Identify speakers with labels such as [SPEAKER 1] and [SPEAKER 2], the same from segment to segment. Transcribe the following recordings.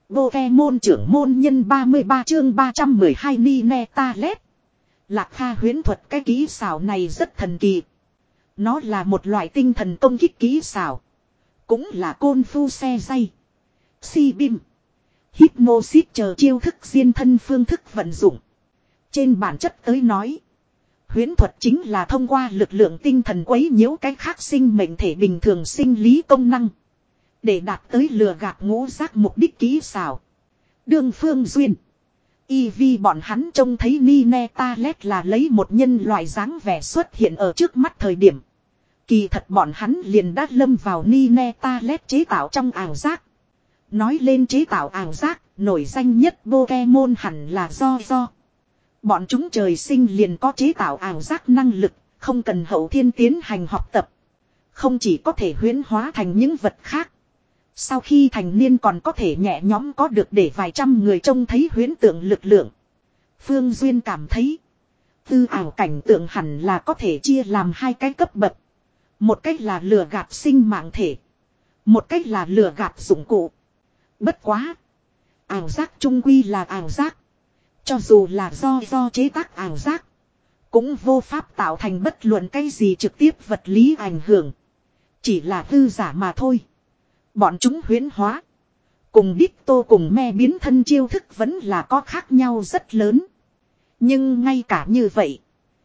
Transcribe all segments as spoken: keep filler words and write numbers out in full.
[SPEAKER 1] Pokemon trưởng môn nhân ba mươi ba chương ba trăm mười hai Ninetalet. Lạc Kha huyễn thuật cái kỹ xảo này rất thần kỳ. Nó là một loại tinh thần công kích kỹ xảo. Cũng là côn phu xe dây. Si bim. Hypnosis chờ chiêu thức diên thân phương thức vận dụng. Trên bản chất tới nói. Huyễn thuật chính là thông qua lực lượng tinh thần quấy nhiễu cái khác sinh mệnh thể bình thường sinh lý công năng. Để đạt tới lừa gạt ngũ giác mục đích kỹ xảo. Đương Phương Duyên. Y vi bọn hắn trông thấy Ninetalet là lấy một nhân loại dáng vẻ xuất hiện ở trước mắt thời điểm. Kỳ thật bọn hắn liền đã lâm vào Ninetalet chế tạo trong ảo giác. Nói lên chế tạo ảo giác, nổi danh nhất Pokemon hẳn là do do. Bọn chúng trời sinh liền có chế tạo ảo giác năng lực, không cần hậu thiên tiến hành học tập. Không chỉ có thể huyễn hóa thành những vật khác. Sau khi thành niên còn có thể nhẹ nhõm có được để vài trăm người trông thấy huyễn tượng lực lượng. Phương Duyên cảm thấy, tư ảo cảnh tượng hẳn là có thể chia làm hai cái cấp bậc. Một cách là lừa gạt sinh mạng thể. Một cách là lừa gạt dụng cụ. Bất quá. Ảo giác trung quy là ảo giác. Cho dù là do do chế tác ảo giác. Cũng vô pháp tạo thành bất luận cái gì trực tiếp vật lý ảnh hưởng. Chỉ là hư giả mà thôi. Bọn chúng huyễn hóa. Cùng Ditto cùng me biến thân chiêu thức vẫn là có khác nhau rất lớn. Nhưng ngay cả như vậy.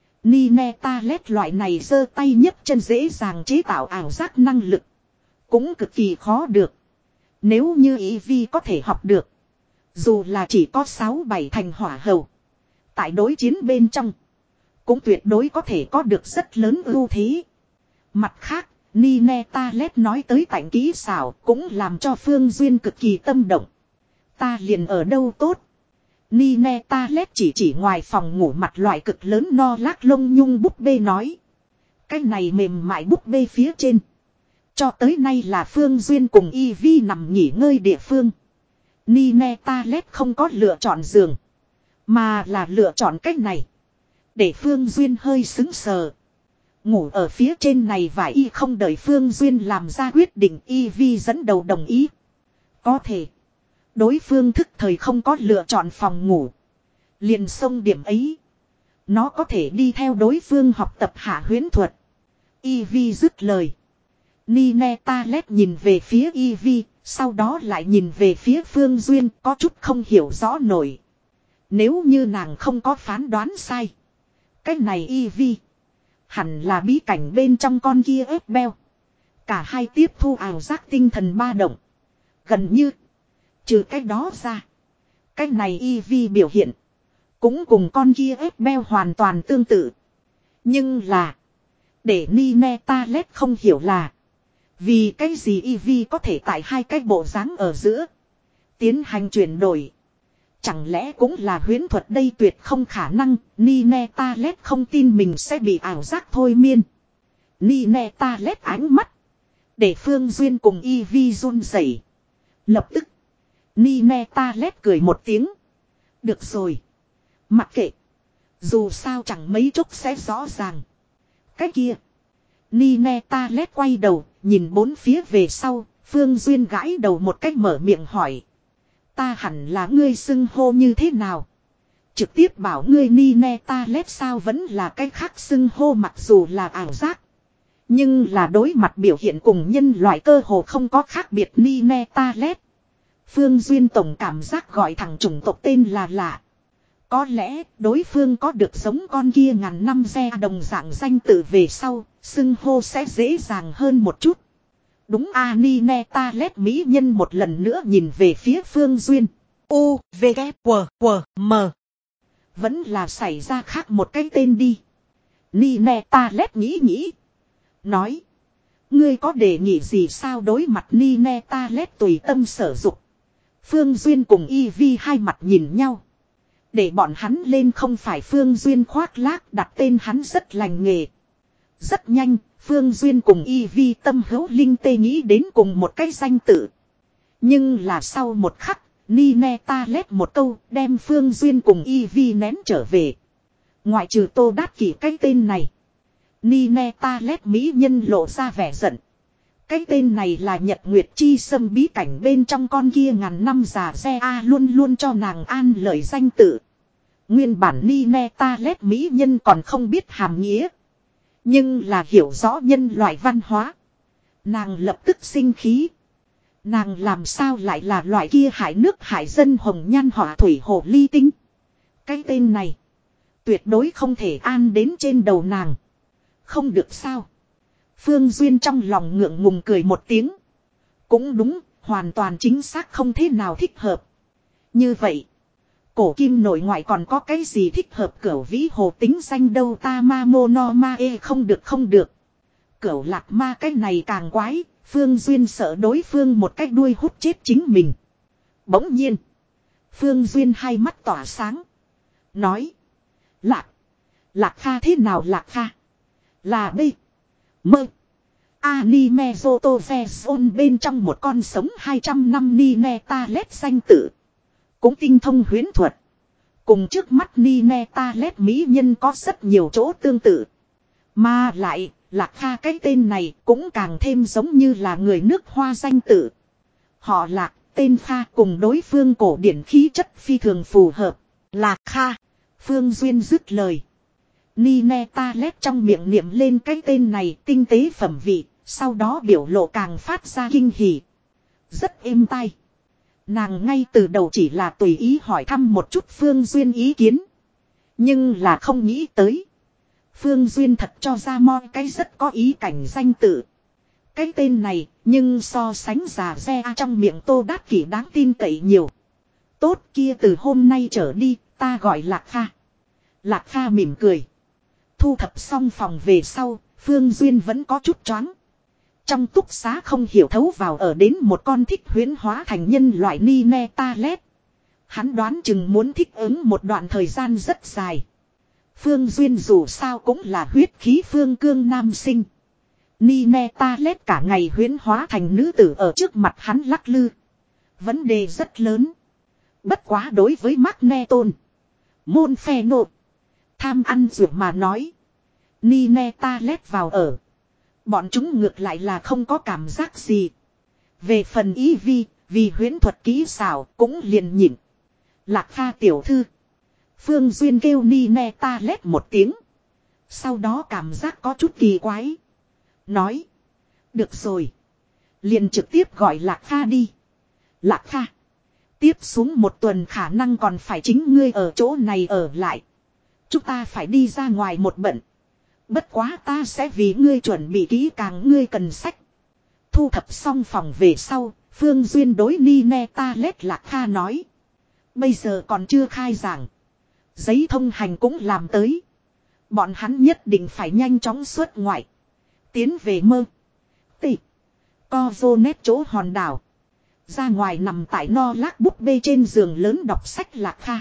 [SPEAKER 1] Ninetalet loại này giơ tay nhấc chân dễ dàng chế tạo ảo giác năng lực. Cũng cực kỳ khó được. Nếu như Eevee có thể học được. Dù là chỉ có sáu bảy thành hỏa hầu. Tại đối chiến bên trong. Cũng tuyệt đối có thể có được rất lớn ưu thế. Mặt khác. Ninetalet nói tới tạnh kỹ xảo cũng làm cho Phương Duyên cực kỳ tâm động. Ta liền ở đâu tốt. Ninetalet chỉ chỉ ngoài phòng ngủ mặt loại cực lớn no lác lông nhung búp bê nói. Cái này mềm mại búp bê phía trên. Cho tới nay là Phương Duyên cùng Eevee nằm nghỉ ngơi địa phương. Ninetalet không có lựa chọn giường. Mà là lựa chọn cách này. Để Phương Duyên hơi xứng sờ. Ngủ ở phía trên này và y không đợi Phương Duyên làm ra quyết định Eevee dẫn đầu đồng ý. Có thể. Đối phương thức thời không có lựa chọn phòng ngủ. Liền xông điểm ấy. Nó có thể đi theo đối phương học tập hạ huyễn thuật. Eevee dứt lời. Ninetalet nhìn về phía Eevee. Sau đó lại nhìn về phía Phương Duyên có chút không hiểu rõ nổi. Nếu như nàng không có phán đoán sai. Cái này Eevee. Hẳn là bí cảnh bên trong con kia ép beo. Cả hai tiếp thu ảo giác tinh thần ba động. Gần như. Trừ cái đó ra. Cái này Eevee biểu hiện. Cũng cùng con kia ép beo hoàn toàn tương tự. Nhưng là. Để Ninetalet không hiểu là. Vì cái gì Eevee có thể tại hai cái bộ dáng ở giữa. Tiến hành chuyển đổi. Chẳng lẽ cũng là huyễn thuật đây tuyệt không khả năng. Ninetalet không tin mình sẽ bị ảo giác thôi miên. Ninetalet ánh mắt. Để Phương Duyên cùng Eevee run rẩy. Lập tức. Ninetalet cười một tiếng. Được rồi. Mặc kệ. Dù sao chẳng mấy chốc sẽ rõ ràng. Cái kia. Ninetalet quay đầu. Nhìn bốn phía về sau. Phương Duyên gãi đầu một cách mở miệng hỏi. Ta hẳn là ngươi xưng hô như thế nào? Trực tiếp bảo ngươi Ninetalet sao vẫn là cái khác xưng hô mặc dù là ảo giác. Nhưng là đối mặt biểu hiện cùng nhân loại cơ hồ không có khác biệt Ninetalet. Phương Duyên tổng cảm giác gọi thằng chủng tộc tên là lạ. Có lẽ đối phương có được giống con kia ngàn năm xe đồng dạng danh tự về sau, xưng hô sẽ dễ dàng hơn một chút. Đúng a Ninetalet mỹ nhân một lần nữa nhìn về phía Phương Duyên. U, V, K, W, W, M. Vẫn là xảy ra khác một cái tên đi. Ninetalet nghĩ nghĩ. Nói. Ngươi có đề nghị gì sao đối mặt Ninetalet tùy tâm sở dục. Phương Duyên cùng Eevee hai mặt nhìn nhau. Để bọn hắn lên không phải Phương Duyên khoác lác đặt tên hắn rất lành nghề. Rất nhanh. Phương Duyên cùng Eevee tâm hữu linh tê nghĩ đến cùng một cái danh tự. Nhưng là sau một khắc, Ninetalet một câu đem Phương Duyên cùng Eevee nén trở về. Ngoại trừ Tô Đát Kỷ cái tên này. Ninetalet mỹ nhân lộ ra vẻ giận. Cái tên này là Nhật Nguyệt Chi Sâm bí cảnh bên trong con kia ngàn năm già xe A luôn luôn cho nàng an lợi danh tự. Nguyên bản Nine Talet mỹ nhân còn không biết hàm nghĩa. Nhưng là hiểu rõ nhân loại văn hóa. Nàng lập tức sinh khí. Nàng làm sao lại là loại kia hại nước hại dân hồng nhan họa thủy hồ ly tinh. Cái tên này tuyệt đối không thể an đến trên đầu nàng. Không được sao. Phương Duyên trong lòng ngượng ngùng cười một tiếng. Cũng đúng, hoàn toàn chính xác không thế nào thích hợp. Như vậy, cổ kim nội ngoại còn có cái gì thích hợp cửu vĩ hồ tính danh đâu ta ma mô no ma e không được không được. Cửu lạc ma cái này càng quái, Phương Duyên sợ đối phương một cái đuôi hút chết chính mình. Bỗng nhiên, Phương Duyên hai mắt tỏa sáng. Nói, lạc, lạc kha thế nào lạc kha? Là đây. Mơ. Anime Zotovezon bên trong một con sống hai trăm năm Nine Talet danh tự. Cũng tinh thông huyễn thuật. Cùng trước mắt Nine Talet mỹ nhân có rất nhiều chỗ tương tự. Mà lại, Lạc Kha cái tên này cũng càng thêm giống như là người nước Hoa danh tự. Họ Lạc, tên Kha cùng đối phương cổ điển khí chất phi thường phù hợp. Lạc Kha. Phương Duyên dứt lời. Nine Talet trong miệng niệm lên cái tên này tinh tế phẩm vị, sau đó biểu lộ càng phát ra kinh hỉ. Rất êm tai. Nàng ngay từ đầu chỉ là tùy ý hỏi thăm một chút Phương Duyên ý kiến. Nhưng là không nghĩ tới. Phương Duyên thật cho ra moi cái rất có ý cảnh danh tự. Cái tên này, nhưng so sánh già xe trong miệng Tô Đát Kỷ đáng tin cậy nhiều. Tốt kia từ hôm nay trở đi, ta gọi Lạc Kha. Lạc Kha mỉm cười. Thu thập xong phòng về sau, Phương Duyên vẫn có chút choáng. Trong túc xá không hiểu thấu vào ở đến một con thích huyễn hóa thành nhân loại Nine Talet. Hắn đoán chừng muốn thích ứng một đoạn thời gian rất dài. Phương Duyên dù sao cũng là huyết khí phương cương nam sinh. Nine Talet cả ngày huyễn hóa thành nữ tử ở trước mặt hắn lắc lư. Vấn đề rất lớn. Bất quá đối với Magneton, môn phe nộ, tham ăn ruột mà nói. Nine Talet vào ở. Bọn chúng ngược lại là không có cảm giác gì. Về phần ý vi, vì huyễn thuật kỹ xảo cũng liền nhịn. Lạc Kha tiểu thư. Phương Duyên kêu Nine Talet một tiếng. Sau đó cảm giác có chút kỳ quái. Nói. Được rồi. Liền trực tiếp gọi Lạc Kha đi. Lạc Kha. Tiếp xuống một tuần khả năng còn phải chính ngươi ở chỗ này ở lại. Chúng ta phải đi ra ngoài một bận. Bất quá ta sẽ vì ngươi chuẩn bị kỹ càng ngươi cần sách. Thu thập xong phòng về sau, Phương Duyên đối Nine Talet Lạc Kha nói. Bây giờ còn chưa khai giảng. Giấy thông hành cũng làm tới. Bọn hắn nhất định phải nhanh chóng xuất ngoại. Tiến về mơ. Tị. Co vô nét chỗ hòn đảo. Ra ngoài nằm tại no lác búp bê trên giường lớn đọc sách Lạc Kha.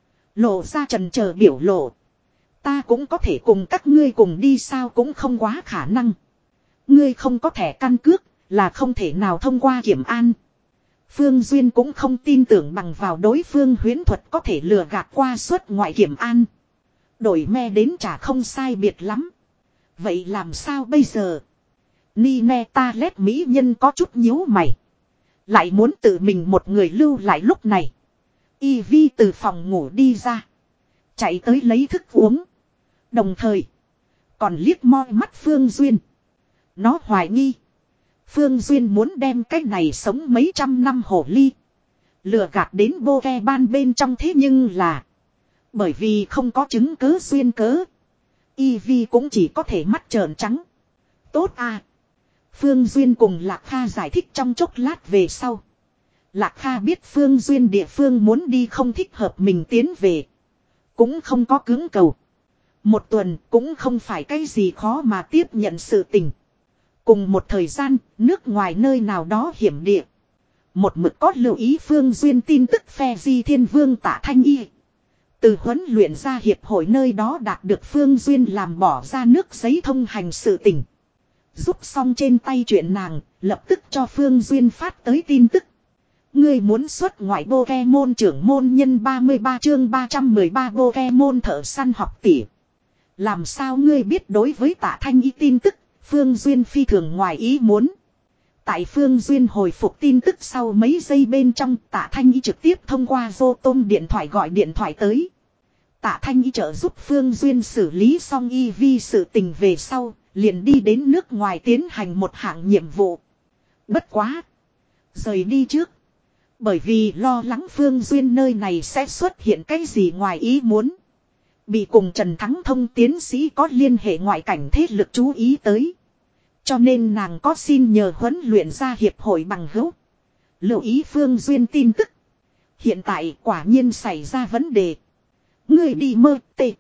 [SPEAKER 1] Lộ ra trần chờ biểu lộ. Ta cũng có thể cùng các ngươi cùng đi sao cũng không quá khả năng. Ngươi không có thẻ căn cước là không thể nào thông qua kiểm an. Phương Duyên cũng không tin tưởng bằng vào đối phương huyễn thuật có thể lừa gạt qua suốt ngoại kiểm an. Đổi me đến chả không sai biệt lắm. Vậy làm sao bây giờ? Nine Talet mỹ nhân có chút nhíu mày. Lại muốn tự mình một người lưu lại lúc này. Y Vi từ phòng ngủ đi ra. Chạy tới lấy thức uống. Đồng thời. Còn liếc moi mắt Phương Duyên. Nó hoài nghi. Phương Duyên muốn đem cái này sống mấy trăm năm hồ ly. Lừa gạt đến bô ve ban bên trong thế nhưng là. Bởi vì không có chứng cứ duyên cớ. Y Vi cũng chỉ có thể mắt trợn trắng. Tốt à. Phương Duyên cùng Lạc Kha giải thích trong chốc lát về sau. Lạc Kha biết Phương Duyên địa phương muốn đi không thích hợp mình tiến về. Cũng không có cưỡng cầu. Một tuần cũng không phải cái gì khó mà tiếp nhận sự tình. Cùng một thời gian, nước ngoài nơi nào đó hiểm địa. Một mực có lưu ý Phương Duyên tin tức phe di thiên vương Tạ Thanh Y. Từ huấn luyện ra hiệp hội nơi đó đạt được Phương Duyên làm bỏ ra nước giấy thông hành sự tình. Giúp xong trên tay chuyện nàng, lập tức cho Phương Duyên phát tới tin tức. Ngươi muốn xuất ngoại Pokemon trưởng môn nhân ba mươi ba chương ba trăm mười ba Pokemon thợ săn học tỷ. Làm sao ngươi biết đối với Tạ Thanh Y tin tức, Phương Duyên phi thường ngoài ý muốn. Tại Phương Duyên hồi phục tin tức sau mấy giây bên trong, Tạ Thanh Y trực tiếp thông qua vô tôm điện thoại gọi điện thoại tới. Tạ Thanh Y trợ giúp Phương Duyên xử lý xong y vi sự tình về sau, liền đi đến nước ngoài tiến hành một hạng nhiệm vụ. Bất quá. Rời đi trước. Bởi vì lo lắng Phương Duyên nơi này sẽ xuất hiện cái gì ngoài ý muốn. Bị cùng Trần Thắng Thông tiến sĩ có liên hệ ngoại cảnh thế lực chú ý tới. Cho nên nàng có xin nhờ huấn luyện ra hiệp hội bằng hữu. Lưu ý Phương Duyên tin tức. Hiện tại quả nhiên xảy ra vấn đề. Người đi mơ tê.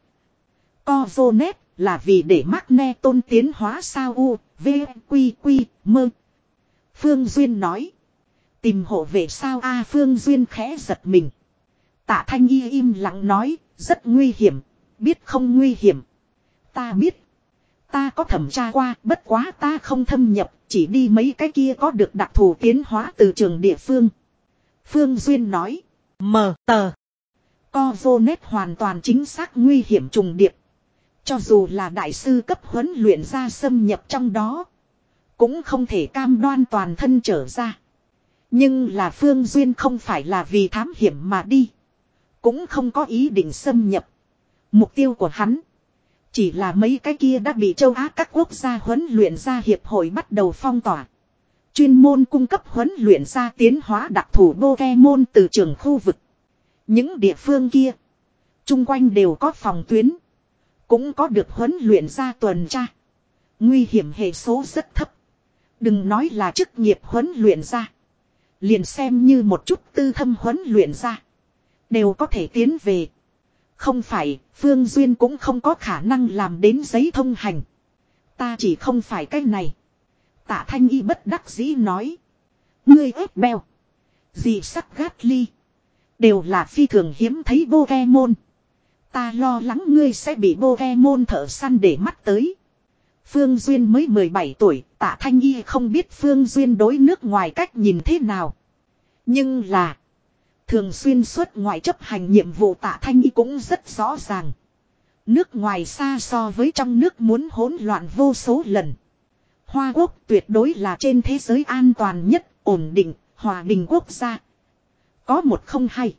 [SPEAKER 1] Co vô nét là vì để mắc ne tôn tiến hóa sao u, v, quy quy, mơ. Phương Duyên nói. Tìm hộ về sao a Phương Duyên khẽ giật mình. Tạ Thanh Y im lặng nói, rất nguy hiểm, biết không nguy hiểm. Ta biết. Ta có thẩm tra qua, bất quá ta không thâm nhập, chỉ đi mấy cái kia có được đặc thù tiến hóa từ trường địa phương. Phương Duyên nói. Mờ tờ. Co vô nét hoàn toàn chính xác nguy hiểm trùng điệp. Cho dù là đại sư cấp huấn luyện ra xâm nhập trong đó. Cũng không thể cam đoan toàn thân trở ra. Nhưng là Phương Duyên không phải là vì thám hiểm mà đi. Cũng không có ý định xâm nhập. Mục tiêu của hắn. Chỉ là mấy cái kia đã bị châu Á các quốc gia huấn luyện ra hiệp hội bắt đầu phong tỏa. Chuyên môn cung cấp huấn luyện ra tiến hóa đặc thù Pokemon từ trường khu vực. Những địa phương kia. Chung quanh đều có phòng tuyến. Cũng có được huấn luyện ra tuần tra. Nguy hiểm hệ số rất thấp. Đừng nói là chức nghiệp huấn luyện ra. Liền xem như một chút tư thâm huấn luyện ra. Đều có thể tiến về. Không phải, Phương Duyên cũng không có khả năng làm đến giấy thông hành. Ta chỉ không phải cái này. Tạ Thanh Y bất đắc dĩ nói. Ngươi ép beo. Dị sắc gát ly. Đều là phi thường hiếm thấy Pokemon. Ta lo lắng ngươi sẽ bị Pokemon thợ săn để mắt tới. Phương Duyên mới mười bảy tuổi, Tạ Thanh Y không biết Phương Duyên đối nước ngoài cách nhìn thế nào. Nhưng là, thường xuyên xuất ngoại chấp hành nhiệm vụ Tạ Thanh Y cũng rất rõ ràng. Nước ngoài xa so với trong nước muốn hỗn loạn vô số lần. Hoa Quốc tuyệt đối là trên thế giới an toàn nhất, ổn định, hòa bình quốc gia. Có một không hay.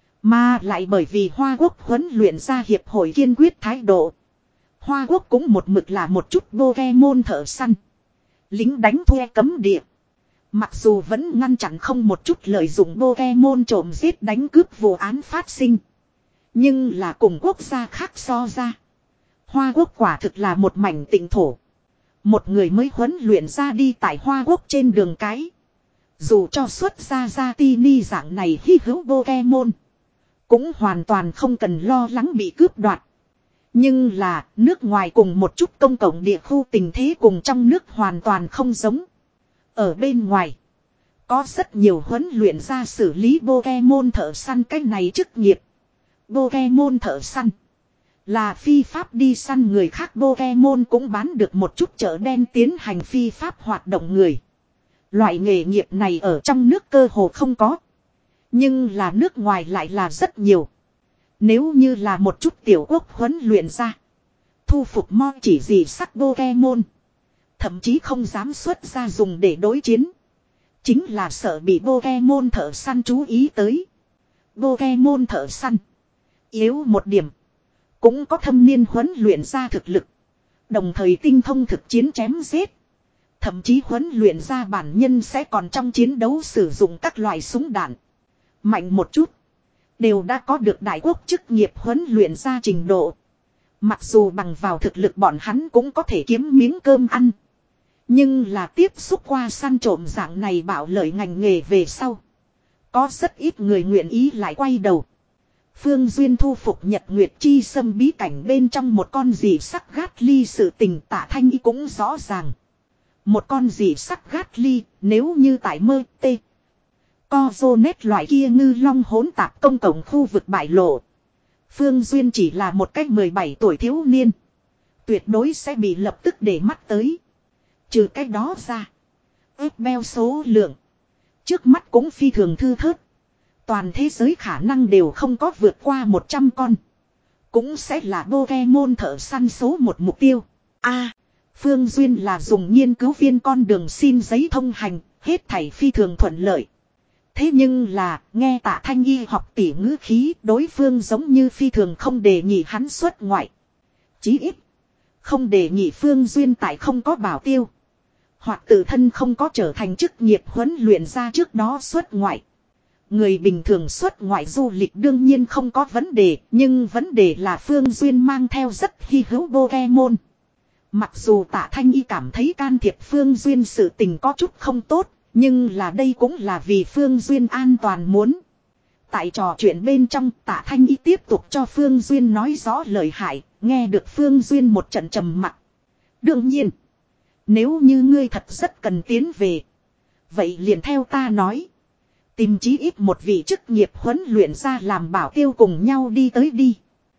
[SPEAKER 1] Mà lại bởi vì Hoa Quốc huấn luyện ra hiệp hội kiên quyết thái độ. Hoa Quốc cũng một mực là một chút Pokemon thợ săn. Lính đánh thuê cấm địa. Mặc dù vẫn ngăn chặn không một chút lợi dụng Pokemon trộm giết đánh cướp vụ án phát sinh. Nhưng là cùng quốc gia khác so ra. Hoa Quốc quả thực là một mảnh tịnh thổ. Một người mới huấn luyện ra đi tại Hoa Quốc trên đường cái. Dù cho xuất ra ra Tini dạng này hy hữu Pokemon. Cũng hoàn toàn không cần lo lắng bị cướp đoạt. Nhưng là nước ngoài cùng một chút công cộng địa khu tình thế cùng trong nước hoàn toàn không giống. Ở bên ngoài. Có rất nhiều huấn luyện ra xử lý Pokemon thợ săn cách này chức nghiệp. Pokemon thợ săn. Là phi pháp đi săn người khác Pokemon cũng bán được một chút chợ đen tiến hành phi pháp hoạt động người. Loại nghề nghiệp này ở trong nước cơ hồ không có. Nhưng là nước ngoài lại là rất nhiều. Nếu như là một chút tiểu quốc huấn luyện ra. Thu phục mo chỉ gì sắc Pokemon. Thậm chí không dám xuất ra dùng để đối chiến. Chính là sợ bị Pokemon thợ săn chú ý tới. Pokemon thợ săn. Yếu một điểm. Cũng có thâm niên huấn luyện ra thực lực. Đồng thời tinh thông thực chiến chém giết. Thậm chí huấn luyện ra bản nhân sẽ còn trong chiến đấu sử dụng các loại súng đạn. Mạnh một chút. Đều đã có được đại quốc chức nghiệp huấn luyện ra trình độ. Mặc dù bằng vào thực lực bọn hắn cũng có thể kiếm miếng cơm ăn. Nhưng là tiếp xúc qua săn trộm dạng này bảo lợi ngành nghề về sau. Có rất ít người nguyện ý lại quay đầu. Phương Duyên thu phục Nhật Nguyệt Chi Sâm bí cảnh bên trong một con dị sắc gát ly sự tình Tạ Thanh Y cũng rõ ràng. Một con dị sắc gát ly nếu như tại mơ tê. Co vô nét loại kia ngư long hỗn tạp công cộng khu vực bại lộ. Phương Duyên chỉ là một cách mười bảy tuổi thiếu niên. Tuyệt đối sẽ bị lập tức để mắt tới. Trừ cái đó ra. Ước beo số lượng. Trước mắt cũng phi thường thư thớt. Toàn thế giới khả năng đều không có vượt qua một trăm con. Cũng sẽ là Pokemon thợ săn số một mục tiêu. A, Phương Duyên là dùng nghiên cứu viên con đường xin giấy thông hành. hết thảy phi thường thuận lợi. Thế nhưng là, nghe Tạ Thanh Y học tỷ ngữ khí, đối phương giống như phi thường không đề nghị hắn xuất ngoại. Chí ít, không đề nghị Phương Duyên tại không có bảo tiêu. Hoặc tự thân không có trở thành chức nghiệp huấn luyện ra trước đó xuất ngoại. Người bình thường xuất ngoại du lịch đương nhiên không có vấn đề, nhưng vấn đề là Phương Duyên mang theo rất hy hữu Pokemon. Mặc dù Tạ Thanh Y cảm thấy can thiệp Phương Duyên sự tình có chút không tốt, nhưng là đây cũng là vì Phương Duyên an toàn muốn. Tại trò chuyện bên trong, Tạ Thanh Y tiếp tục cho Phương Duyên nói rõ lời hại, nghe được Phương Duyên một trận trầm mặc. Đương nhiên, nếu như ngươi thật rất cần tiến về, vậy liền theo ta nói. Tìm chí ít một vị chức nghiệp huấn luyện ra làm bảo tiêu cùng nhau đi tới đi.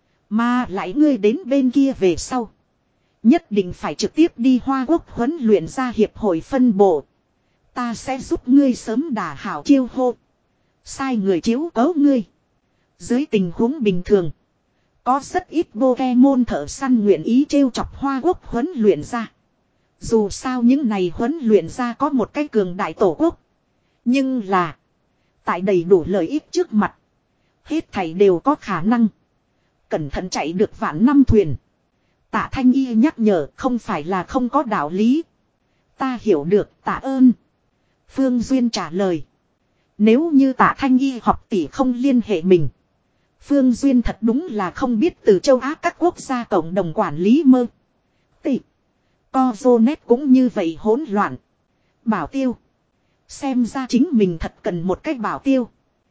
[SPEAKER 1] Mà lại ngươi đến bên kia về sau. Nhất định phải trực tiếp đi Hoa Quốc huấn luyện ra hiệp hội phân bộ. Ta sẽ giúp ngươi sớm đả hảo chiêu hô. Sai người chiếu cố ngươi. Dưới tình huống bình thường. Có rất ít Pokemon thợ săn nguyện ý trêu chọc Hoa Quốc huấn luyện ra. Dù sao những này huấn luyện ra có một cái cường đại tổ quốc. Nhưng là. Tại đầy đủ lợi ích trước mặt. Hết thảy đều có khả năng. Cẩn thận chạy được vạn năm thuyền. Tạ Thanh Y nhắc nhở không phải là không có đạo lý. Ta hiểu được, tạ ơn. Phương Duyên trả lời. Nếu như Tạ Thanh Y học tỷ không liên hệ mình. Phương Duyên thật đúng là không biết từ châu Á các quốc gia cộng đồng quản lý mơ. Tỷ. Cozonet cũng như vậy hỗn loạn. Bảo tiêu. Xem ra chính mình thật cần một cách bảo tiêu.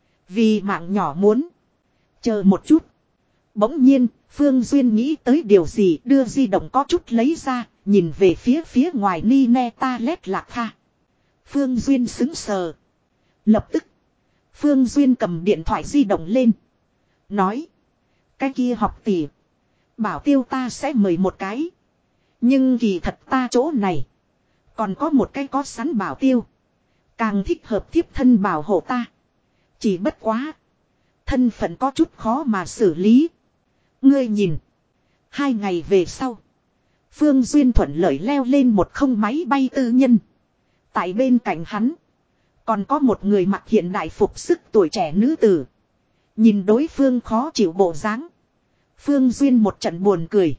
[SPEAKER 1] Vì mạng nhỏ muốn. Chờ một chút. Bỗng nhiên, Phương Duyên nghĩ tới điều gì đưa di động có chút lấy ra, nhìn về phía phía ngoài Nine Talet Lạc Kha. Phương Duyên xứng sờ. Lập tức, Phương Duyên cầm điện thoại di động lên. Nói. Cái kia học tỷ. Bảo tiêu ta sẽ mời một cái. Nhưng kỳ thật ta chỗ này. Còn có một cái có sẵn bảo tiêu. Càng thích hợp thiếp thân bảo hộ ta. Chỉ bất quá. Thân phận có chút khó mà xử lý. Ngươi nhìn. Hai ngày về sau. Phương Duyên thuận lợi leo lên một không máy bay tư nhân. Tại bên cạnh hắn. Còn có một người mặc hiện đại phục sức tuổi trẻ nữ tử. Nhìn đối phương khó chịu bộ dáng. Phương Duyên một trận buồn cười.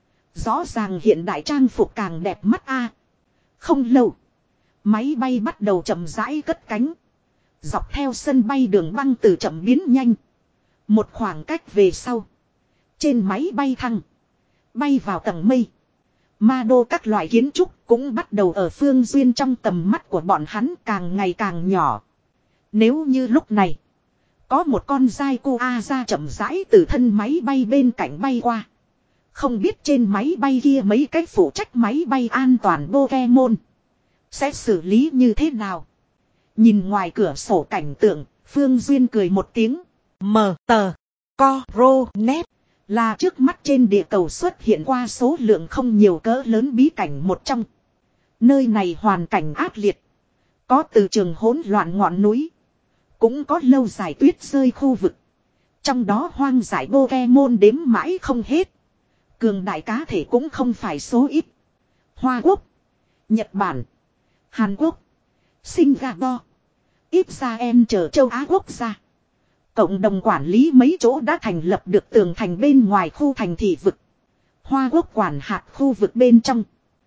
[SPEAKER 1] Rõ ràng hiện đại trang phục càng đẹp mắt a. Không lâu. Máy bay bắt đầu chậm rãi cất cánh. Dọc theo sân bay đường băng từ chậm biến nhanh. Một khoảng cách về sau. Trên máy bay thăng. Bay vào tầng mây. Ma đô các loại kiến trúc cũng bắt đầu ở Phương Duyên trong tầm mắt của bọn hắn càng ngày càng nhỏ. Nếu như lúc này. Có một con dai cô A ra chậm rãi từ thân máy bay bên cạnh bay qua. Không biết trên máy bay kia mấy cái phụ trách máy bay an toàn Pokemon. Sẽ xử lý như thế nào? Nhìn ngoài cửa sổ cảnh tượng, Phương Duyên cười một tiếng. Mờ tờ. Coronet. Là trước mắt trên địa cầu xuất hiện qua số lượng không nhiều cỡ lớn bí cảnh một trong. Nơi này hoàn cảnh ác liệt. Có từ trường hỗn loạn ngọn núi. Cũng có lâu dài tuyết rơi khu vực. Trong đó hoang dại Pokemon đếm mãi không hết. Cường đại cá thể cũng không phải số ít. Hoa Quốc. Nhật Bản. Hàn Quốc. Singapore. Israel chờ châu Á quốc gia. Cộng đồng quản lý mấy chỗ đã thành lập được tường thành bên ngoài khu thành thị vực. Hoa Quốc quản hạt khu vực bên trong.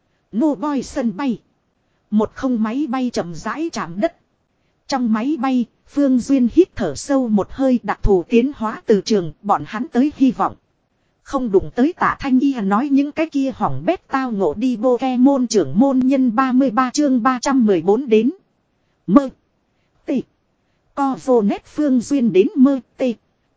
[SPEAKER 1] Nô Boy sân bay. Một không máy bay chậm rãi chạm đất. Trong máy bay, Phương Duyên hít thở sâu một hơi đặc thù tiến hóa từ trường, bọn hắn tới hy vọng. Không đụng tới Tạ Thanh Y nói những cái kia hỏng bét tao ngộ đi Pokemon trưởng môn nhân ba mươi ba chương ba trăm mười bốn đến. Mơ. Tị. Cozonet Phương Duyên đến mơ tê.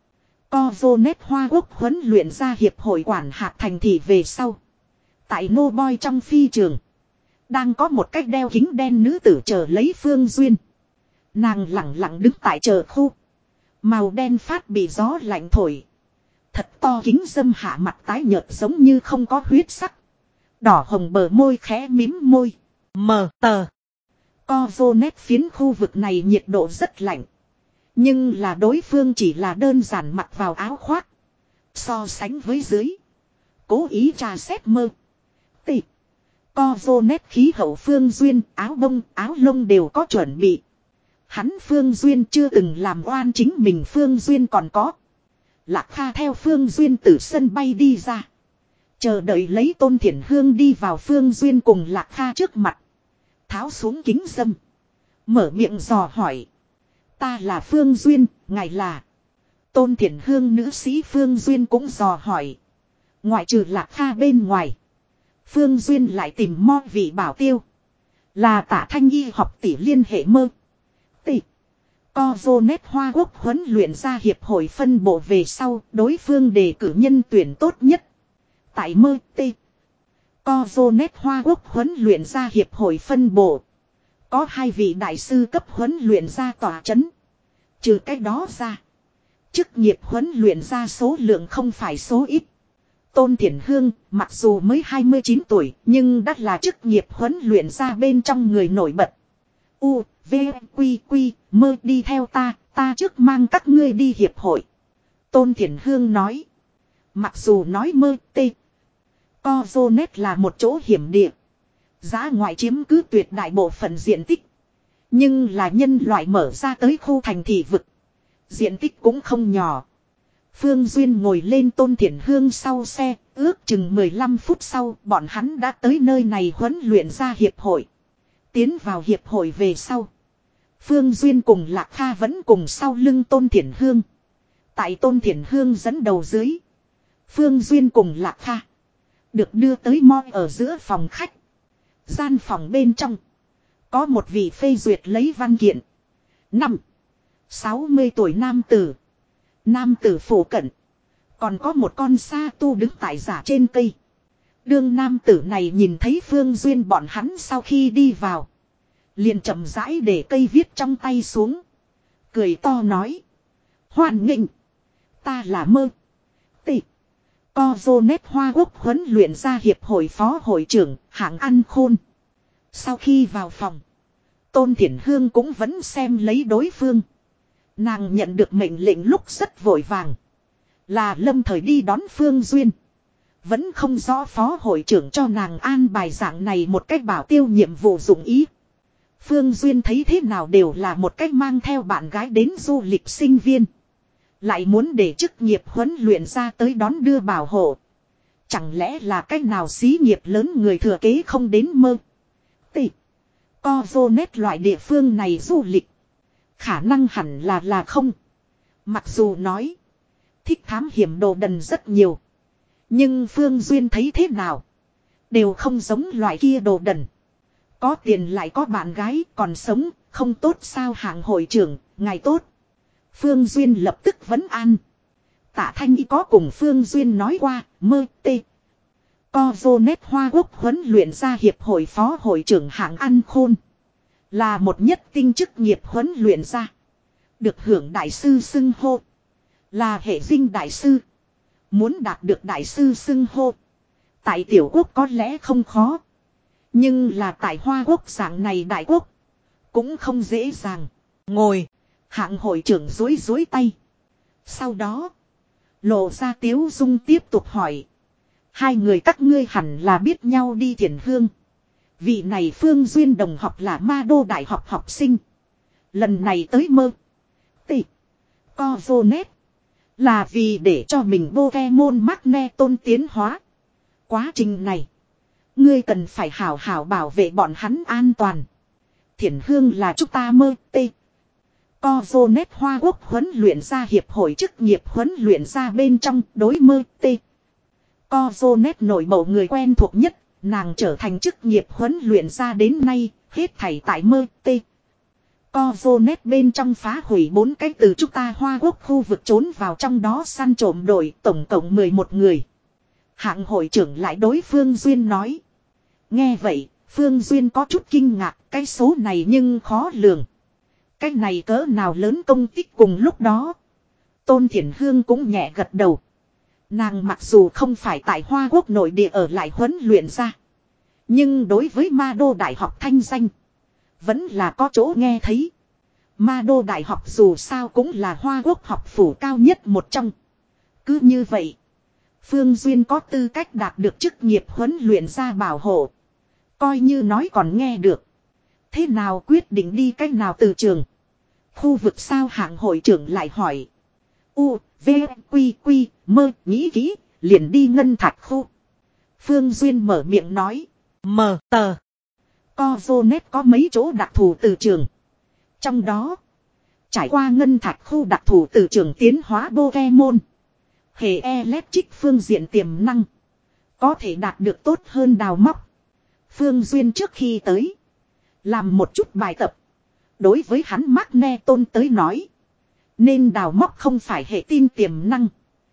[SPEAKER 1] Cozonet Hoa Quốc huấn luyện ra hiệp hội quản hạt thành thị về sau. Tại Nô Boy trong phi trường. Đang có một cách đeo kính đen nữ tử chờ lấy Phương Duyên. Nàng lặng lặng đứng tại chờ khu. Màu đen phát bị gió lạnh thổi. Thật to kính dâm hạ mặt tái nhợt giống như không có huyết sắc. Đỏ hồng bờ môi khẽ mím môi. Mờ tờ. Cozonet phiến khu vực này nhiệt độ rất lạnh. Nhưng là đối phương chỉ là đơn giản mặc vào áo khoác. So sánh với dưới. Cố ý tra xét mơ. Tị. Co vô nét khí hậu Phương Duyên, áo bông, áo lông đều có chuẩn bị. Hắn Phương Duyên chưa từng làm oan chính mình, Phương Duyên còn có. Lạc Kha theo Phương Duyên từ sân bay đi ra. Chờ đợi lấy Tôn Thiển Hương đi vào Phương Duyên cùng Lạc Kha trước mặt. Tháo xuống kính dâm. Mở miệng dò hỏi. Ta là Phương Duyên, ngài là. Tôn Thiển Hương nữ sĩ Phương Duyên cũng dò hỏi. Ngoại trừ Lạc Kha bên ngoài. Phương Duyên lại tìm mo vị bảo tiêu. Là Tả Thanh y học tỷ liên hệ mơ. Tỷ. Co vô nét Hoa Quốc huấn luyện ra hiệp hội phân bộ về sau, đối phương đề cử nhân tuyển tốt nhất. Tại mơ tê. Co vô nét Hoa Quốc huấn luyện ra hiệp hội phân bộ. Có hai vị đại sư cấp huấn luyện ra tòa chấn. Trừ cái đó ra. Chức nghiệp huấn luyện ra số lượng không phải số ít. Tôn Thiển Hương mặc dù mới hai mươi chín tuổi nhưng đã là chức nghiệp huấn luyện ra bên trong người nổi bật. U, V, Quy, Quy, mơ đi theo ta, ta trước mang các ngươi đi hiệp hội. Tôn Thiển Hương nói. Mặc dù nói mơ tê. Co vô nét là một chỗ hiểm địa. Giá ngoại chiếm cứ tuyệt đại bộ phận diện tích. Nhưng là nhân loại mở ra tới khu thành thị vực. Diện tích cũng không nhỏ. Phương Duyên ngồi lên Tôn Thiển Hương sau xe, ước chừng mười lăm phút sau bọn hắn đã tới nơi này huấn luyện ra hiệp hội. Tiến vào hiệp hội về sau. Phương Duyên cùng Lạc Kha vẫn cùng sau lưng Tôn Thiển Hương. Tại Tôn Thiển Hương dẫn đầu dưới. Phương Duyên cùng Lạc Kha. Được đưa tới moi ở giữa phòng khách. Gian phòng bên trong. Có một vị phê duyệt lấy văn kiện. Năm. sáu mươi tuổi nam tử. Nam tử phổ cận. Còn có một con sa tu đứng tại giả trên cây. Đương nam tử này nhìn thấy Phương Duyên bọn hắn sau khi đi vào. Liền chậm rãi để cây viết trong tay xuống. Cười to nói. Hoan nghênh. Ta là mơ. Tị. Co vô nét Hoa Quốc huấn luyện ra hiệp hội phó hội trưởng hạng ăn khôn. Sau khi vào phòng. Tôn Thiển Hương cũng vẫn xem lấy đối phương. Nàng nhận được mệnh lệnh lúc rất vội vàng. Là lâm thời đi đón Phương Duyên. Vẫn không rõ phó hội trưởng cho nàng an bài dạng này một cách bảo tiêu nhiệm vụ dụng ý. Phương Duyên thấy thế nào đều là một cách mang theo bạn gái đến du lịch sinh viên. Lại muốn để chức nghiệp huấn luyện ra tới đón đưa bảo hộ. Chẳng lẽ là cách nào xí nghiệp lớn người thừa kế không đến mơ. Tị. Co vô nét loại địa phương này du lịch. Khả năng hẳn là là không. Mặc dù nói. Thích thám hiểm đồ đần rất nhiều. Nhưng Phương Duyên thấy thế nào. Đều không giống loại kia đồ đần. Có tiền lại có bạn gái còn sống. Không tốt sao hạng hội trưởng. Ngày tốt. Phương Duyên lập tức vấn an. Tạ Thanh Y có cùng Phương Duyên nói qua. Mơ tê. Co vô nét Hoa Quốc huấn luyện ra hiệp hội phó hội trưởng hạng ăn khôn. Là một nhất tinh chức nghiệp huấn luyện ra. Được hưởng đại sư xưng hô. Là hệ dinh đại sư. Muốn đạt được đại sư xưng hô. Tại tiểu quốc có lẽ không khó. Nhưng là tại Hoa Quốc dạng này đại quốc. Cũng không dễ dàng. Ngồi. Hạng hội trưởng dối dối tay. Sau đó. Lộ ra tiếu dung tiếp tục hỏi. Hai người các ngươi hẳn là biết nhau đi Thiển Hương. Vị này Phương Duyên đồng học là Ma Đô Đại học học sinh. Lần này tới mơ. Tị. Co vô nét. Là vì để cho mình Pokemon Magneton tiến hóa. Quá trình này. Ngươi cần phải hảo hảo bảo vệ bọn hắn an toàn. Thiển Hương là chúng ta mơ. Tị. Co vô nét Hoa Quốc huấn luyện ra hiệp hội chức nghiệp huấn luyện ra bên trong đối mơ. Tị. Co vô nét nổi bầu người quen thuộc nhất. Nàng trở thành chức nghiệp huấn luyện ra đến nay, hết thảy tại mơ tê. Co vô nét bên trong phá hủy bốn cái từ chúng ta Hoa Quốc khu vực trốn vào trong đó săn trộm đội tổng cộng mười một người. Hạng hội trưởng lại đối Phương Duyên nói. Nghe vậy, Phương Duyên có chút kinh ngạc, cái số này nhưng khó lường. Cái này cỡ nào lớn công tích cùng lúc đó. Tôn Thiển Hương cũng nhẹ gật đầu. Nàng mặc dù không phải tại Hoa Quốc nội địa ở lại huấn luyện ra. Nhưng đối với Ma Đô Đại học thanh danh. Vẫn là có chỗ nghe thấy. Ma Đô Đại học dù sao cũng là Hoa Quốc học phủ cao nhất một trong. Cứ như vậy. Phương Duyên có tư cách đạt được chức nghiệp huấn luyện ra bảo hộ. Coi như nói còn nghe được. Thế nào quyết định đi cách nào từ trường? Khu vực sao hạng hội trưởng lại hỏi. U, V, Quy, Quy, mơ, nghĩ kỹ, liền đi ngân thạch khu. Phương Duyên mở miệng nói. Mờ, tờ. Cozonet có mấy chỗ đặc thù từ trường. Trong đó, trải qua ngân thạch khu đặc thù từ trường tiến hóa Pokemon. Hệ electric phương diện tiềm năng. Có thể đạt được tốt hơn đào móc. Phương Duyên trước khi tới. Làm một chút bài tập. Đối với hắn Magneton tới nói. Nên đào móc không phải hệ tin tiềm năng.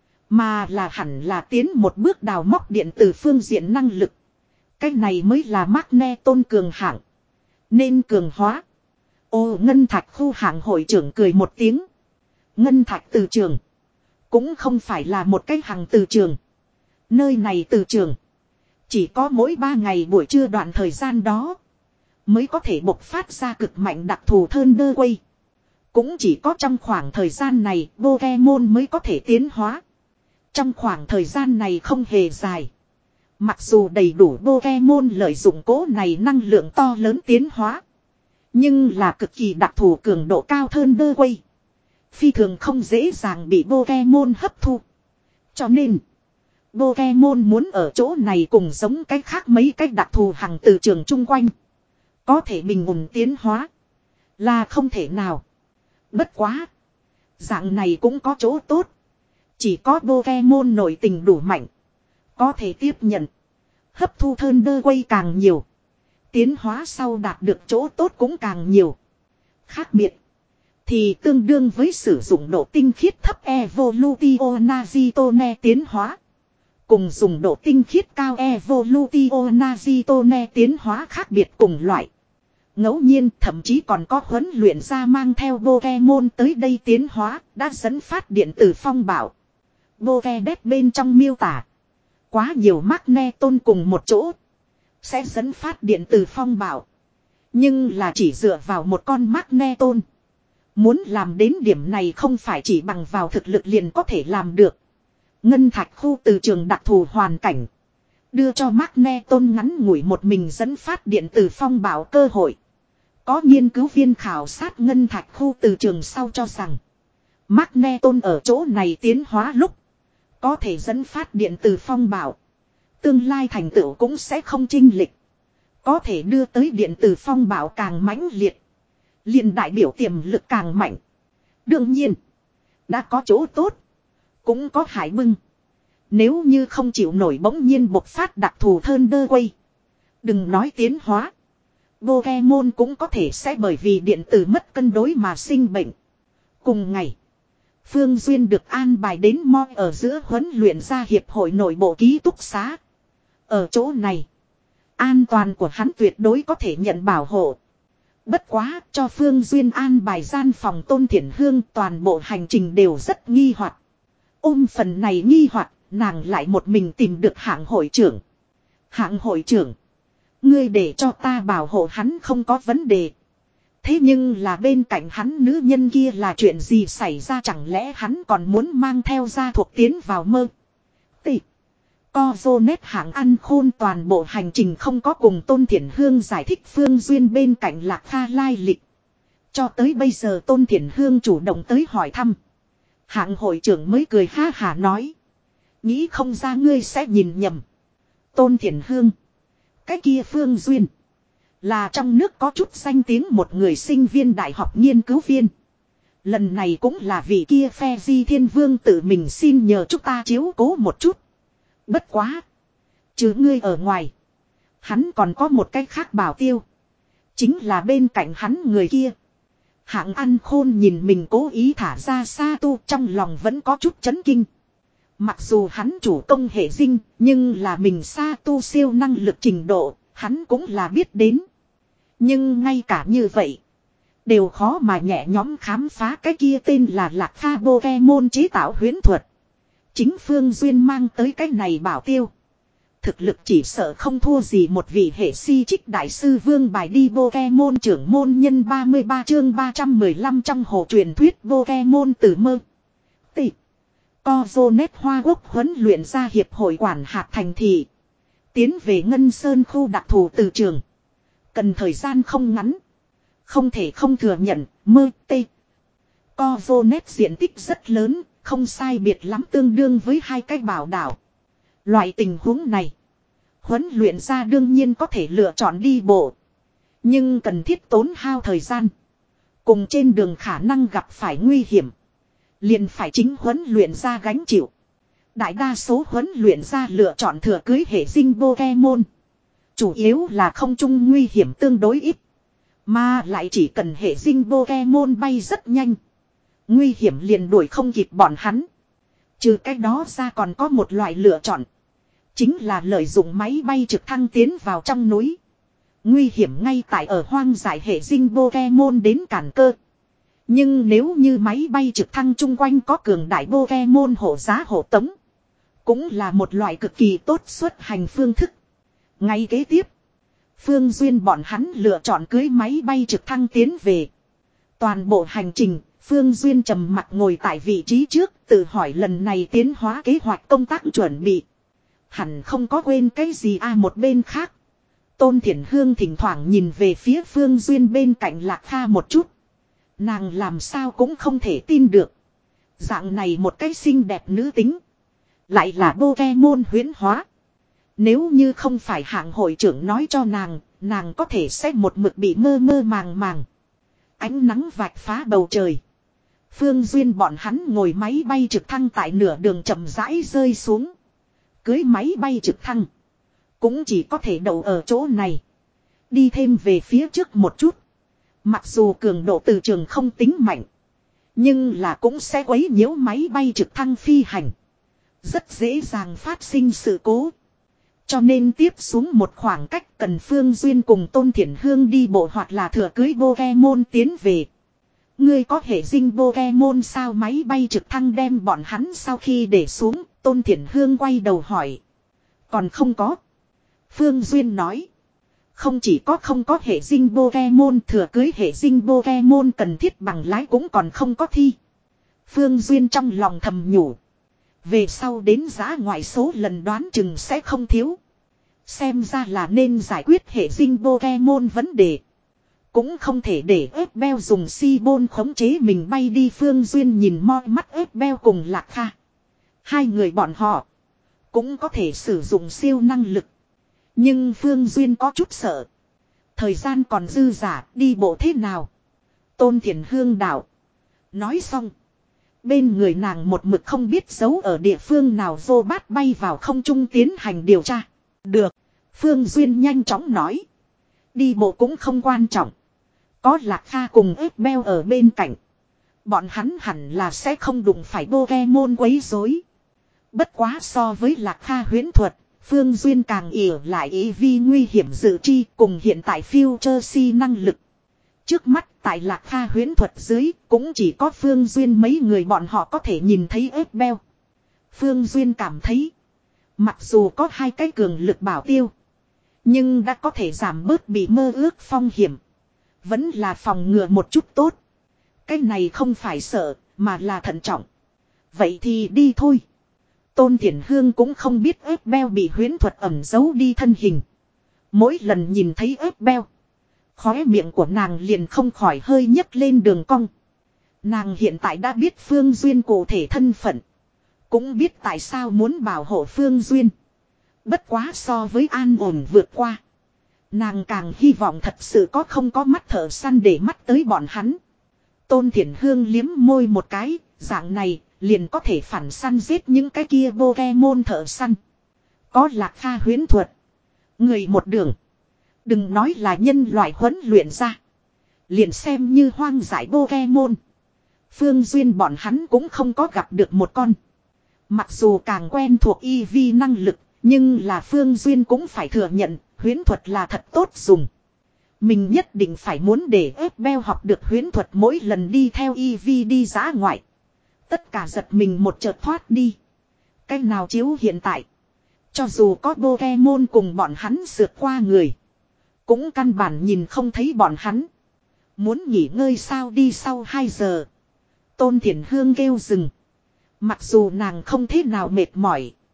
[SPEAKER 1] Mà là hẳn là tiến một bước đào móc điện từ phương diện năng lực. Cái này mới là Magneton cường hạng. Nên cường hóa. Ô ngân thạch khu hạng hội trưởng cười một tiếng. Ngân thạch từ trường. Cũng không phải là một cái hàng từ trường. Nơi này từ trường. Chỉ có mỗi ba ngày buổi trưa đoạn thời gian đó. Mới có thể bộc phát ra cực mạnh đặc thù Thunder Wave. Cũng chỉ có trong khoảng thời gian này Pokemon mới có thể tiến hóa. Trong khoảng thời gian này không hề dài. Mặc dù đầy đủ Pokemon lợi dụng cố này năng lượng to lớn tiến hóa. Nhưng là cực kỳ đặc thù cường độ cao Thunder Wave. Phi thường không dễ dàng bị Pokemon hấp thu. Cho nên Pokemon muốn ở chỗ này cùng giống cách khác mấy cách đặc thù hằng từ trường chung quanh. Có thể bình ổn tiến hóa. Là không thể nào. Bất quá. Dạng này cũng có chỗ tốt. Chỉ có Pokemon nội tình đủ mạnh. Có thể tiếp nhận. Hấp thu Thunder Wave càng nhiều. Tiến hóa sau đạt được chỗ tốt cũng càng nhiều. Khác biệt. Thì tương đương với sử dụng độ tinh khiết thấp Evolutio Nazitone tiến hóa. Cùng dùng độ tinh khiết cao Evolutio Nazitone tiến hóa khác biệt cùng loại. Ngẫu nhiên thậm chí còn có huấn luyện ra mang theo Pokemon tới đây tiến hóa đã dẫn phát điện tử phong bảo. Pokédex bên trong miêu tả. Quá nhiều Magneton cùng một chỗ. Sẽ dẫn phát điện tử phong bảo. Nhưng là chỉ dựa vào một con Magneton. Muốn làm đến điểm này không phải chỉ bằng vào thực lực liền có thể làm được. Ngân thạch khu từ trường đặc thù hoàn cảnh. Đưa cho Magneton ngắn ngủi một mình dẫn phát điện tử phong bảo cơ hội. Có nghiên cứu viên khảo sát ngân thạch khu từ trường sau cho rằng. Magneton ở chỗ này tiến hóa lúc. Có thể dẫn phát điện tử phong bảo. Tương lai thành tựu cũng sẽ không chênh lệch. Có thể đưa tới điện tử phong bảo càng mãnh liệt. Liền đại biểu tiềm lực càng mạnh. Đương nhiên. Đã có chỗ tốt. Cũng có hại bưng. Nếu như không chịu nổi bỗng nhiên bộc phát đặc thù Thunder Wave. Đừng nói tiến hóa. Pokemon cũng có thể sẽ bởi vì điện tử mất cân đối mà sinh bệnh. Cùng ngày. Phương Duyên được an bài đến Moi ở giữa huấn luyện ra hiệp hội nội bộ ký túc xá. Ở chỗ này. An toàn của hắn tuyệt đối có thể nhận bảo hộ. Bất quá cho Phương Duyên an bài gian phòng Tôn Thiển Hương toàn bộ hành trình đều rất nghi hoặc. Ôm phần này nghi hoặc, nàng lại một mình tìm được hạng hội trưởng. Hạng hội trưởng. Ngươi để cho ta bảo hộ hắn không có vấn đề. Thế nhưng là bên cạnh hắn nữ nhân kia là chuyện gì xảy ra chẳng lẽ hắn còn muốn mang theo gia thuộc tiến vào mơ. Tị. Cozonet hạng ăn khôn toàn bộ hành trình không có cùng Tôn Thiển Hương giải thích Phương Duyên bên cạnh Lạc Kha lai lịch. Cho tới bây giờ Tôn Thiển Hương chủ động tới hỏi thăm. Hạng hội trưởng mới cười ha hả nói. Nghĩ không ra ngươi sẽ nhìn nhầm. Tôn Thiển Hương. Cái kia Phương Duyên. Là trong nước có chút danh tiếng một người sinh viên đại học nghiên cứu viên. Lần này cũng là vị kia phe di thiên vương tự mình xin nhờ chúng ta chiếu cố một chút. Bất quá. Chứ ngươi ở ngoài. Hắn còn có một cách khác bảo tiêu. Chính là bên cạnh hắn người kia. Hạng ăn khôn nhìn mình cố ý thả ra xa tu trong lòng vẫn có chút chấn kinh. Mặc dù hắn chủ công hệ dinh, nhưng là mình xa tu siêu năng lực trình độ, hắn cũng là biết đến. Nhưng ngay cả như vậy, đều khó mà nhẹ nhõm khám phá cái kia tên là Lạc Kha Pokemon chế tạo huyễn thuật. Chính Phương Duyên mang tới cái này bảo tiêu. Thực lực chỉ sợ không thua gì một vị hệ si trích đại sư vương bài đi Pokemon trưởng môn nhân ba mươi ba chương ba trăm mười lăm trong hồ truyền thuyết Pokemon từ mơ. Tị. Cozonet Hoa Quốc huấn luyện ra hiệp hội quản hạt thành thị. tiến về Ngân Sơn khu đặc thù từ trường. Cần thời gian không ngắn. Không thể không thừa nhận, mơ tê. Cozonet diện tích rất lớn, không sai biệt lắm tương đương với hai cái bảo đảo. Loại tình huống này, huấn luyện ra đương nhiên có thể lựa chọn đi bộ. Nhưng cần thiết tốn hao thời gian. Cùng trên đường khả năng gặp phải nguy hiểm. Liền phải chính huấn luyện ra gánh chịu. Đại đa số huấn luyện ra lựa chọn thừa cưới hệ dinh Pokemon. Chủ yếu là không trung nguy hiểm tương đối ít. Mà lại chỉ cần hệ dinh Pokemon bay rất nhanh. Nguy hiểm liền đuổi không kịp bọn hắn. Trừ cái đó ra còn có một loại lựa chọn. Chính là lợi dụng máy bay trực thăng tiến vào trong núi. Nguy hiểm ngay tại ở hoang dại hệ dinh Pokemon đến cản cơ. Nhưng nếu như máy bay trực thăng chung quanh có cường đại Pokemon hộ giá hộ tống. Cũng là một loại cực kỳ tốt xuất hành phương thức. Ngay kế tiếp, Phương Duyên bọn hắn lựa chọn cưới máy bay trực thăng tiến về. Toàn bộ hành trình, Phương Duyên trầm mặc ngồi tại vị trí trước, tự hỏi lần này tiến hóa kế hoạch công tác chuẩn bị. Hẳn không có quên cái gì à, một bên khác. Tôn Thiển Hương thỉnh thoảng nhìn về phía Phương Duyên bên cạnh Lạc Kha một chút. Nàng làm sao cũng không thể tin được. Dạng này một cái xinh đẹp nữ tính. Lại là Pokemon huyễn hóa. Nếu như không phải hạng hội trưởng nói cho nàng, nàng có thể sẽ một mực bị mơ mơ màng màng. Ánh nắng vạch phá bầu trời. Phương Duyên bọn hắn ngồi máy bay trực thăng tại nửa đường chậm rãi rơi xuống. Cưới máy bay trực thăng. Cũng chỉ có thể đậu ở chỗ này. Đi thêm về phía trước một chút. Mặc dù cường độ từ trường không tính mạnh. Nhưng là cũng sẽ quấy nhiễu máy bay trực thăng phi hành. Rất dễ dàng phát sinh sự cố. Cho nên tiếp xuống một khoảng cách cần Phương Duyên cùng Tôn Thiển Hương đi bộ hoặc là thừa cưới Pokemon tiến về. Ngươi có hệ dinh Pokemon sao? Máy bay trực thăng đem bọn hắn sau khi để xuống, Tôn Thiển Hương quay đầu hỏi. Còn không có. Phương Duyên nói. Không chỉ có không có hệ dinh Pokemon, thừa cưới hệ dinh Pokemon cần thiết bằng lái cũng còn không có thi. Phương Duyên trong lòng thầm nhủ. Về sau đến giã ngoại số lần đoán chừng sẽ không thiếu. Xem ra là nên giải quyết hệ dinh Pokemon vấn đề. Cũng không thể để ép beo dùng si bôn khống chế mình bay đi. Phương Duyên nhìn moi mắt ép beo cùng Lạc Kha. Hai người bọn họ cũng có thể sử dụng siêu năng lực. Nhưng Phương Duyên có chút sợ. Thời gian còn dư giả, đi bộ thế nào? Tôn Thiển Hương đạo. Nói xong. Bên người nàng một mực không biết giấu ở địa phương nào vô bát bay vào không trung tiến hành điều tra. Được. Phương Duyên nhanh chóng nói. Đi bộ cũng không quan trọng. Có Lạc Kha cùng ếp beo ở bên cạnh. Bọn hắn hẳn là sẽ không đụng phải Pokemon quấy rối. Bất quá so với Lạc Kha huyễn thuật, Phương Duyên càng ỉa lại ý vi nguy hiểm dự tri cùng hiện tại Future Si năng lực. Trước mắt tại Lạc Kha huyễn thuật dưới cũng chỉ có Phương Duyên mấy người bọn họ có thể nhìn thấy ếp beo. Phương Duyên cảm thấy mặc dù có hai cái cường lực bảo tiêu, nhưng đã có thể giảm bớt bị mơ ước phong hiểm. Vẫn là phòng ngừa một chút tốt. Cái này không phải sợ mà là thận trọng. Vậy thì đi thôi. Tôn Thiển Hương cũng không biết ếp beo bị huyễn thuật ẩn giấu đi thân hình. Mỗi lần nhìn thấy ếp beo, khóe miệng của nàng liền không khỏi hơi nhấc lên đường cong. Nàng hiện tại đã biết Phương Duyên cụ thể thân phận. Cũng biết tại sao muốn bảo hộ Phương Duyên. Bất quá so với an ổn vượt qua, nàng càng hy vọng thật sự có không có mắt thợ săn để mắt tới bọn hắn. Tôn Thiển Hương liếm môi một cái, dạng này liền có thể phản săn giết những cái kia Pokemon thợ săn. Có Lạc Kha huyễn thuật, người một đường. Đừng nói là nhân loại huấn luyện ra, liền xem như hoang dại Pokemon, Phương Duyên bọn hắn cũng không có gặp được một con. Mặc dù càng quen thuộc e vê năng lực, nhưng là Phương Duyên cũng phải thừa nhận, huyễn thuật là thật tốt dùng. Mình nhất định phải muốn để ép beo học được huyễn thuật mỗi lần đi theo e vê đi dã ngoại. Tất cả giật mình một chợt thoát đi. Cái nào chiếu hiện tại, cho dù có Pokemon cùng bọn hắn sượt qua người, cũng căn bản nhìn không thấy bọn hắn. Muốn nghỉ ngơi sao? Đi sau hai giờ. Tôn Thiển Hương kêu dừng. Mặc dù nàng không thế nào mệt mỏi,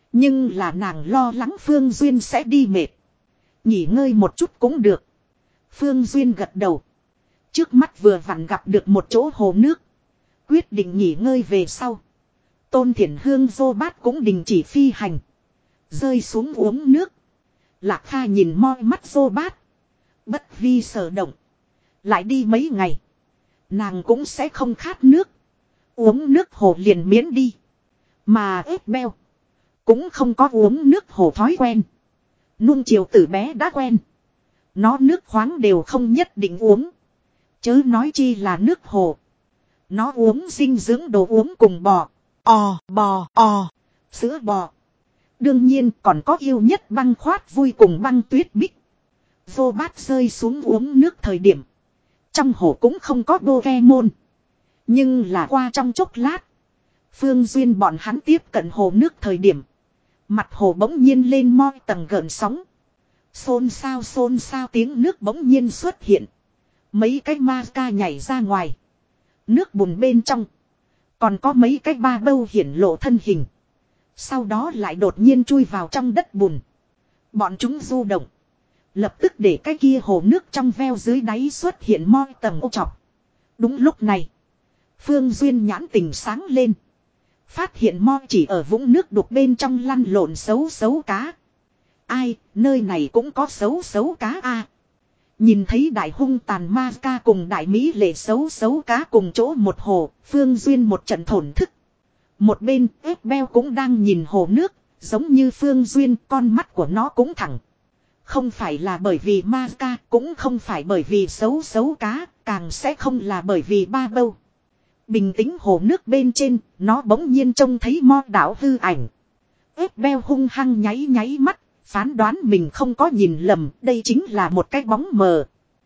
[SPEAKER 1] Nhưng là nàng lo lắng Phương Duyên sẽ đi mệt. Nghỉ ngơi một chút cũng được. Phương Duyên gật đầu. Trước mắt vừa vặn gặp được một chỗ hồ nước. Quyết định nghỉ ngơi về sau. Tôn Thiển Hương Dô Bát cũng đình chỉ phi hành. Rơi xuống uống nước. Lạc Kha nhìn moi mắt Dô Bát. Bất vi sở động. Lại đi mấy ngày. Nàng cũng sẽ không khát nước. Uống nước hồ liền miễn đi. Mà ếch beo. Cũng không có uống nước hồ thói quen. Nuông chiều từ bé đã quen. Nó nước khoáng đều không nhất định uống. Chớ nói chi là nước hồ. Nó uống dinh dưỡng đồ uống cùng bò. Ò, bò, ò. Sữa bò. Đương nhiên còn có yêu nhất băng khoát vui cùng băng tuyết bích. Vô bát rơi xuống uống nước thời điểm. Trong hồ cũng không có Pokemon. Nhưng là qua trong chốc lát. Phương Duyên bọn hắn tiếp cận hồ nước thời điểm. Mặt hồ bỗng nhiên lên moi tầng gợn sóng. Xôn xao xôn xao tiếng nước bỗng nhiên xuất hiện. Mấy cái ma ca nhảy ra ngoài. Nước bùn bên trong. Còn có mấy cái ba bâu hiển lộ thân hình. Sau đó lại đột nhiên chui vào trong đất bùn. Bọn chúng du động. Lập tức để cái kia hồ nước trong veo dưới đáy xuất hiện moi tầng ô trọc. Đúng lúc này. Phương Duyên nhãn tình sáng lên. Phát hiện moi chỉ ở vũng nước đục bên trong lăn lộn xấu xấu cá. Ai, nơi này cũng có xấu xấu cá a. Nhìn thấy đại hung tàn ma ca cùng đại mỹ lệ xấu xấu cá cùng chỗ một hồ, Phương Duyên một trận thổn thức. Một bên, ếch beo cũng đang nhìn hồ nước, giống như Phương Duyên, con mắt của nó cũng thẳng. Không phải là bởi vì ma ca, cũng không phải bởi vì xấu xấu cá, càng sẽ không là bởi vì ba bâu. Bình tĩnh hồ nước bên trên, nó bỗng nhiên trông thấy mo đảo hư ảnh. Ếch beo hung hăng nháy nháy mắt, phán đoán mình không có nhìn lầm, đây chính là một cái bóng mờ.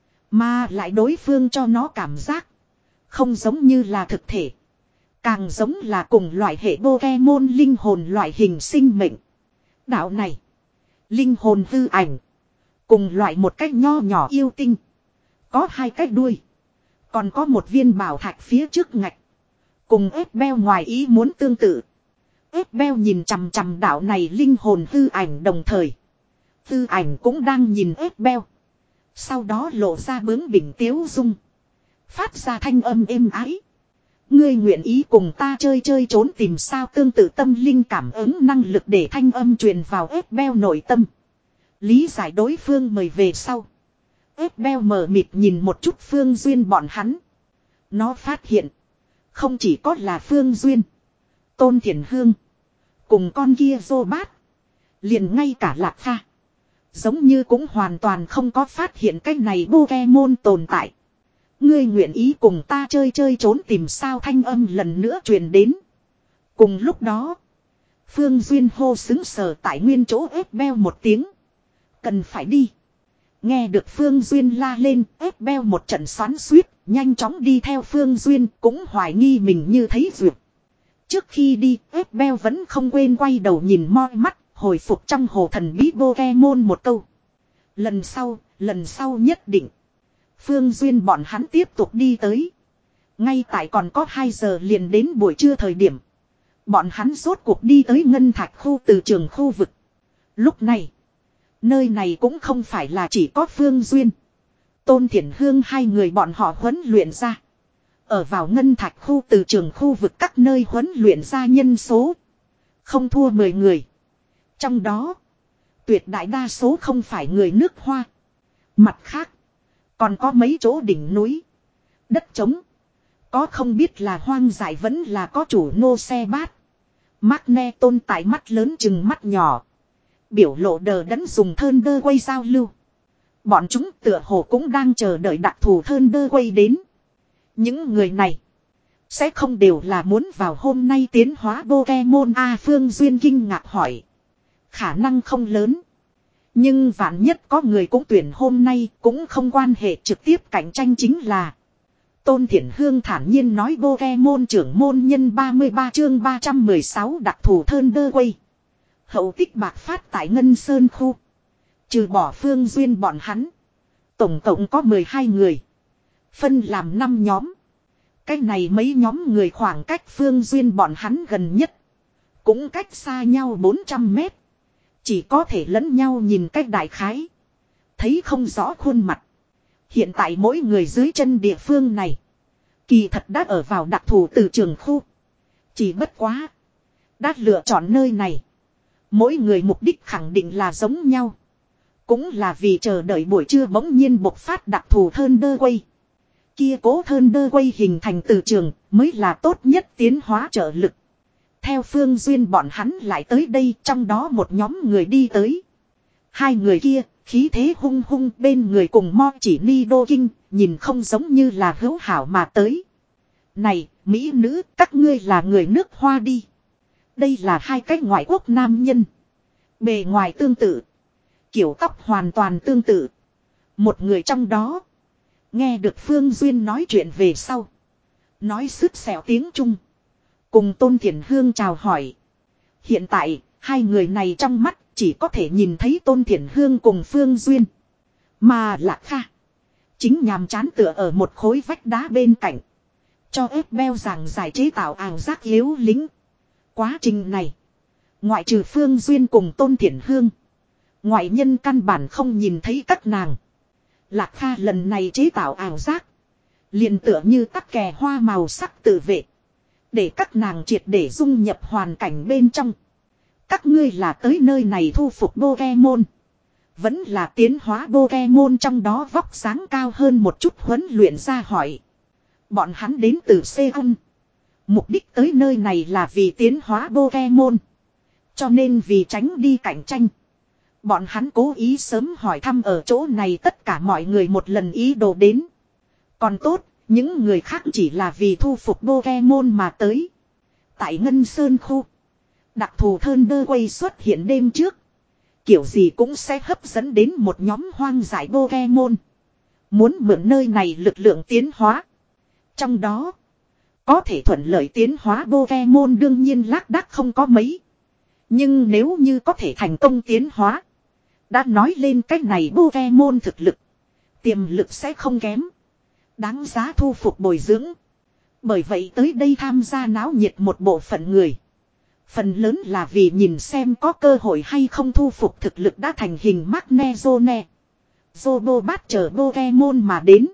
[SPEAKER 1] Mà lại đối phương cho nó cảm giác, không giống như là thực thể. Càng giống là cùng loại hệ Pokemon linh hồn loại hình sinh mệnh. Đạo này, linh hồn hư ảnh, cùng loại một cái nho nhỏ yêu tinh. Có hai cái đuôi. Còn có một viên bảo thạch phía trước ngạch. Cùng ếch beo ngoài ý muốn tương tự. Ếch beo nhìn chằm chằm đạo này linh hồn hư ảnh đồng thời. Hư ảnh cũng đang nhìn ếch beo. Sau đó lộ ra bướng bỉnh tiếu dung. Phát ra thanh âm êm ái. Ngươi nguyện ý cùng ta chơi chơi trốn tìm sao tương tự tâm linh cảm ứng năng lực để thanh âm truyền vào ếch beo nội tâm. Lý giải đối phương mời về sau. Ếch beo mờ mịt nhìn một chút Phương Duyên bọn hắn. Nó phát hiện. Không chỉ có là Phương Duyên. Tôn Thiển Hương. Cùng con kia Dô Bát. Liền ngay cả Lạc Kha. Giống như cũng hoàn toàn không có phát hiện cái này Pokemon tồn tại. Ngươi nguyện ý cùng ta chơi chơi trốn tìm sao thanh âm lần nữa truyền đến. Cùng lúc đó. Phương Duyên hô xứng sở tại nguyên chỗ ếch beo một tiếng. Cần phải đi. Nghe được Phương Duyên la lên, ếch beo một trận xoắn xuýt, nhanh chóng đi theo Phương Duyên, cũng hoài nghi mình như thấy duyệt. Trước khi đi, ếch beo vẫn không quên quay đầu nhìn moi mắt, hồi phục trong hồ thần bí Pokemon một câu. Lần sau, lần sau nhất định. Phương Duyên bọn hắn tiếp tục đi tới. Ngay tại còn có hai giờ liền đến buổi trưa thời điểm. Bọn hắn rốt cuộc đi tới ngân thạch khu từ trường khu vực. Lúc này, nơi này cũng không phải là chỉ có Phương Duyên. Tôn Thiển Hương hai người bọn họ huấn luyện ra. Ở vào ngân thạch khu từ trường khu vực các nơi huấn luyện ra nhân số. Không thua mười người. Trong đó, tuyệt đại đa số không phải người nước Hoa. Mặt khác, còn có mấy chỗ đỉnh núi, đất trống. Có không biết là hoang dại vẫn là có chủ nô xe bát. Magne Tôn tại mắt lớn chừng mắt nhỏ. Biểu lộ đờ đẫn dùng thơn đơ quay giao lưu. Bọn chúng tựa hồ cũng đang chờ đợi đặc thù thơn đơ quay đến. Những người này sẽ không đều là muốn vào hôm nay tiến hóa Pokemon A Phương Duyên kinh ngạc hỏi. Khả năng không lớn. Nhưng vạn nhất có người cũng tuyển hôm nay cũng không quan hệ trực tiếp cạnh tranh chính là. Tôn Thiển Hương thản nhiên nói Pokemon trưởng môn nhân ba mươi ba chương ba trăm mười sáu đặc thù thơn đơ quay. Hậu tích bạc phát tại Ngân Sơn khu. Trừ bỏ Phương Duyên bọn hắn. Tổng cộng có mười hai người. Phân làm năm nhóm. Cái này mấy nhóm người khoảng cách Phương Duyên bọn hắn gần nhất. Cũng cách xa nhau bốn trăm mét. Chỉ có thể lẫn nhau nhìn cách đại khái. Thấy không rõ khuôn mặt. Hiện tại mỗi người dưới chân địa phương này. Kỳ thật đã ở vào đặc thù từ trường khu. Chỉ bất quá. Đã lựa chọn nơi này. Mỗi người mục đích khẳng định là giống nhau. Cũng là vì chờ đợi buổi trưa bỗng nhiên bộc phát đặc thù Thunderwave. Kia cố Thunderwave hình thành từ trường mới là tốt nhất tiến hóa trợ lực. Theo Phương Duyên bọn hắn lại tới đây, trong đó một nhóm người đi tới. Hai người kia, khí thế hung hung, bên người cùng Mo Chỉ Ni Đô Kinh, nhìn không giống như là hữu hảo mà tới. Này, mỹ nữ, các ngươi là người nước Hoa đi. Đây là hai cái ngoại quốc nam nhân. Bề ngoài tương tự. Kiểu tóc hoàn toàn tương tự. Một người trong đó. Nghe được Phương Duyên nói chuyện về sau. Nói sứt sẹo tiếng Trung. Cùng Tôn Thiển Hương chào hỏi. Hiện tại, hai người này trong mắt chỉ có thể nhìn thấy Tôn Thiển Hương cùng Phương Duyên. Mà Lạc Kha. Chính nhàm chán tựa ở một khối vách đá bên cạnh. Cho ép beo giảng giải chế tạo ảo giác yếu lính. Quá trình này. Ngoại trừ Phương Duyên cùng Tôn Thiển Hương. Ngoại nhân căn bản không nhìn thấy các nàng. Lạc Kha lần này chế tạo ảo giác. Liền tựa như tắc kè hoa màu sắc tự vệ. Để các nàng triệt để dung nhập hoàn cảnh bên trong. Các ngươi là tới nơi này thu phục Pokemon. Vẫn là tiến hóa Pokemon trong đó vóc dáng cao hơn một chút huấn luyện ra hỏi. Bọn hắn đến từ Seoul. Mục đích tới nơi này là vì tiến hóa Pokemon. Cho nên vì tránh đi cạnh tranh. Bọn hắn cố ý sớm hỏi thăm ở chỗ này tất cả mọi người một lần ý đồ đến. Còn tốt, những người khác chỉ là vì thu phục Pokemon mà tới. Tại Ngân Sơn khu. Đặc thù Thunderwave xuất hiện đêm trước. Kiểu gì cũng sẽ hấp dẫn đến một nhóm hoang dại Pokemon. Muốn mượn nơi này lực lượng tiến hóa. Trong đó, có thể thuận lợi tiến hóa Pokemon đương nhiên lác đác không có mấy. Nhưng nếu như có thể thành công tiến hóa. Đã nói lên cách này Pokemon thực lực. Tiềm lực sẽ không kém. Đáng giá thu phục bồi dưỡng. Bởi vậy tới đây tham gia náo nhiệt một bộ phận người. Phần lớn là vì nhìn xem có cơ hội hay không thu phục thực lực đã thành hình Magnezone. Zobobat chờ Pokemon mà đến.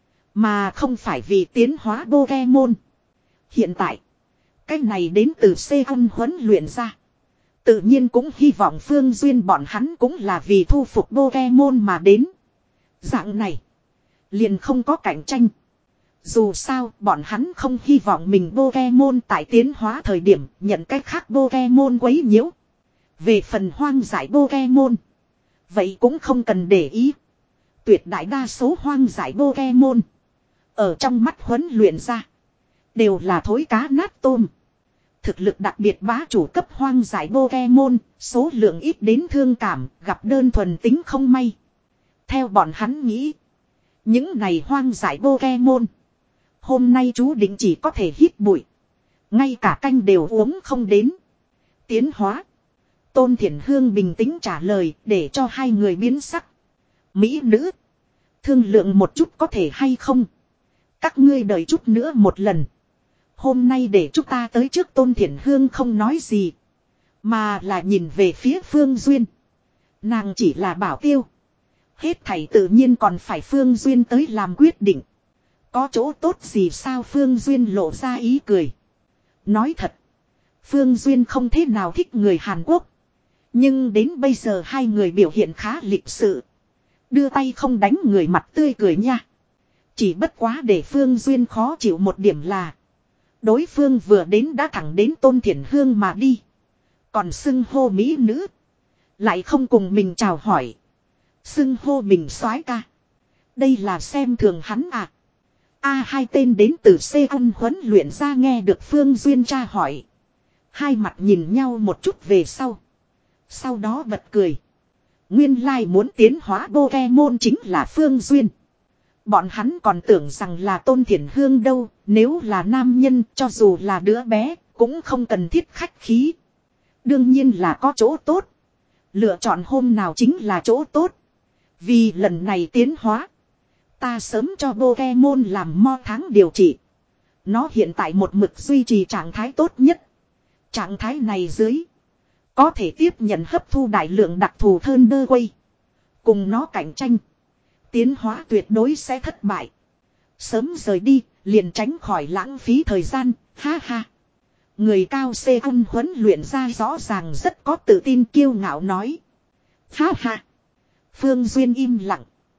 [SPEAKER 1] Mà không phải vì tiến hóa Pokemon. Hiện tại, cái này đến từ Seoul huấn luyện ra. Tự nhiên cũng hy vọng Phương Duyên bọn hắn cũng là vì thu phục Pokemon mà đến. Dạng này, liền không có cạnh tranh. Dù sao, bọn hắn không hy vọng mình Pokemon tại tiến hóa thời điểm nhận cách khác Pokemon quấy nhiễu. Về phần hoang dại Pokemon, vậy cũng không cần để ý. Tuyệt đại đa số hoang dại Pokemon, ở trong mắt huấn luyện ra, đều là thối cá nát tôm. Thực lực đặc biệt bá chủ cấp hoang dại Pokemon, số lượng ít đến thương cảm, gặp đơn thuần tính không may. Theo bọn hắn nghĩ, những này hoang dại Pokemon, hôm nay chú định chỉ có thể hít bụi. Ngay cả canh đều uống không đến. Tiến hóa. Tôn Thiển Hương bình tĩnh trả lời để cho hai người biến sắc. Mỹ nữ. Thương lượng một chút có thể hay không? Các ngươi đợi chút nữa một lần. Hôm nay để chúng ta tới trước Tôn Thiển Hương không nói gì. Mà là nhìn về phía Phương Duyên. Nàng chỉ là bảo tiêu. Hết thảy tự nhiên còn phải Phương Duyên tới làm quyết định. Có chỗ tốt gì sao Phương Duyên lộ ra ý cười. Nói thật. Phương Duyên không thế nào thích người Hàn Quốc. Nhưng đến bây giờ hai người biểu hiện khá lịch sự. Đưa tay không đánh người mặt tươi cười nha. Chỉ bất quá để Phương Duyên khó chịu một điểm là. Đối phương vừa đến đã thẳng đến Tôn Thiển Hương mà đi. Còn xưng hô mỹ nữ. Lại không cùng mình chào hỏi. Xưng hô mình soái ca. Đây là xem thường hắn à. A hai tên đến từ Seoul huấn luyện ra nghe được Phương Duyên tra hỏi. Hai mặt nhìn nhau một chút về sau. Sau đó bật cười. Nguyên lai muốn tiến hóa Pokemon chính là Phương Duyên. Bọn hắn còn tưởng rằng là Tôn Thiển Hương đâu. Nếu là nam nhân cho dù là đứa bé cũng không cần thiết khách khí. Đương nhiên là có chỗ tốt. Lựa chọn hôm nào chính là chỗ tốt. Vì lần này tiến hóa. Ta sớm cho Pokemon làm mo tháng điều trị. Nó hiện tại một mực duy trì trạng thái tốt nhất. Trạng thái này dưới. Có thể tiếp nhận hấp thu đại lượng đặc thù Thunder Wave. Cùng nó cạnh tranh. Tiến hóa tuyệt đối sẽ thất bại. Sớm rời đi, liền tránh khỏi lãng phí thời gian, ha ha. Người cao C ăn huấn luyện ra rõ ràng rất có tự tin kiêu ngạo nói. Ha ha. Phương Duyên im lặng.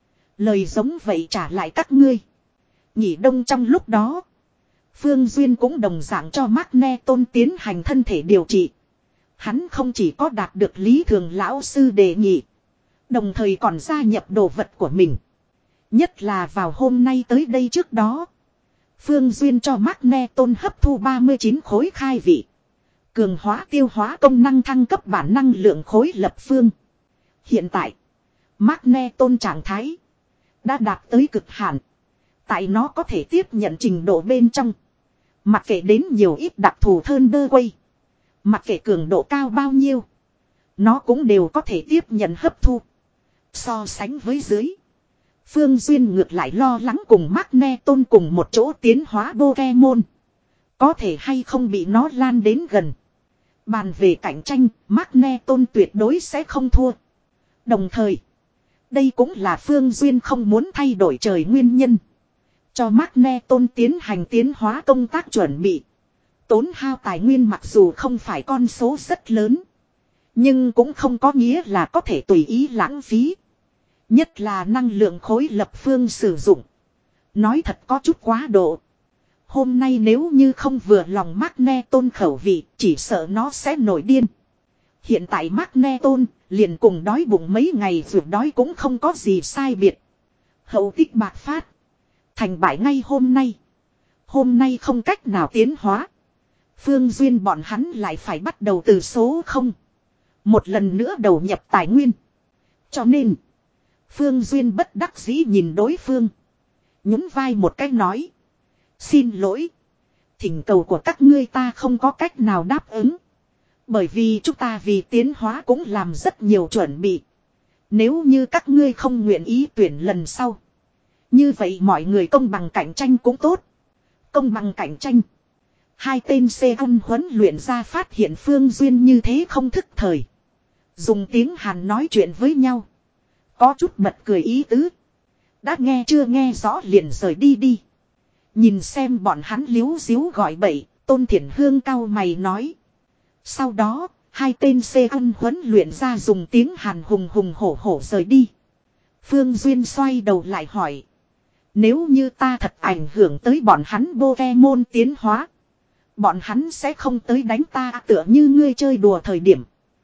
[SPEAKER 1] Lời giống vậy trả lại các ngươi. Nhị đông trong lúc đó. Phương Duyên cũng đồng dạng cho Magneton tiến hành thân thể điều trị. Hắn không chỉ có đạt được Lý Thường lão sư đề nghị. Đồng thời còn gia nhập đồ vật của mình. Nhất là vào hôm nay tới đây trước đó. Phương Duyên cho Magneton hấp thu ba mươi chín khối khai vị. Cường hóa tiêu hóa công năng thăng cấp bản năng lượng khối lập phương. Hiện tại. Magneton trạng thái. Đã đạt tới cực hạn. Tại nó có thể tiếp nhận trình độ bên trong. Mặc kệ đến nhiều ít đặc thù Thunder Wave. Mặc kệ cường độ cao bao nhiêu. Nó cũng đều có thể tiếp nhận hấp thu. So sánh với dưới. Phương Duyên ngược lại lo lắng cùng Magneton cùng một chỗ tiến hóa Pokemon. Có thể hay không bị nó lan đến gần. Bàn về cạnh tranh, Magneton tuyệt đối sẽ không thua. Đồng thời, đây cũng là Phương Duyên không muốn thay đổi trời nguyên nhân. Cho Magneton tiến hành tiến hóa công tác chuẩn bị. Tốn hao tài nguyên mặc dù không phải con số rất lớn. Nhưng cũng không có nghĩa là có thể tùy ý lãng phí. Nhất là năng lượng khối lập phương sử dụng. Nói thật có chút quá độ. Hôm nay nếu như không vừa lòng Magneton khẩu vị, chỉ sợ nó sẽ nổi điên. Hiện tại Magneton liền cùng đói bụng mấy ngày vượt đói cũng không có gì sai biệt. Hậu tích bạc phát. Thành bại ngay hôm nay. Hôm nay không cách nào tiến hóa. Phương Duyên bọn hắn lại phải bắt đầu từ số không. Một lần nữa đầu nhập tài nguyên. Cho nên. Phương Duyên bất đắc dĩ nhìn đối phương. Nhún vai một cái nói. Xin lỗi. Thỉnh cầu của các ngươi ta không có cách nào đáp ứng. Bởi vì chúng ta vì tiến hóa cũng làm rất nhiều chuẩn bị. Nếu như các ngươi không nguyện ý tuyển lần sau. Như vậy mọi người công bằng cạnh tranh cũng tốt. Công bằng cạnh tranh. Hai tên C ăn huấn luyện ra phát hiện Phương Duyên như thế không thức thời. Dùng tiếng Hàn nói chuyện với nhau. Có chút bật cười ý tứ. Đã nghe chưa nghe rõ liền rời đi đi. Nhìn xem bọn hắn liếu díu gọi bậy. Tôn Thiển Hương cau mày nói. Sau đó hai tên C ăn huấn luyện ra dùng tiếng Hàn hùng hùng hổ hổ rời đi. Phương Duyên xoay đầu lại hỏi. Nếu như ta thật ảnh hưởng tới bọn hắn Pokemon tiến hóa. Bọn hắn sẽ không tới đánh ta tựa như ngươi chơi đùa thời điểm.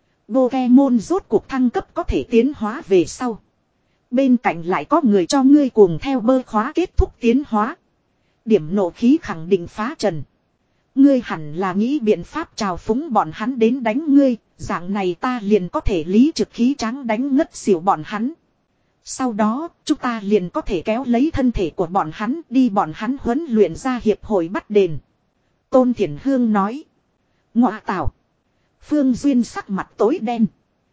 [SPEAKER 1] Pokemon rốt cuộc thăng cấp có thể tiến hóa về sau. Bên cạnh lại có người cho ngươi cuồng theo bơ khóa kết thúc tiến hóa. Điểm nộ khí khẳng định phá trần. Ngươi hẳn là nghĩ biện pháp trào phúng bọn hắn đến đánh ngươi. Dạng này ta liền có thể lý trực khí tráng đánh ngất xỉu bọn hắn. Sau đó chúng ta liền có thể kéo lấy thân thể của bọn hắn đi bọn hắn huấn luyện ra hiệp hội bắt đền. Tôn Thiển Hương nói. Ngọa tảo. Phương Duyên sắc mặt tối đen.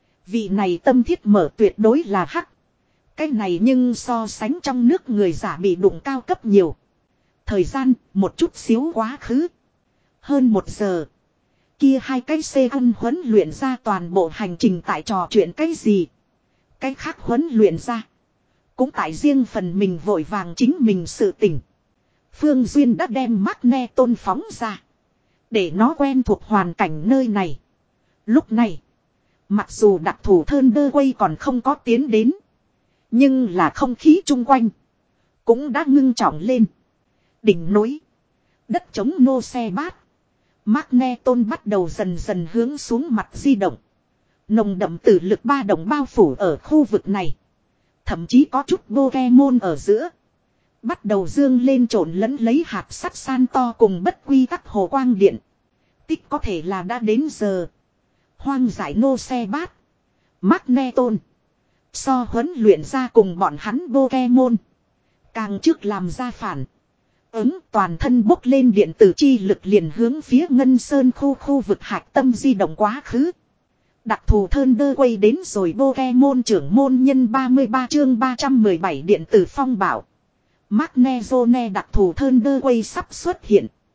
[SPEAKER 1] Vị này tâm thiết mở tuyệt đối là hắc. Cái này nhưng so sánh trong nước người giả bị đụng cao cấp nhiều. Thời gian một chút xíu quá khứ. Hơn một giờ. Kia hai cái xe ăn huấn luyện ra toàn bộ hành trình tại trò chuyện cái gì. Cái khác huấn luyện ra. Cũng tại riêng phần mình vội vàng chính mình sự tỉnh. Phương Duyên đã đem Magneton phóng ra. Để nó quen thuộc hoàn cảnh nơi này. Lúc này. Mặc dù đặc thù Thunder Wave còn không có tiến đến. Nhưng là không khí chung quanh. Cũng đã ngưng trọng lên. Đỉnh núi. Đất trống nô xe bát. Magneton bắt đầu dần dần hướng xuống mặt di động. Nồng đậm tử lực ba động bao phủ ở khu vực này. Thậm chí có chút Pokemon ở giữa. Bắt đầu dương lên trộn lẫn lấy hạt sắt san to cùng bất quy tắc hồ quang điện. Tích có thể là đã đến giờ. Hoang giải nô xe bát. Magneton. So huấn luyện ra cùng bọn hắn Pokemon. Càng trước làm ra phản. Ứng toàn thân bốc lên điện tử chi lực liền hướng phía Ngân Sơn khu khu vực hạch tâm di động quá khứ. Đặc thù Thunder Wave đến rồi Pokemon trưởng môn nhân ba mươi ba chương ba trăm mười bảy điện tử phong bảo. Magnezone đặc thù Thunder Wave sắp xuất hiện.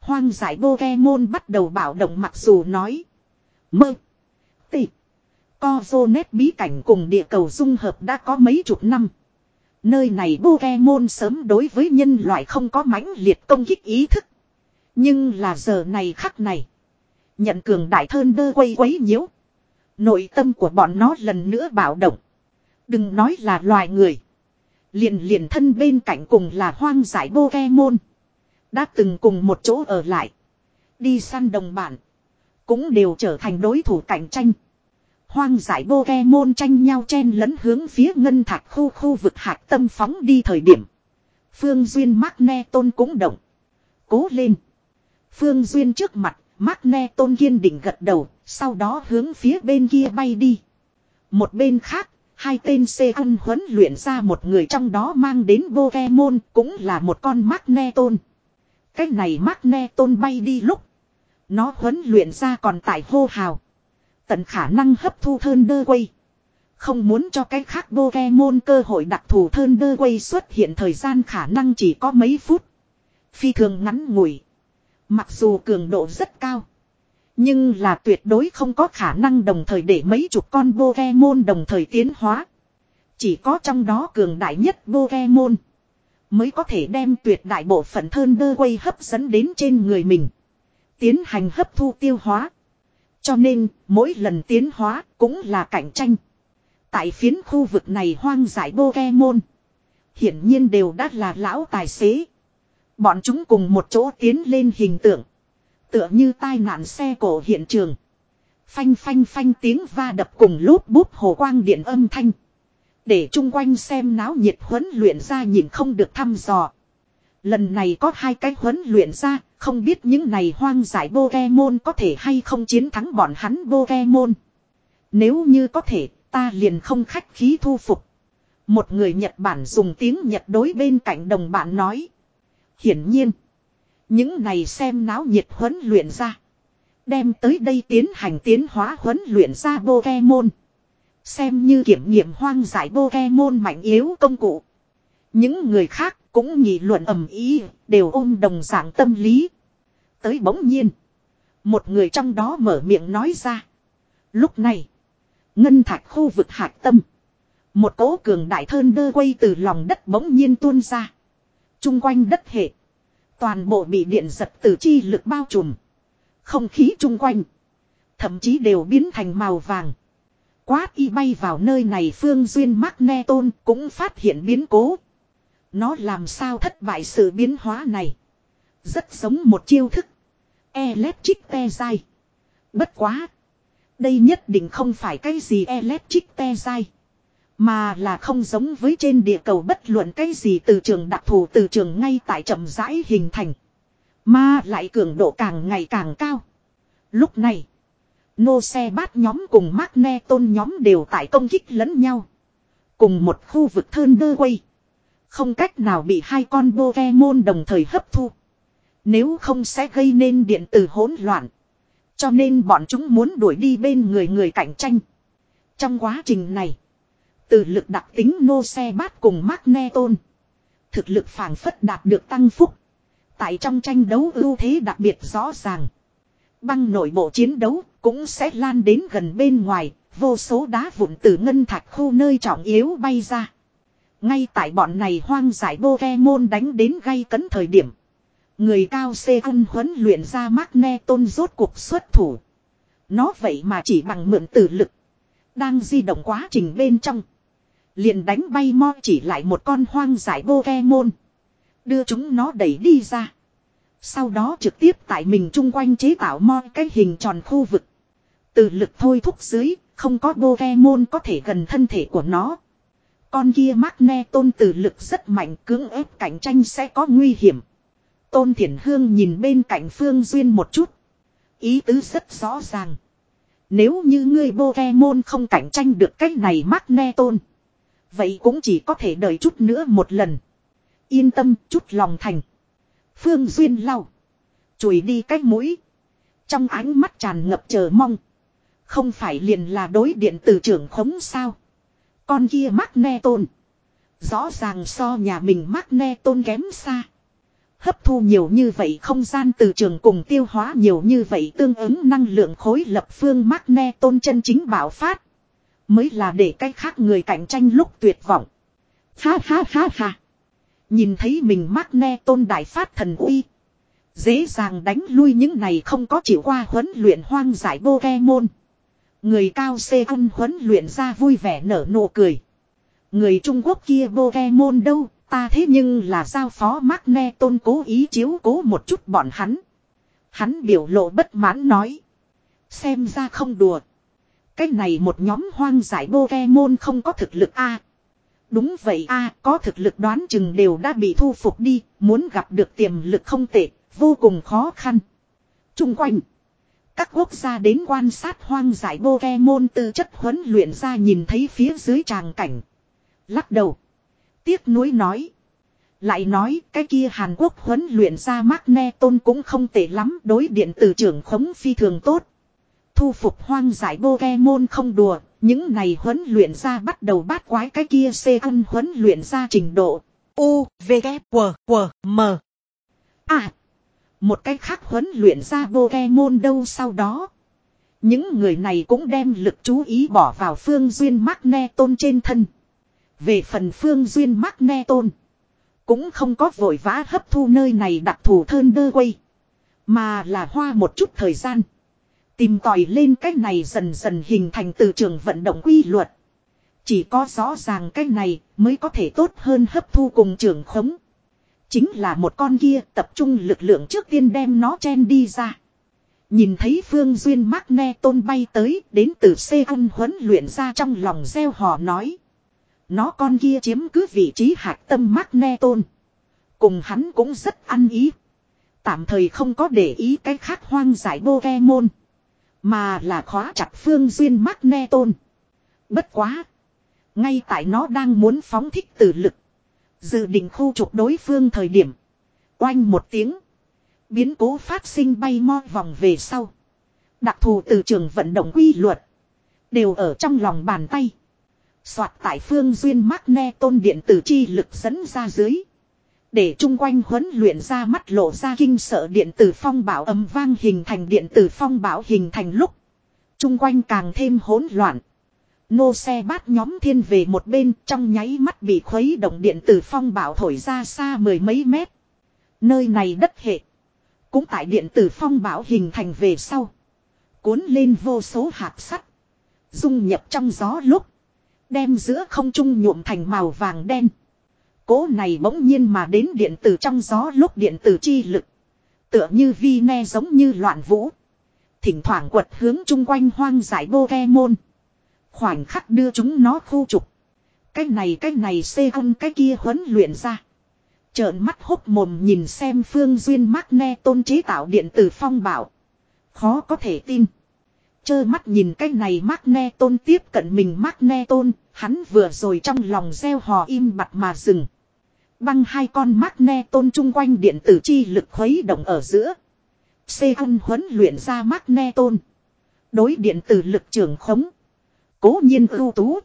[SPEAKER 1] Hoang dại Pokemon bắt đầu bạo động mặc dù nói. Mơ. Tị. Cozonet bí cảnh cùng địa cầu dung hợp đã có mấy chục năm. Nơi này Pokemon sớm đối với nhân loại không có mãnh liệt công kích ý thức. Nhưng là giờ này khắc này. Nhận cường đại thơn đơ quay quấy nhiễu. Nội tâm của bọn nó lần nữa bạo động. Đừng nói là loài người. Liền liền thân bên cạnh cùng là hoang dại Pokemon. Đã từng cùng một chỗ ở lại. Đi săn đồng bản. Cũng đều trở thành đối thủ cạnh tranh. Hoang dại Pokemon tranh nhau chen lẫn hướng phía ngân thạch khu khu vực hạt tâm phóng đi thời điểm. Phương Duyên Magneton cũng động. Cố lên. Phương Duyên trước mặt, Magneton kiên định gật đầu, sau đó hướng phía bên kia bay đi. Một bên khác, hai tên C ăn huấn luyện ra một người trong đó mang đến Pokemon cũng là một con Magneton. Cái này Magneton bay đi lúc. Nó huấn luyện ra còn tại hô hào. Tận khả năng hấp thu Thunderwave. Không muốn cho cái khác Pokemon cơ hội đặc thù Thunderwave xuất hiện thời gian khả năng chỉ có mấy phút. Phi thường ngắn ngủi. Mặc dù cường độ rất cao. Nhưng là tuyệt đối không có khả năng đồng thời để mấy chục con Pokemon đồng thời tiến hóa. Chỉ có trong đó cường đại nhất Pokemon mới có thể đem tuyệt đại bộ phận Thunderwave hấp dẫn đến trên người mình. Tiến hành hấp thu tiêu hóa. Cho nên, mỗi lần tiến hóa cũng là cạnh tranh. Tại phiến khu vực này hoang dại Pokemon. Hiển nhiên đều đã là lão tài xế. Bọn chúng cùng một chỗ tiến lên hình tượng. Tựa như tai nạn xe cổ hiện trường. Phanh phanh phanh tiếng va đập cùng lốp búp hồ quang điện âm thanh. Để chung quanh xem náo nhiệt huấn luyện ra nhìn không được thăm dò. Lần này có hai cái huấn luyện ra, không biết những này hoang dại Pokemon có thể hay không chiến thắng bọn hắn Pokemon. Nếu như có thể, ta liền không khách khí thu phục. Một người Nhật Bản dùng tiếng Nhật đối bên cạnh đồng bạn nói. Hiển nhiên, những này xem náo nhiệt huấn luyện ra. Đem tới đây tiến hành tiến hóa huấn luyện ra Pokemon. Xem như kiểm nghiệm hoang dại Pokemon mạnh yếu công cụ. Những người khác cũng nghị luận ầm ĩ, đều ôm đồng dạng tâm lý. Tới bỗng nhiên, một người trong đó mở miệng nói ra. Lúc này, ngân thạch khu vực hạt tâm. Một cỗ cường đại Thunderwave từ lòng đất bỗng nhiên tuôn ra. Trung quanh đất hệ. Toàn bộ bị điện giật từ chi lực bao trùm. Không khí chung quanh. Thậm chí đều biến thành màu vàng. Quát y bay vào nơi này Phương Duyên Magneton cũng phát hiện biến cố. Nó làm sao thất bại sự biến hóa này. Rất giống một chiêu thức. Electric te dai. Bất quá. Đây nhất định không phải cái gì Electric te dai. Mà là không giống với trên địa cầu bất luận cái gì từ trường đặc thù từ trường ngay tại chậm rãi hình thành. Mà lại cường độ càng ngày càng cao. Lúc này. Nô xe bát nhóm cùng Magneton nhóm đều tại công kích lẫn nhau. Cùng một khu vực Thunderwave. Không cách nào bị hai con Pokemon đồng thời hấp thu. Nếu không sẽ gây nên điện tử hỗn loạn. Cho nên bọn chúng muốn đuổi đi bên người người cạnh tranh. Trong quá trình này. Từ lực đặc tính nô xe bát cùng Magneton. Thực lực phảng phất đạt được tăng phúc. Tại trong tranh đấu ưu thế đặc biệt rõ ràng. Băng nội bộ chiến đấu cũng sẽ lan đến gần bên ngoài. Vô số đá vụn từ ngân thạch khu nơi trọng yếu bay ra. Ngay tại bọn này hoang dại Pokemon đánh đến gay cấn thời điểm. Người cao C ăn huấn luyện ra Magneton rốt cuộc xuất thủ. Nó vậy mà chỉ bằng mượn tử lực. Đang di động quá trình bên trong. Liền đánh bay mo chỉ lại một con hoang dại Pokemon. Đưa chúng nó đẩy đi ra. Sau đó trực tiếp tại mình chung quanh chế tạo mo cái hình tròn khu vực. Từ lực thôi thúc dưới, không có Pokemon có thể gần thân thể của nó. Con kia Magneton từ lực rất mạnh, cưỡng ép cạnh tranh sẽ có nguy hiểm. Tôn Thiển Hương nhìn bên cạnh Phương Duyên một chút. Ý tứ rất rõ ràng. Nếu như ngươi Pokemon không cạnh tranh được cái này Magneton. Vậy cũng chỉ có thể đợi chút nữa một lần. Yên tâm, chút lòng thành. Phương Duyên lau. Chùi đi cái mũi. Trong ánh mắt tràn ngập chờ mong. Không phải liền là đối điện tử trưởng khống sao. Con kia Magneton. Rõ ràng so nhà mình Magneton kém xa. Hấp thu nhiều như vậy không gian từ trường cùng tiêu hóa nhiều như vậy tương ứng năng lượng khối lập phương Magneton chân chính bạo phát. Mới là để cái khác người cạnh tranh lúc tuyệt vọng. Ha ha ha ha. Nhìn thấy mình Magneton đại phát thần uy. Dễ dàng đánh lui những này không có chịu qua huấn luyện hoang dại Pokemon. Người cao C ăn huấn luyện ra vui vẻ nở nụ cười. Người Trung Quốc kia Pokemon đâu, ta thế nhưng là giao phó Magneton cố ý chiếu cố một chút bọn hắn. Hắn biểu lộ bất mãn nói. Xem ra không đùa. Cái này một nhóm hoang dại Pokemon không có thực lực a. Đúng vậy a, có thực lực đoán chừng đều đã bị thu phục đi, muốn gặp được tiềm lực không tệ, vô cùng khó khăn. Trung quanh, các quốc gia đến quan sát hoang dại Pokemon tư chất huấn luyện ra nhìn thấy phía dưới tràng cảnh. Lắc đầu. Tiếc nuối nói. Lại nói cái kia Hàn Quốc huấn luyện ra Magneton cũng không tệ lắm, đối điện tử trưởng khống phi thường tốt. Thu phục hoang dại Pokemon không đùa, những này huấn luyện ra bắt đầu bát quái cái kia C ăn huấn luyện ra trình độ. U, V, K, W, W, M. À, một cách khác huấn luyện ra Pokemon đâu sau đó. Những người này cũng đem lực chú ý bỏ vào Phương Duyên Magneton trên thân. Về phần Phương Duyên Magneton, cũng không có vội vã hấp thu nơi này đặc thù Thunderwave, mà là hoa một chút thời gian. Tìm tòi lên cái này dần dần hình thành từ trường vận động quy luật. Chỉ có rõ ràng cái này mới có thể tốt hơn hấp thu cùng trường khống. Chính là một con kia tập trung lực lượng trước tiên đem nó chen đi ra. Nhìn thấy Phương Duyên Magneton bay tới đến từ C ăn huấn luyện ra trong lòng gieo hò nói. Nó con kia chiếm cứ vị trí hạch tâm Magneton. Cùng hắn cũng rất ăn ý. Tạm thời không có để ý cái khác hoang dại Pokemon. Mà là khóa chặt Phương Duyên Magneton. Bất quá. Ngay tại nó đang muốn phóng thích từ lực. Dự định khu trục đối phương thời điểm. Oanh một tiếng. Biến cố phát sinh bay mo vòng về sau. Đặc thù từ trường vận động quy luật. Đều ở trong lòng bàn tay. Soạt tại Phương Duyên Magneton điện tử chi lực dẫn ra dưới. Để chung quanh huấn luyện ra mắt lộ ra kinh sợ điện tử phong bão ầm vang hình thành điện tử phong bão hình thành lúc. Chung quanh càng thêm hỗn loạn. Nô xe bát nhóm thiên về một bên trong nháy mắt bị khuấy động điện tử phong bão thổi ra xa mười mấy mét. Nơi này đất hệ. Cũng tại điện tử phong bão hình thành về sau. Cuốn lên vô số hạt sắt. Dung nhập trong gió lúc. Đem giữa không trung nhuộm thành màu vàng đen. Cố này bỗng nhiên mà đến điện tử trong gió lúc điện tử chi lực. Tựa như vi ne giống như loạn vũ. Thỉnh thoảng quật hướng chung quanh hoang dại Pokemon. Khoảnh khắc đưa chúng nó khu trục. Cái này cái này xê ăn cái kia huấn luyện ra. Trợn mắt hốc mồm nhìn xem Phương Duyên Magneton chế tạo điện tử phong bảo. Khó có thể tin. Chơ mắt nhìn cái này Magneton tiếp cận mình Magneton. Hắn vừa rồi trong lòng gieo hò im bặt mà dừng. Băng hai con Magneton chung quanh điện tử chi lực khuấy động ở giữa. Xê ăn huấn luyện ra Magneton. Đối điện tử lực trường khống. Cố nhiên ưu tú.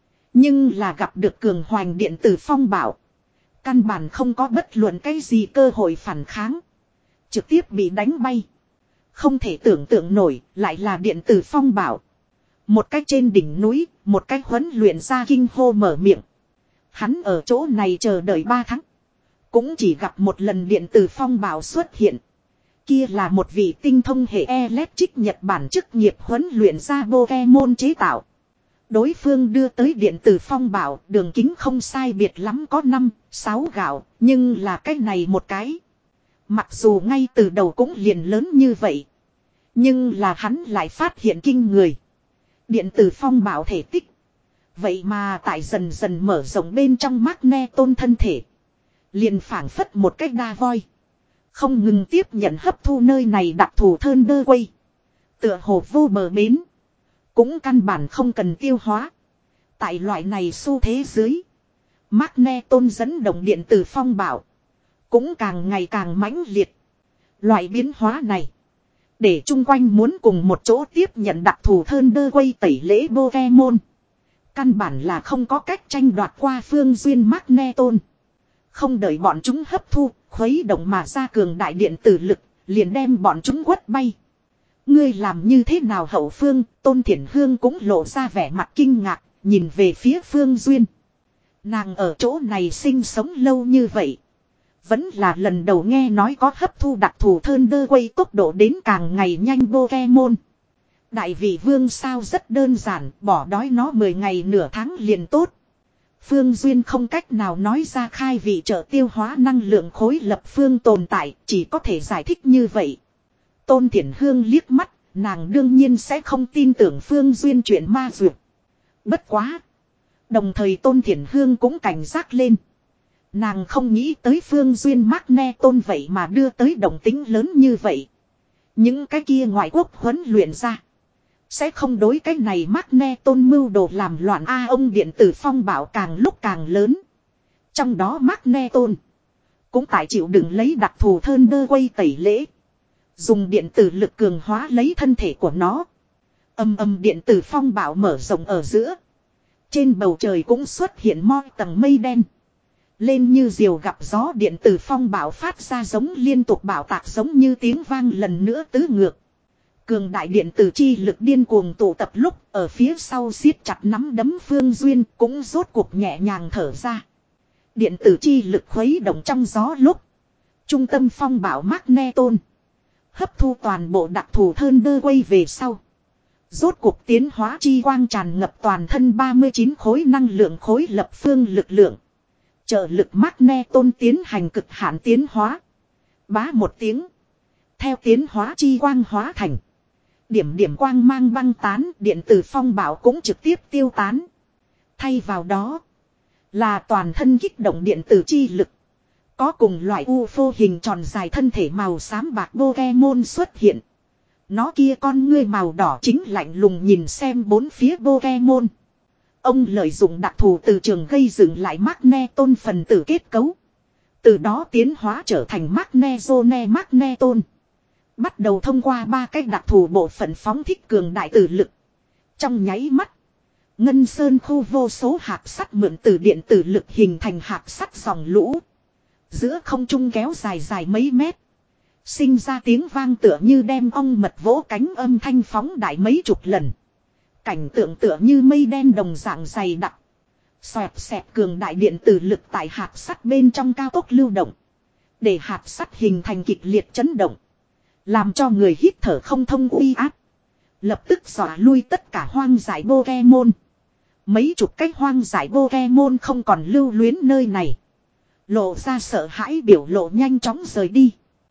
[SPEAKER 1] Nhưng là gặp được cường hoành điện tử phong bảo. Căn bản không có bất luận cái gì cơ hội phản kháng. Trực tiếp bị đánh bay. Không thể tưởng tượng nổi lại là điện tử phong bảo. Một cách trên đỉnh núi, một cách huấn luyện ra kinh hô mở miệng. Hắn ở chỗ này chờ đợi ba tháng. Cũng chỉ gặp một lần điện tử phong bảo xuất hiện. Kia là một vị tinh thông hệ electric Nhật Bản chức nghiệp huấn luyện ra Pokemon chế tạo. Đối phương đưa tới điện tử phong bảo đường kính không sai biệt lắm có năm, sáu gạo, nhưng là cái này một cái. Mặc dù ngay từ đầu cũng liền lớn như vậy. Nhưng là hắn lại phát hiện kinh người. Điện tử phong bảo thể tích. Vậy mà tại dần dần mở rộng bên trong Magneton thân thể. Liền phảng phất một cách đa voi. Không ngừng tiếp nhận hấp thu nơi này đặc thù Thunderwave. Tựa hồ vô bờ bến. Cũng căn bản không cần tiêu hóa. Tại loại này xu thế dưới. Magneton dẫn động điện tử phong bảo. Cũng càng ngày càng mãnh liệt. Loại biến hóa này. Để chung quanh muốn cùng một chỗ tiếp nhận đặc thù Thunderwave tẩy lễ Pokemon. Căn bản là không có cách tranh đoạt qua Phương Duyên Magneton. Không đợi bọn chúng hấp thu, khuấy động mà ra cường đại điện tử lực, liền đem bọn chúng quất bay. Ngươi làm như thế nào hậu phương, Tôn Thiển Hương cũng lộ ra vẻ mặt kinh ngạc, nhìn về phía Phương Duyên. Nàng ở chỗ này sinh sống lâu như vậy. Vẫn là lần đầu nghe nói có hấp thu đặc thù Thunder Wave tốc độ đến càng ngày nhanh Pokemon. Đại vị vương sao rất đơn giản, bỏ đói nó mười ngày nửa tháng liền tốt. Phương Duyên không cách nào nói ra khai vị trợ tiêu hóa năng lượng khối lập phương tồn tại, chỉ có thể giải thích như vậy. Tôn Thiển Hương liếc mắt, nàng đương nhiên sẽ không tin tưởng Phương Duyên chuyện ma dược. Bất quá. Đồng thời Tôn Thiển Hương cũng cảnh giác lên. Nàng không nghĩ tới Phương Duyên Magneton vậy mà đưa tới động tính lớn như vậy. Những cái kia ngoại quốc huấn luyện ra. Sẽ không đối cái này Magneton mưu đồ làm loạn A ông điện tử phong bảo càng lúc càng lớn. Trong đó Magneton cũng tại chịu đựng lấy đặc thù Thunder Wave tẩy lễ. Dùng điện tử lực cường hóa lấy thân thể của nó. Âm âm điện tử phong bảo mở rộng ở giữa. Trên bầu trời cũng xuất hiện moi tầng mây đen. Lên như diều gặp gió điện tử phong bảo phát ra giống liên tục bảo tạc giống như tiếng vang lần nữa tứ ngược. Cường đại điện tử chi lực điên cuồng tụ tập lúc ở phía sau siết chặt nắm đấm Phương Duyên cũng rốt cuộc nhẹ nhàng thở ra. Điện tử chi lực khuấy động trong gió lúc. Trung tâm phong bảo Magneton. Hấp thu toàn bộ đặc thù Thunder Wave về sau. Rốt cuộc tiến hóa chi quang tràn ngập toàn thân ba mươi chín khối năng lượng khối lập phương lực lượng. Trợ lực Magneton tiến hành cực hạn tiến hóa. Bá một tiếng. Theo tiến hóa chi quang hóa thành. Điểm điểm quang mang băng tán, điện tử phong bảo cũng trực tiếp tiêu tán. Thay vào đó. Là toàn thân kích động điện tử chi lực. Có cùng loại u ép ô hình tròn dài thân thể màu xám bạc Pokemon xuất hiện. Nó kia con ngươi màu đỏ chính lạnh lùng nhìn xem bốn phía Pokemon. Ông lợi dụng đặc thù từ trường gây dựng lại Magneton phần tử kết cấu. Từ đó tiến hóa trở thành Magnezone Magneton. Bắt đầu thông qua ba cách đặc thù bộ phận phóng thích cường đại tử lực. Trong nháy mắt. Ngân sơn khu vô số hạt sắt mượn từ điện tử lực hình thành hạt sắt dòng lũ. Giữa không trung kéo dài dài mấy mét. Sinh ra tiếng vang tựa như đem ong mật vỗ cánh âm thanh phóng đại mấy chục lần. Cảnh tượng tựa như mây đen đồng dạng dày đặc. Xoẹt xẹt cường đại điện tử lực tại hạt sắt bên trong cao tốc lưu động. Để hạt sắt hình thành kịch liệt chấn động. Làm cho người hít thở không thông uy áp. Lập tức dọa lui tất cả hoang dại Pokemon. Mấy chục cái hoang dại Pokemon không còn lưu luyến nơi này. Lộ ra sợ hãi biểu lộ nhanh chóng rời đi.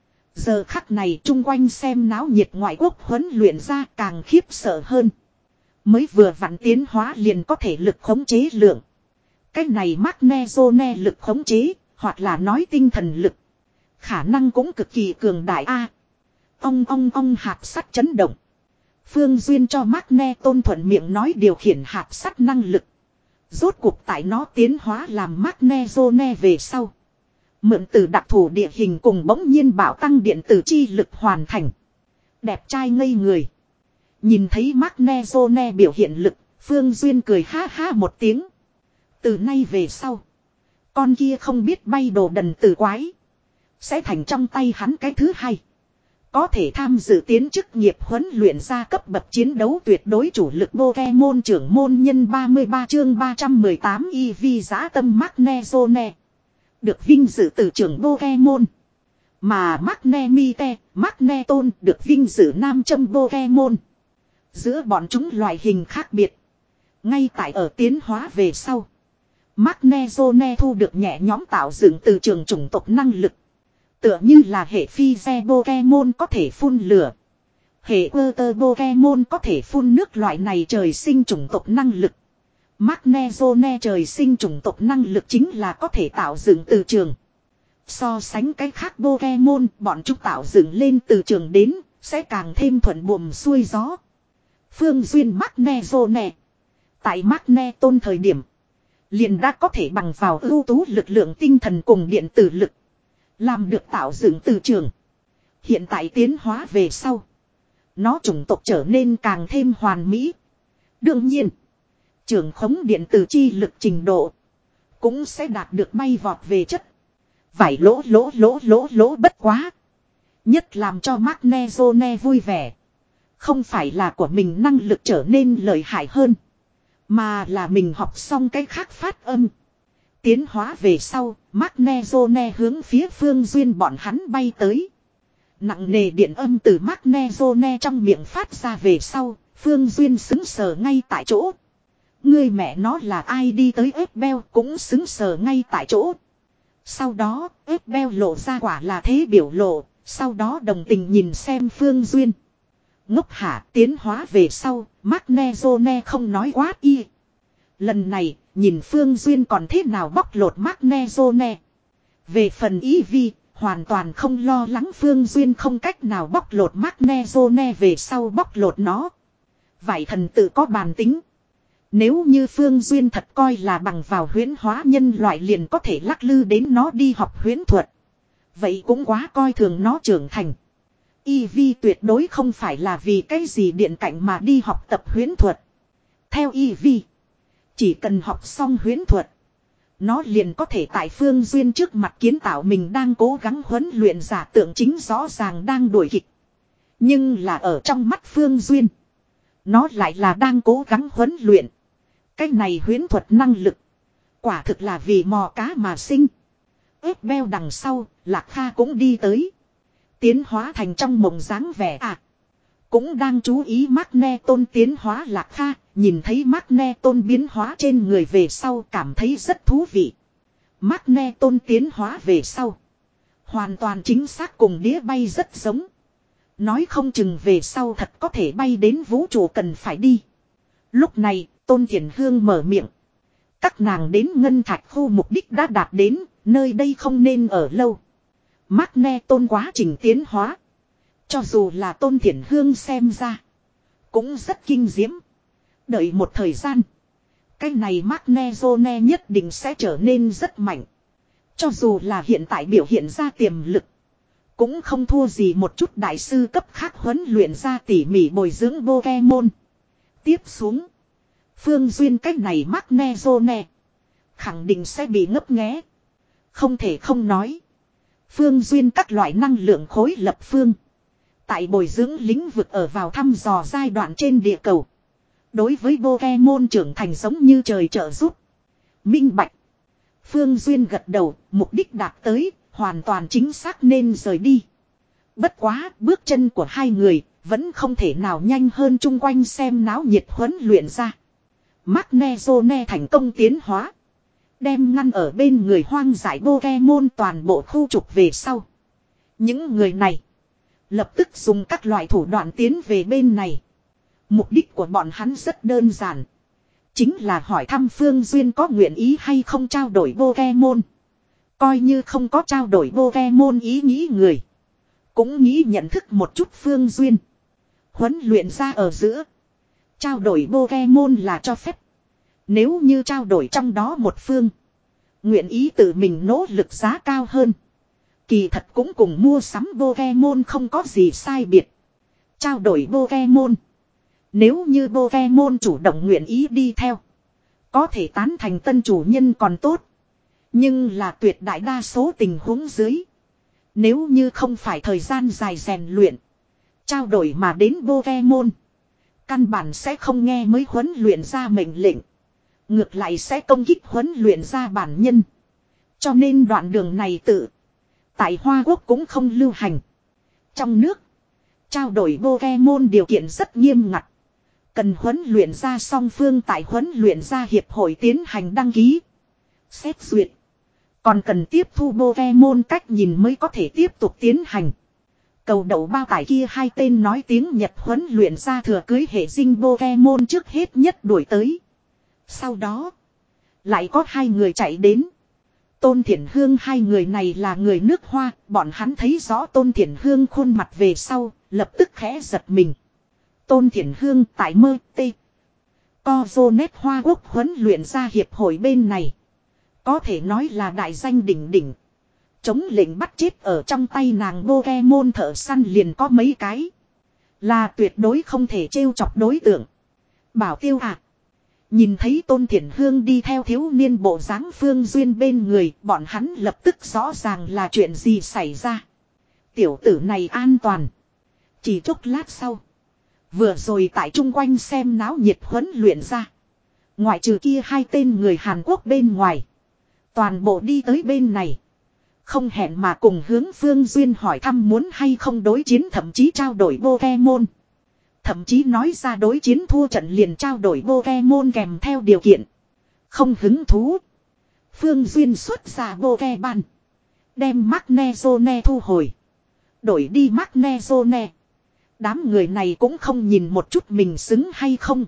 [SPEAKER 1] Giờ khắc này chung quanh xem náo nhiệt ngoại quốc huấn luyện ra càng khiếp sợ hơn. Mới vừa vặn tiến hóa liền có thể lực khống chế lượng. Cái này Magnezone lực khống chế, hoặc là nói tinh thần lực. Khả năng cũng cực kỳ cường đại a. Ong ong ong hạt sắt chấn động. Phương Duyên cho Magneton thuận miệng nói điều khiển hạt sắt năng lực. Rốt cuộc tại nó tiến hóa làm Magnezone về sau. Mượn từ đặc thù địa hình cùng bỗng nhiên bảo tăng điện tử chi lực hoàn thành. Đẹp trai ngây người. Nhìn thấy Magnezone biểu hiện lực, Phương Duyên cười ha ha một tiếng. Từ nay về sau. Con kia không biết bay đồ đần tử quái. Sẽ thành trong tay hắn cái thứ hai. Có thể tham dự tiến chức nghiệp huấn luyện ra cấp bậc chiến đấu tuyệt đối chủ lực Pokemon trưởng môn nhân ba mươi ba chương ba trăm mười tám y vi giã tâm Magnezone. Được vinh dự từ trưởng Pokemon. Mà Magnemite, Magneton được vinh dự nam châm Pokemon. Giữa bọn chúng loại hình khác biệt. Ngay tại ở tiến hóa về sau. Magnezone thu được nhẹ nhóm tạo dựng từ trường chủng tộc năng lực. Tựa như là hệ phi xe Pokemon có thể phun lửa. Hệ Water Pokemon có thể phun nước loại này trời sinh chủng tộc năng lực. Magnezone trời sinh chủng tộc năng lực chính là có thể tạo dựng từ trường. So sánh cái khác Pokemon, bọn chúng tạo dựng lên từ trường đến, sẽ càng thêm thuận buồm xuôi gió. Phương Duyên Magnezone. Tại Magneton thời điểm, liền đã có thể bằng vào ưu tú lực lượng tinh thần cùng điện tử lực. Làm được tạo dựng từ trường. Hiện tại tiến hóa về sau. Nó chủng tộc trở nên càng thêm hoàn mỹ. Đương nhiên. Trường khống điện tử chi lực trình độ. Cũng sẽ đạt được bay vọt về chất. Vải lỗ lỗ lỗ lỗ lỗ bất quá. Nhất làm cho Magnezone vui vẻ. Không phải là của mình năng lực trở nên lợi hại hơn. Mà là mình học xong cái khác phát âm. Tiến hóa về sau, Magnezone hướng phía Phương Duyên bọn hắn bay tới. Nặng nề điện âm từ Magnezone trong miệng phát ra về sau, Phương Duyên xứng sờ ngay tại chỗ. Ngươi mẹ nó là ai đi tới ếp beo cũng xứng sờ ngay tại chỗ. Sau đó, ếp beo lộ ra quả là thế biểu lộ, sau đó đồng tình nhìn xem Phương Duyên. Ngốc hả tiến hóa về sau, Magnezone không nói quát y. Lần này, nhìn Phương Duyên còn thế nào bóc lột Magnezone. Về phần ý vi, hoàn toàn không lo lắng Phương Duyên không cách nào bóc lột Magnezone về sau bóc lột nó. Vậy thần tự có bàn tính. Nếu như Phương Duyên thật coi là bằng vào huyễn hóa nhân loại liền có thể lắc lư đến nó đi học huyễn thuật. Vậy cũng quá coi thường nó trưởng thành. Y Vi tuyệt đối không phải là vì cái gì điện cảnh mà đi học tập huyễn thuật. Theo Y Vi, chỉ cần học xong huyễn thuật, nó liền có thể tại Phương Duyên trước mặt kiến tạo mình đang cố gắng huấn luyện giả tượng chính rõ ràng đang đuổi kịch. Nhưng là ở trong mắt Phương Duyên, nó lại là đang cố gắng huấn luyện. Cái này huyễn thuật năng lực, quả thực là vì mò cá mà sinh. Ướp beo đằng sau, Lạc Kha cũng đi tới. Tiến hóa thành trong mộng dáng vẻ à. Cũng đang chú ý Magneton tiến hóa Lạc Kha, nhìn thấy Magneton biến hóa trên người về sau cảm thấy rất thú vị. Magneton tiến hóa về sau, hoàn toàn chính xác cùng đĩa bay rất giống. Nói không chừng về sau thật có thể bay đến vũ trụ cần phải đi. Lúc này, Tôn Thiển Hương mở miệng. Các nàng đến Ngân Thạch khu mục đích đã đạt đến, nơi đây không nên ở lâu. Magneton quá trình tiến hóa, cho dù là Tôn Thiển Hương xem ra, cũng rất kinh diễm. Đợi một thời gian, cái này Magnezone nhất định sẽ trở nên rất mạnh. Cho dù là hiện tại biểu hiện ra tiềm lực, cũng không thua gì một chút đại sư cấp khác huấn luyện ra tỉ mỉ bồi dưỡng Pokemon. Tiếp xuống, Phương Duyên cách này Magnezone khẳng định sẽ bị ngấp nghé. Không thể không nói, Phương Duyên các loại năng lượng khối lập phương, tại bồi dưỡng lĩnh vực ở vào thăm dò giai đoạn trên địa cầu, đối với Pokemon trưởng thành giống như trời trợ giúp. Minh bạch. Phương Duyên gật đầu, mục đích đạt tới, hoàn toàn chính xác nên rời đi. Bất quá, bước chân của hai người, vẫn không thể nào nhanh hơn chung quanh xem náo nhiệt huấn luyện ra. Magnezone thành công tiến hóa, đem ngăn ở bên người hoang dại Pokemon toàn bộ khu trục về sau. Những người này lập tức dùng các loại thủ đoạn tiến về bên này. Mục đích của bọn hắn rất đơn giản, chính là hỏi thăm Phương Duyên có nguyện ý hay không trao đổi Pokemon. Coi như không có trao đổi Pokemon ý nghĩ người, cũng nghĩ nhận thức một chút Phương Duyên. Huấn luyện ra ở giữa, trao đổi Pokemon là cho phép. Nếu như trao đổi trong đó một phương nguyện ý tự mình nỗ lực giá cao hơn, kỳ thật cũng cùng mua sắm Pokemon không có gì sai biệt. Trao đổi Pokemon, nếu như Pokemon chủ động nguyện ý đi theo, có thể tán thành tân chủ nhân còn tốt. Nhưng là tuyệt đại đa số tình huống dưới, nếu như không phải thời gian dài rèn luyện, trao đổi mà đến Pokemon, căn bản sẽ không nghe mới huấn luyện ra mệnh lệnh, ngược lại sẽ công kích huấn luyện ra bản nhân. Cho nên đoạn đường này tự tại Hoa Quốc cũng không lưu hành. Trong nước, trao đổi Pokemon điều kiện rất nghiêm ngặt. Cần huấn luyện ra song phương tại huấn luyện ra hiệp hội tiến hành đăng ký, xét duyệt. Còn cần tiếp thu Pokemon cách nhìn mới có thể tiếp tục tiến hành. Cầu đậu bao tải kia hai tên nói tiếng Nhật huấn luyện ra thừa cưới hệ dinh Pokemon trước hết nhất đuổi tới. Sau đó, lại có hai người chạy đến. Tôn Thiển Hương hai người này là người nước Hoa, bọn hắn thấy rõ Tôn Thiển Hương khuôn mặt về sau, lập tức khẽ giật mình. Tôn Thiển Hương tại mơ tê. Cozonet Hoa Quốc huấn luyện ra hiệp hội bên này, có thể nói là đại danh đỉnh đỉnh. Chống lệnh bắt chết ở trong tay nàng Pokemon thợ săn liền có mấy cái, là tuyệt đối không thể trêu chọc đối tượng. Bảo Tiêu à, Nhìn thấy Tôn Thiển Hương đi theo thiếu niên bộ dáng Phương Duyên bên người, bọn hắn lập tức rõ ràng là chuyện gì xảy ra. Tiểu tử này an toàn. Chỉ chốc lát sau. Vừa rồi tại chung quanh xem náo nhiệt huấn luyện ra. Ngoại trừ kia hai tên người Hàn Quốc bên ngoài. Toàn bộ đi tới bên này. Không hẹn mà cùng hướng Phương Duyên hỏi thăm muốn hay không đối chiến, thậm chí trao đổi Pokemon. Thậm chí nói ra đối chiến thua trận liền trao đổi Pokemon kèm theo điều kiện. Không hứng thú. Phương Duyên xuất ra Pokemon. Đem Magnezone thu hồi. Đổi đi Magnezone. Đám người này cũng không nhìn một chút mình xứng hay không.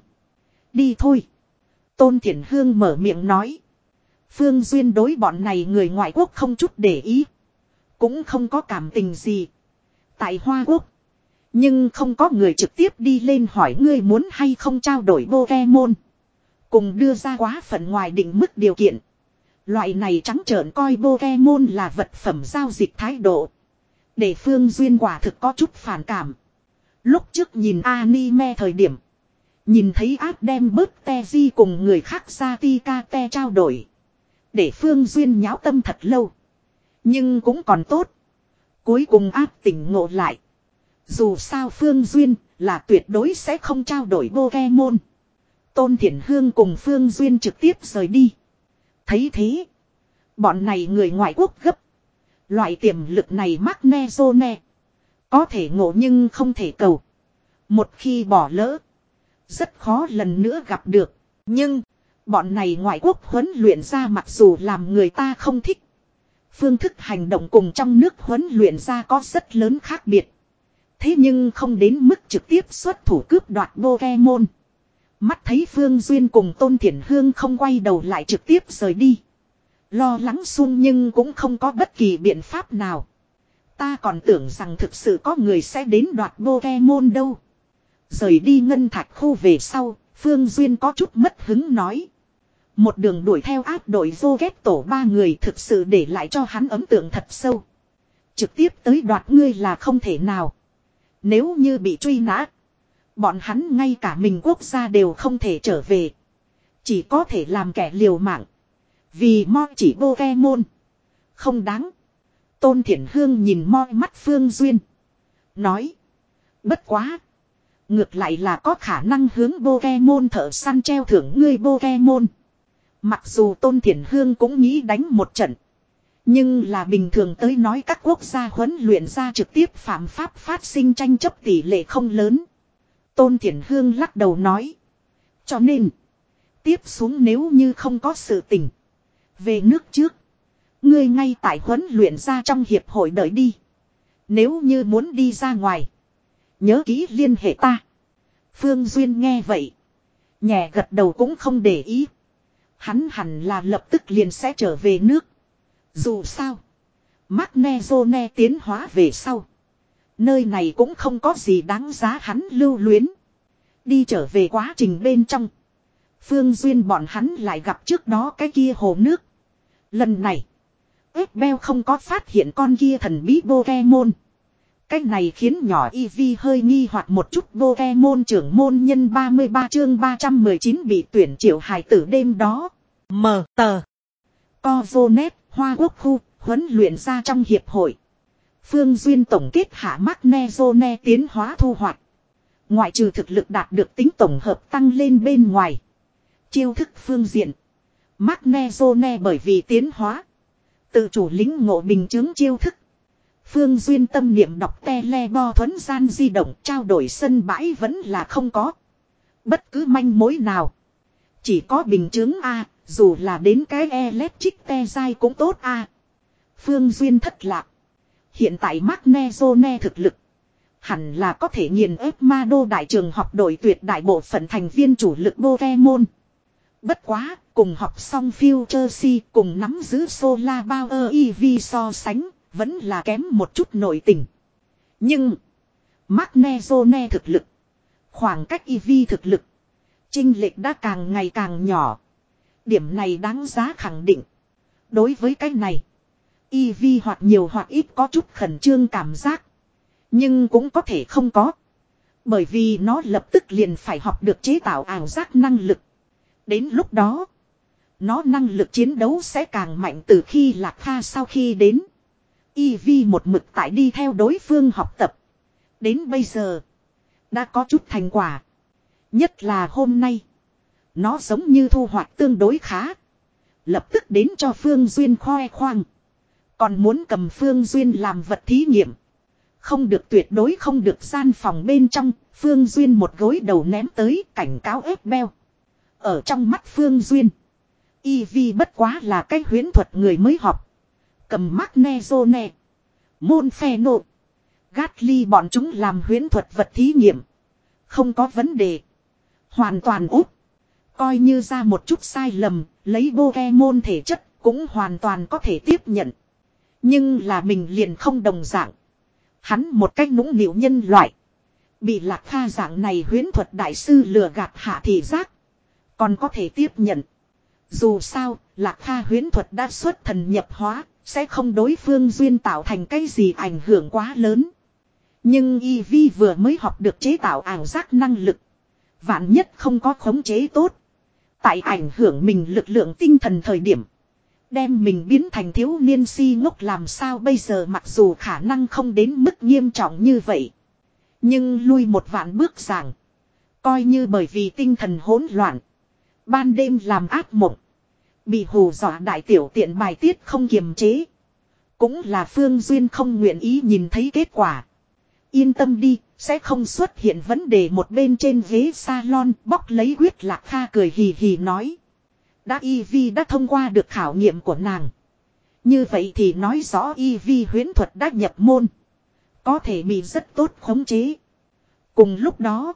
[SPEAKER 1] Đi thôi. Tôn Thiển Hương mở miệng nói. Phương Duyên đối bọn này người ngoại quốc không chút để ý. Cũng không có cảm tình gì. Tại Hoa Quốc. Nhưng không có người trực tiếp đi lên hỏi ngươi muốn hay không trao đổi Pokemon. Cùng đưa ra quá phận ngoài định mức điều kiện. Loại này trắng trợn coi Pokemon là vật phẩm giao dịch thái độ. Để Phương Duyên quả thực có chút phản cảm. Lúc trước nhìn anime thời điểm. Nhìn thấy ác đem bớt Teji cùng người khác ra Tikate trao đổi. Để Phương Duyên nháo tâm thật lâu. Nhưng cũng còn tốt. Cuối cùng ác tỉnh ngộ lại. Dù sao Phương Duyên là tuyệt đối sẽ không trao đổi Pokemon. Tôn Thiển Hương cùng Phương Duyên trực tiếp rời đi. Thấy thế. Bọn này người ngoại quốc gấp. Loại tiềm lực này Magnezone. Có thể ngộ nhưng không thể cầu. Một khi bỏ lỡ. Rất khó lần nữa gặp được. Nhưng. Bọn này ngoại quốc huấn luyện ra mặc dù làm người ta không thích. Phương thức hành động cùng trong nước huấn luyện ra có rất lớn khác biệt. Thế nhưng không đến mức trực tiếp xuất thủ cướp đoạt Pokemon. Mắt thấy Phương Duyên cùng Tôn Thiển Hương không quay đầu lại trực tiếp rời đi. Lo lắng sung nhưng cũng không có bất kỳ biện pháp nào. Ta còn tưởng rằng thực sự có người sẽ đến đoạt Pokemon đâu. Rời đi ngân thạch khu về sau, Phương Duyên có chút mất hứng nói. Một đường đuổi theo áp đội vô ghét tổ ba người thực sự để lại cho hắn ấn tượng thật sâu. Trực tiếp tới đoạt ngươi là không thể nào. Nếu như bị truy nã, bọn hắn ngay cả mình quốc gia đều không thể trở về. Chỉ có thể làm kẻ liều mạng. Vì mo chỉ Pokemon. Không đáng. Tôn Thiển Hương nhìn mo mắt Phương Duyên. Nói. Bất quá. Ngược lại là có khả năng hướng Pokemon thợ săn treo thưởng ngươi Pokemon. Mặc dù Tôn Thiển Hương cũng nghĩ đánh một trận. Nhưng là bình thường tới nói các quốc gia huấn luyện ra trực tiếp phạm pháp phát sinh tranh chấp tỷ lệ không lớn. Tôn Thiển Hương lắc đầu nói. Cho nên. Tiếp xuống nếu như không có sự tình. Về nước trước. Ngươi ngay tại huấn luyện ra trong hiệp hội đợi đi. Nếu như muốn đi ra ngoài. Nhớ kỹ liên hệ ta. Phương Duyên nghe vậy. Nhẹ gật đầu cũng không để ý. Hắn hẳn là lập tức liền sẽ trở về nước. Dù sao. Magnezone tiến hóa về sau. Nơi này cũng không có gì đáng giá hắn lưu luyến. Đi trở về quá trình bên trong. Phương Duyên bọn hắn lại gặp trước đó cái kia hồ nước. Lần này. Ếch không có phát hiện con kia thần bí Pokemon. Cái này khiến nhỏ Eevee hơi nghi hoặc một chút. Pokemon trưởng môn nhân ba mươi ba chương ba trăm mười chín bị tuyển triệu hài tử đêm đó. Mờ tờ. Cozonet, Hoa Quốc khu, huấn luyện ra trong hiệp hội. Phương Duyên tổng kết hạ Magnezone tiến hóa thu hoạch. Ngoại trừ thực lực đạt được tính tổng hợp tăng lên bên ngoài. Chiêu thức phương diện. Magnezone bởi vì tiến hóa. Tự chủ lính ngộ bình chứng chiêu thức. Phương Duyên tâm niệm đọc telebo thuấn gian di động trao đổi sân bãi vẫn là không có. Bất cứ manh mối nào. Chỉ có bình chứng A, dù là đến cái electric te dai cũng tốt A. Phương Duyên thất lạc. Hiện tại Magnezone thực lực. Hẳn là có thể nghiền ép ma đô đại trường học đội tuyệt đại bộ phận thành viên chủ lực Pokemon. Bất quá, cùng học xong Future C cùng nắm giữ Solar Power Eevee so sánh, vẫn là kém một chút nội tình. Nhưng, Magnezone thực lực, khoảng cách Eevee thực lực, chênh lệch đã càng ngày càng nhỏ. Điểm này đáng giá khẳng định. Đối với cái này, Eevee hoặc nhiều hoặc ít có chút khẩn trương cảm giác. Nhưng cũng có thể không có. Bởi vì nó lập tức liền phải học được chế tạo ảo giác năng lực. Đến lúc đó, nó năng lực chiến đấu sẽ càng mạnh từ khi Lạc Kha sau khi đến. Eevee một mực tại đi theo đối phương học tập. Đến bây giờ, đã có chút thành quả. Nhất là hôm nay, nó giống như thu hoạch tương đối khá. Lập tức đến cho Phương Duyên khoe khoang. Còn muốn cầm Phương Duyên làm vật thí nghiệm. Không được, tuyệt đối không được. Gian phòng bên trong, Phương Duyên một gối đầu ném tới cảnh cáo ép beo. Ở trong mắt Phương Duyên, Eevee bất quá là cái huyễn thuật người mới học. Cầm Magnezone, Monferno, Gatly bọn chúng làm huyễn thuật vật thí nghiệm. Không có vấn đề. Hoàn toàn úp. Coi như ra một chút sai lầm, lấy Pokemon thể chất cũng hoàn toàn có thể tiếp nhận. Nhưng là mình liền không đồng dạng. Hắn một cách nũng nịu nhân loại. Bị Lạc Kha dạng này huyễn thuật đại sư lừa gạt hạ thị giác. Còn có thể tiếp nhận. Dù sao, Lạc Kha huyễn thuật đã xuất thần nhập hóa, sẽ không đối Phương Duyên tạo thành cái gì ảnh hưởng quá lớn. Nhưng Eevee vừa mới học được chế tạo ảo giác năng lực. Vạn nhất không có khống chế tốt. Tại ảnh hưởng mình lực lượng tinh thần thời điểm. Đem mình biến thành thiếu niên si ngốc làm sao bây giờ, mặc dù khả năng không đến mức nghiêm trọng như vậy. Nhưng lui một vạn bước giảng. Coi như bởi vì tinh thần hỗn loạn. Ban đêm làm ác mộng. Bị hù dọa đại tiểu tiện bài tiết không kiềm chế. Cũng là Phương Duyên không nguyện ý nhìn thấy kết quả. Yên tâm đi, sẽ không xuất hiện vấn đề. Một bên trên ghế salon bóc lấy huyết Lạc Kha cười hì hì nói. Đã Eevee đã thông qua được khảo nghiệm của nàng. Như vậy thì nói rõ Eevee huyễn thuật đã nhập môn. Có thể bị rất tốt khống chế. Cùng lúc đó,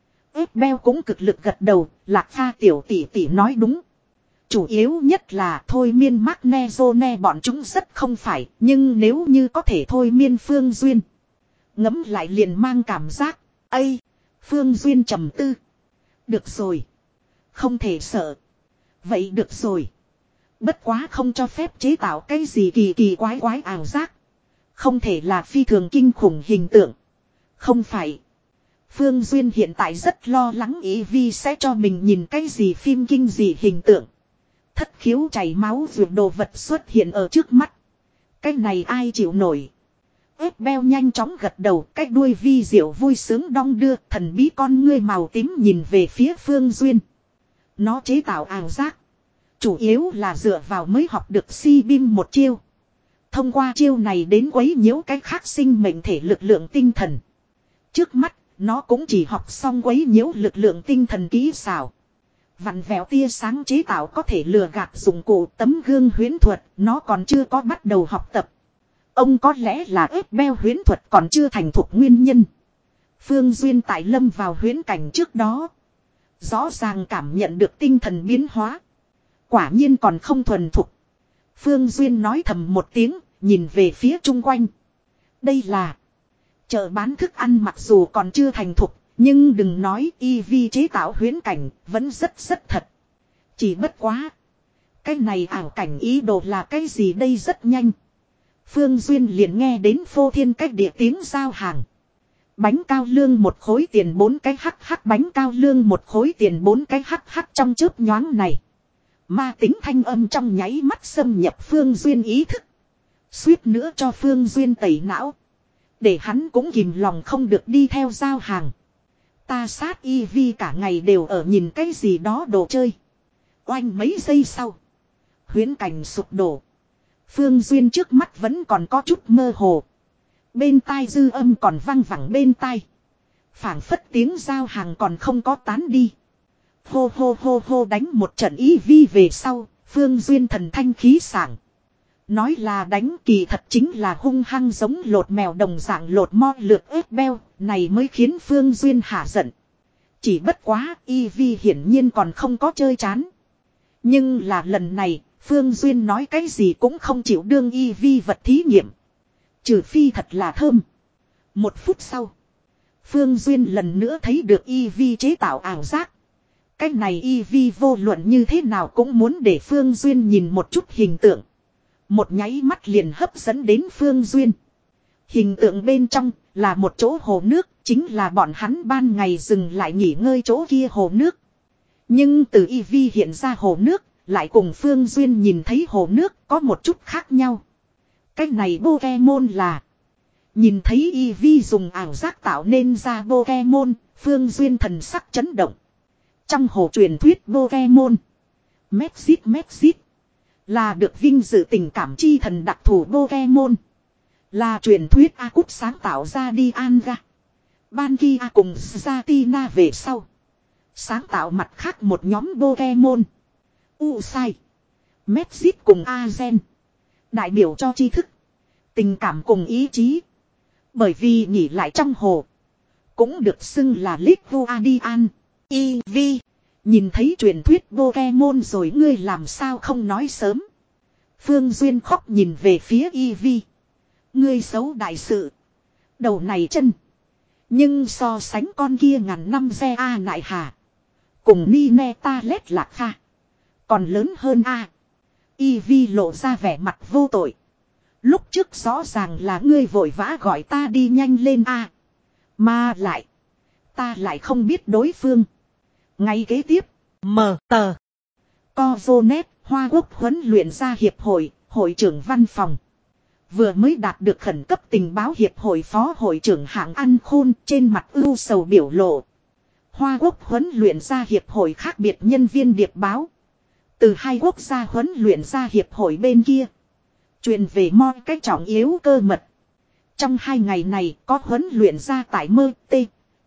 [SPEAKER 1] ép beo cũng cực lực gật đầu. Lạc Kha tiểu tỷ tỷ nói đúng. Chủ yếu nhất là thôi miên Magnezone bọn chúng rất không phải. Nhưng nếu như có thể thôi miên Phương Duyên, ngấm lại liền mang cảm giác. Ây, Phương Duyên trầm tư. Được rồi. Không thể sợ. Vậy được rồi. Bất quá không cho phép chế tạo cái gì kỳ kỳ quái quái ảo giác. Không thể là phi thường kinh khủng hình tượng. Không phải. Phương Duyên hiện tại rất lo lắng Eevee sẽ cho mình nhìn cái gì phim kinh dị hình tượng. Thất khiếu chảy máu vượt đồ vật xuất hiện ở trước mắt. Cái này ai chịu nổi. Ép beo nhanh chóng gật đầu, cái đuôi vi diệu vui sướng đong đưa, thần bí con ngươi màu tím nhìn về phía Phương Duyên. Nó chế tạo ảo giác. Chủ yếu là dựa vào mới học được si bim một chiêu. Thông qua chiêu này đến quấy nhiễu cái khác sinh mệnh thể lực lượng tinh thần. Trước mắt, nó cũng chỉ học xong quấy nhiễu lực lượng tinh thần kỹ xảo. Vặn vẹo tia sáng chế tạo có thể lừa gạt dụng cụ tấm gương huyễn thuật, nó còn chưa có bắt đầu học tập. Ông có lẽ là ép beo huyễn thuật còn chưa thành thục nguyên nhân. Phương Duyên tại lâm vào huyễn cảnh trước đó. Rõ ràng cảm nhận được tinh thần biến hóa. Quả nhiên còn không thuần thục. Phương Duyên nói thầm một tiếng, nhìn về phía chung quanh. Đây là chợ bán thức ăn, mặc dù còn chưa thành thục, nhưng đừng nói Eevee chế tạo huyễn cảnh, vẫn rất rất thật. Chỉ bất quá. Cái này ảo cảnh ý đồ là cái gì đây? Rất nhanh. Phương Duyên liền nghe đến phô thiên cách địa tiếng giao hàng. Bánh cao lương một khối tiền bốn cái hắc hắc, bánh cao lương một khối tiền bốn cái hắc hắc. Trong chớp nhoáng này, ma tính thanh âm trong nháy mắt xâm nhập Phương Duyên ý thức. Suýt nữa cho Phương Duyên tẩy não. Để hắn cũng kìm lòng không được đi theo giao hàng. Ta sát Eevee cả ngày đều ở nhìn cái gì đó đồ chơi. Oanh, mấy giây sau, huyễn cảnh sụp đổ. Phương Duyên trước mắt vẫn còn có chút mơ hồ. Bên tai dư âm còn vang vẳng bên tai. Phảng phất tiếng giao hàng còn không có tán đi. Hô hô hô hô đánh một trận Eevee về sau, Phương Duyên thần thanh khí sảng. Nói là đánh kỳ thật chính là hung hăng giống lột mèo đồng dạng lột mo lượt ép beo, này mới khiến Phương Duyên hả giận. Chỉ bất quá Eevee hiển nhiên còn không có chơi chán. Nhưng là lần này, Phương Duyên nói cái gì cũng không chịu đương Eevee vật thí nghiệm. Trừ phi thật là thơm. Một phút sau, Phương Duyên lần nữa thấy được Eevee chế tạo ảo giác. Cái này Eevee vô luận như thế nào cũng muốn để Phương Duyên nhìn một chút hình tượng. Một nháy mắt liền hấp dẫn đến Phương Duyên. Hình tượng bên trong là một chỗ hồ nước, chính là bọn hắn ban ngày dừng lại nghỉ ngơi chỗ kia hồ nước. Nhưng từ y vi hiện ra hồ nước, lại cùng Phương Duyên nhìn thấy hồ nước có một chút khác nhau. Cái này Pokemon là... Nhìn thấy y vi dùng ảo giác tạo nên ra Pokemon, Phương Duyên thần sắc chấn động. Trong hồ truyền thuyết Pokemon, Mexit Mexit là được vinh dự tình cảm chi thần đặc thù Pokemon. Là truyền thuyết A Cúp sáng tạo ra đi Anga. Bankia cùng Zatina về sau. Sáng tạo mặt khác một nhóm Pokemon. Usai, Mexit cùng Azen. Đại biểu cho tri thức, tình cảm cùng ý chí. Bởi vì nghỉ lại trong hồ, cũng được xưng là Liguadian. Eevee, nhìn thấy truyền thuyết Pokemon rồi ngươi làm sao không nói sớm. Phương Duyên khóc nhìn về phía Eevee. Ngươi xấu đại sự. Đầu này chân. Nhưng so sánh con kia ngàn năm xe A nại hà. Cùng Nine ta lét lạc kha. Còn lớn hơn A. Eevee lộ ra vẻ mặt vô tội. Lúc trước rõ ràng là ngươi vội vã gọi ta đi nhanh lên A. Mà lại. Ta lại không biết đối phương. Ngay kế tiếp. Mờ tờ. Cozonet, Hoa Quốc huấn luyện gia hiệp hội, hội trưởng văn phòng. Vừa mới đạt được khẩn cấp tình báo hiệp hội phó hội trưởng hạng An Khôn trên mặt ưu sầu biểu lộ. Hoa Quốc huấn luyện gia hiệp hội khác biệt nhân viên điệp báo. Từ hai quốc gia huấn luyện gia hiệp hội bên kia. Truyền về mọi cái trọng yếu cơ mật. Trong hai ngày này có huấn luyện gia tại mơ tê.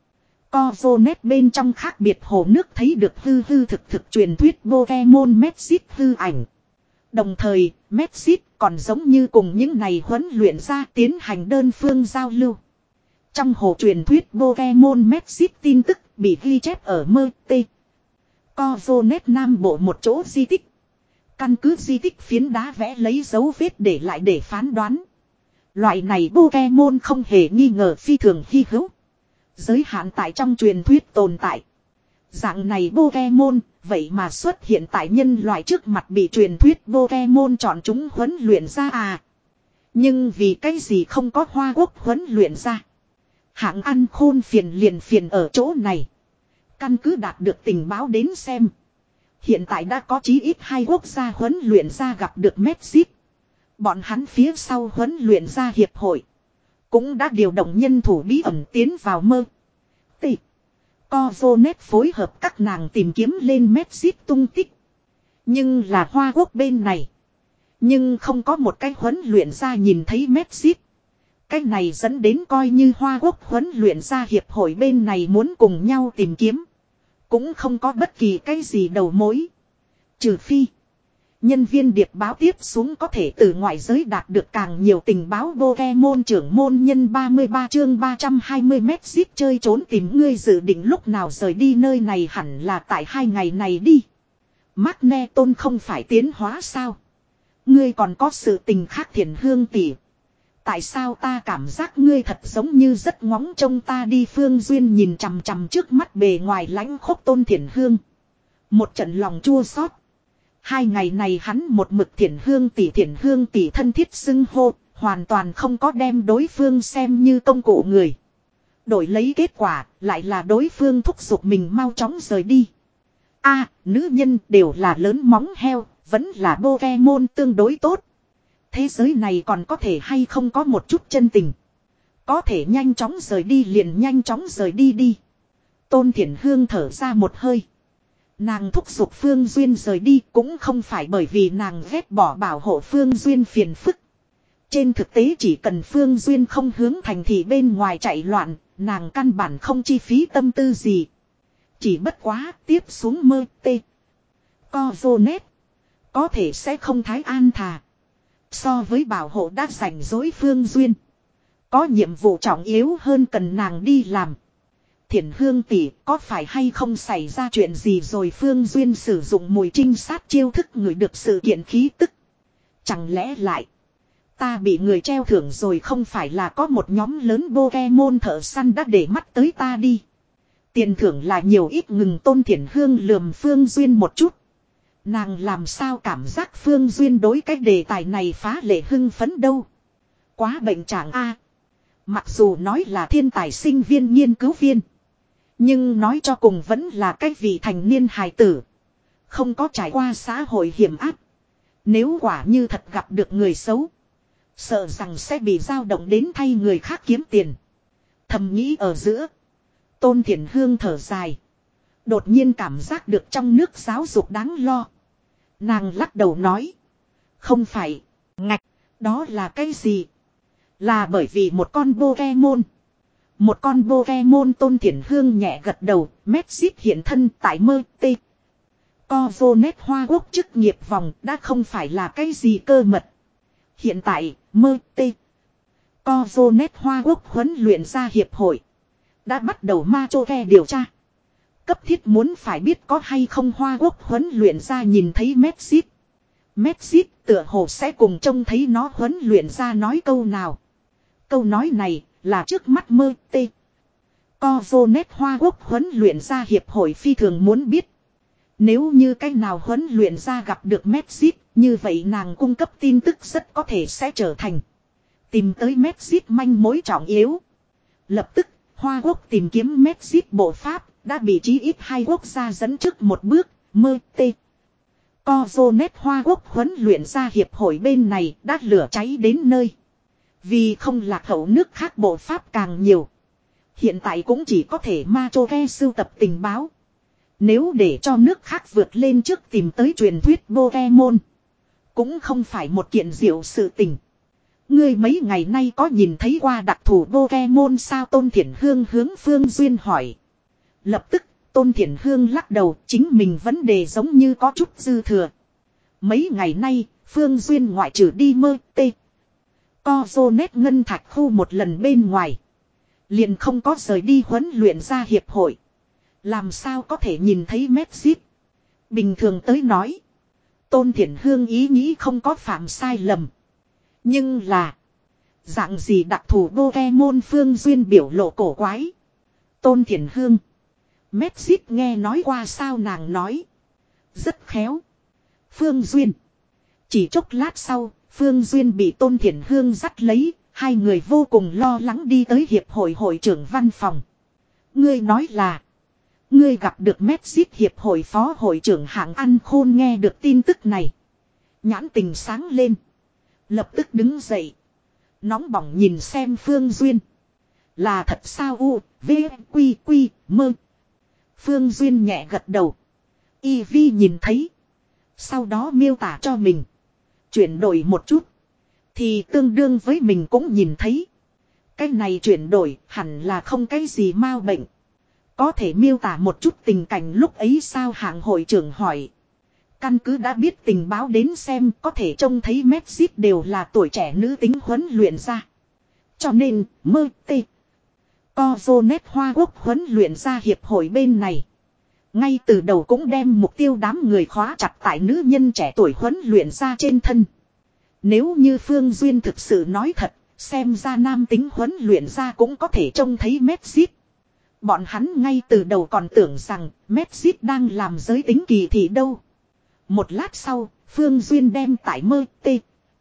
[SPEAKER 1] Cozonet bên trong khác biệt hồ nước thấy được hư hư thực thực truyền thuyết Pokemon Mexit hư ảnh. Đồng thời, Mexit còn giống như cùng những này huấn luyện ra tiến hành đơn phương giao lưu. Trong hồ truyền thuyết Pokemon Mexit tin tức bị ghi chép ở mơ tê. Cozonet Nam Bộ một chỗ di tích. Căn cứ di tích phiến đá vẽ lấy dấu vết để lại để phán đoán. Loại này Pokemon không hề nghi ngờ phi thường hy hữu. Giới hạn tại trong truyền thuyết tồn tại. Dạng này Pokemon, vậy mà xuất hiện tại nhân loại trước mặt bị truyền thuyết Pokemon chọn chúng huấn luyện ra à. Nhưng vì cái gì không có Hoa Quốc huấn luyện ra. Hạng An Khôn phiền liền phiền ở chỗ này. Căn cứ đạt được tình báo đến xem. Hiện tại đã có chí ít hai quốc gia huấn luyện ra gặp được Mexit. Bọn hắn phía sau huấn luyện ra hiệp hội. Cũng đã điều động nhân thủ bí ẩn tiến vào mơ. Tị. Cozonet phối hợp các nàng tìm kiếm lên Mexit tung tích. Nhưng là Hoa Quốc bên này. Nhưng không có một cái huấn luyện ra nhìn thấy Mexit. Cái này dẫn đến coi như Hoa Quốc huấn luyện ra hiệp hội bên này muốn cùng nhau tìm kiếm. Cũng không có bất kỳ cái gì đầu mối. Trừ phi. Nhân viên điệp báo tiếp xuống có thể từ ngoại giới đạt được càng nhiều tình báo. Pokemon trưởng môn nhân ba mươi ba chương ba trăm hai mươi Mexit chơi trốn tìm ngươi dự định lúc nào rời đi nơi này hẳn là tại hai ngày này đi. Magneton không phải tiến hóa sao? Ngươi còn có sự tình khác Thiền Hương tỷ. Tại sao ta cảm giác ngươi thật giống như rất ngóng trông ta đi Phương Duyên nhìn chằm chằm trước mắt bề ngoài lãnh khốc Tôn Thiền Hương. Một trận lòng chua xót. Hai ngày này hắn một mực Thiền Hương tỷ Thiền Hương tỷ thân thiết xưng hô, hoàn toàn không có đem đối phương xem như công cụ người. Đổi lấy kết quả lại là đối phương thúc giục mình mau chóng rời đi. A, nữ nhân đều là lớn móng heo, vẫn là Pokemon tương đối tốt. Thế giới này còn có thể hay không có một chút chân tình. Có thể nhanh chóng rời đi liền nhanh chóng rời đi đi. Tôn Thiển Hương thở ra một hơi. Nàng thúc giục Phương Duyên rời đi cũng không phải bởi vì nàng ghét bỏ bảo hộ Phương Duyên phiền phức. Trên thực tế chỉ cần Phương Duyên không hướng thành thị bên ngoài chạy loạn, nàng căn bản không chi phí tâm tư gì. Chỉ bất quá tiếp xuống mơ tê. Cozonet. Có thể sẽ không thái an thà. So với bảo hộ đã rảnh rỗi Phương Duyên. Có nhiệm vụ trọng yếu hơn cần nàng đi làm. Thiển Hương tỷ có phải hay không xảy ra chuyện gì rồi Phương Duyên sử dụng mùi trinh sát chiêu thức ngửi được sự kiện khí tức. Chẳng lẽ lại. Ta bị người treo thưởng rồi không phải là có một nhóm lớn Pokemon thợ săn đã để mắt tới ta đi. Tiền thưởng là nhiều ít ngừng Tôn Thiển Hương lườm Phương Duyên một chút. Nàng làm sao cảm giác Phương Duyên đối cái đề tài này phá lệ hưng phấn đâu. Quá bệnh trạng a. Mặc dù nói là thiên tài sinh viên nghiên cứu viên. Nhưng nói cho cùng vẫn là cái vị thành niên hài tử. Không có trải qua xã hội hiểm áp. Nếu quả như thật gặp được người xấu. Sợ rằng sẽ bị dao động đến thay người khác kiếm tiền. Thầm nghĩ ở giữa. Tôn Thiển Hương thở dài. Đột nhiên cảm giác được trong nước giáo dục đáng lo. Nàng lắc đầu nói. Không phải. Ngạch. Đó là cái gì? Là bởi vì một con Pokemon. Một con Pokemon. Tôn Thiển Hương nhẹ gật đầu. Messi hiện thân tại mơ tê. Cozonet Hoa Quốc chức nghiệp vòng đã không phải là cái gì cơ mật. Hiện tại, mơ tê. Cozonet Hoa Quốc huấn luyện ra hiệp hội. Đã bắt đầu ma chô ke điều tra. Cấp thiết muốn phải biết có hay không Hoa Quốc huấn luyện ra nhìn thấy Messi. Messi tựa hồ sẽ cùng trông thấy nó huấn luyện ra nói câu nào. Câu nói này là trước mắt mơ tê. Cozonet Hoa Quốc huấn luyện ra hiệp hội phi thường muốn biết. Nếu như cái nào huấn luyện ra gặp được Messi, như vậy nàng cung cấp tin tức rất có thể sẽ trở thành tìm tới Messi manh mối trọng yếu. Lập tức, Hoa Quốc tìm kiếm Messi bộ pháp đã bị chí ít hai quốc gia dẫn trước một bước, mơ tê. Cozonet Hoa Quốc huấn luyện ra hiệp hội bên này đã lửa cháy đến nơi. Vì không lạc hậu nước khác bộ pháp càng nhiều. Hiện tại cũng chỉ có thể ma chô ke sưu tập tình báo. Nếu để cho nước khác vượt lên trước tìm tới truyền thuyết Pokemon. Cũng không phải một kiện diệu sự tình. Ngươi mấy ngày nay có nhìn thấy qua đặc thù Pokemon sao? Tôn Thiển Hương hướng Phương Duyên hỏi. Lập tức Tôn Thiển Hương lắc đầu, chính mình vấn đề giống như có chút dư thừa. Mấy ngày nay Phương Duyên ngoại trừ đi mơ tê. Cozonet ngân thạch khu một lần bên ngoài. Liền không có rời đi huấn luyện ra hiệp hội. Làm sao có thể nhìn thấy Messi? Bình thường tới nói. Tôn Thiển Hương ý nghĩ không có phạm sai lầm. Nhưng là. Dạng gì đặc thù Pokemon? Phương Duyên biểu lộ cổ quái. Tôn Thiển Hương. Messi nghe nói qua sao? Nàng nói. Rất khéo. Phương Duyên. Chỉ chốc lát sau. Phương Duyên bị Tôn Thiển Hương dắt lấy. Hai người vô cùng lo lắng đi tới hiệp hội hội trưởng văn phòng. Ngươi nói là. Ngươi gặp được Messi hiệp hội phó hội trưởng Hạng Ăn Khôn nghe được tin tức này. Nhãn tình sáng lên. Lập tức đứng dậy. Nóng bỏng nhìn xem Phương Duyên. Là thật sao? U, V, Quy, Quy, Mơ. Phương Duyên nhẹ gật đầu. Y Vi nhìn thấy. Sau đó miêu tả cho mình. Chuyển đổi một chút. Thì tương đương với mình cũng nhìn thấy. Cái này chuyển đổi hẳn là không cái gì mau bệnh. Có thể miêu tả một chút tình cảnh lúc ấy sao? Hạng hội trưởng hỏi. Căn cứ đã biết tình báo đến xem có thể trông thấy Messi đều là tuổi trẻ nữ tính huấn luyện ra. Cho nên mơ tê. Cozonet Hoa Quốc huấn luyện ra hiệp hội bên này. Ngay từ đầu cũng đem mục tiêu đám người khóa chặt tại nữ nhân trẻ tuổi huấn luyện ra trên thân. Nếu như Phương Duyên thực sự nói thật, xem ra nam tính huấn luyện ra cũng có thể trông thấy Messi. Bọn hắn ngay từ đầu còn tưởng rằng Messi đang làm giới tính kỳ thị đâu. Một lát sau, Phương Duyên đem tại mơ tê.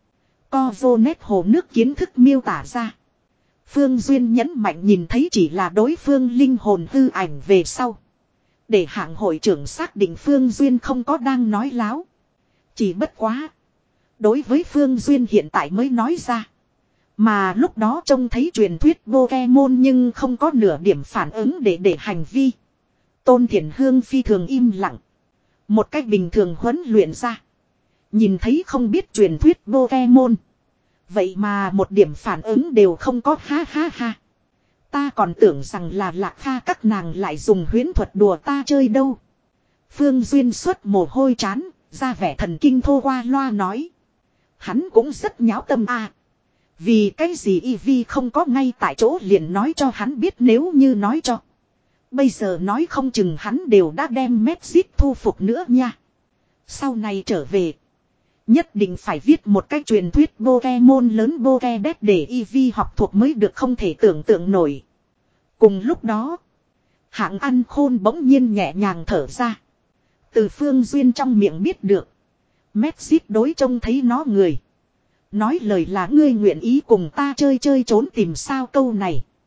[SPEAKER 1] Cozonet hồ nước kiến thức miêu tả ra. Phương Duyên nhấn mạnh nhìn thấy chỉ là đối phương linh hồn hư ảnh về sau. Để hạng hội trưởng xác định Phương Duyên không có đang nói láo. Chỉ bất quá. Đối với Phương Duyên hiện tại mới nói ra. Mà lúc đó trông thấy truyền thuyết Pokemon nhưng không có nửa điểm phản ứng để để hành vi. Tôn Thiển Hương phi thường im lặng. Một cách bình thường huấn luyện ra. Nhìn thấy không biết truyền thuyết Pokemon. Vậy mà một điểm phản ứng đều không có, ha ha ha. Ta còn tưởng rằng là Lạc Kha các nàng lại dùng huyễn thuật đùa ta chơi đâu. Phương Duyên xuất mồ hôi chán, ra vẻ thần kinh thô qua loa nói. Hắn cũng rất nháo tâm à. Vì cái gì Y Vi không có ngay tại chỗ liền nói cho hắn biết, nếu như nói cho. Bây giờ nói không chừng hắn đều đã đem Messi thu phục nữa nha. Sau này trở về. Nhất định phải viết một cái truyền thuyết Pokemon lớn Pokédex để Y Vi học thuộc mới được, không thể tưởng tượng nổi. Cùng lúc đó. Hạng Ăn Khôn bỗng nhiên nhẹ nhàng thở ra. Từ Phương Duyên trong miệng biết được. Messi đối trông thấy nó người. Nói lời là ngươi nguyện ý cùng ta chơi chơi trốn tìm sao? Câu này.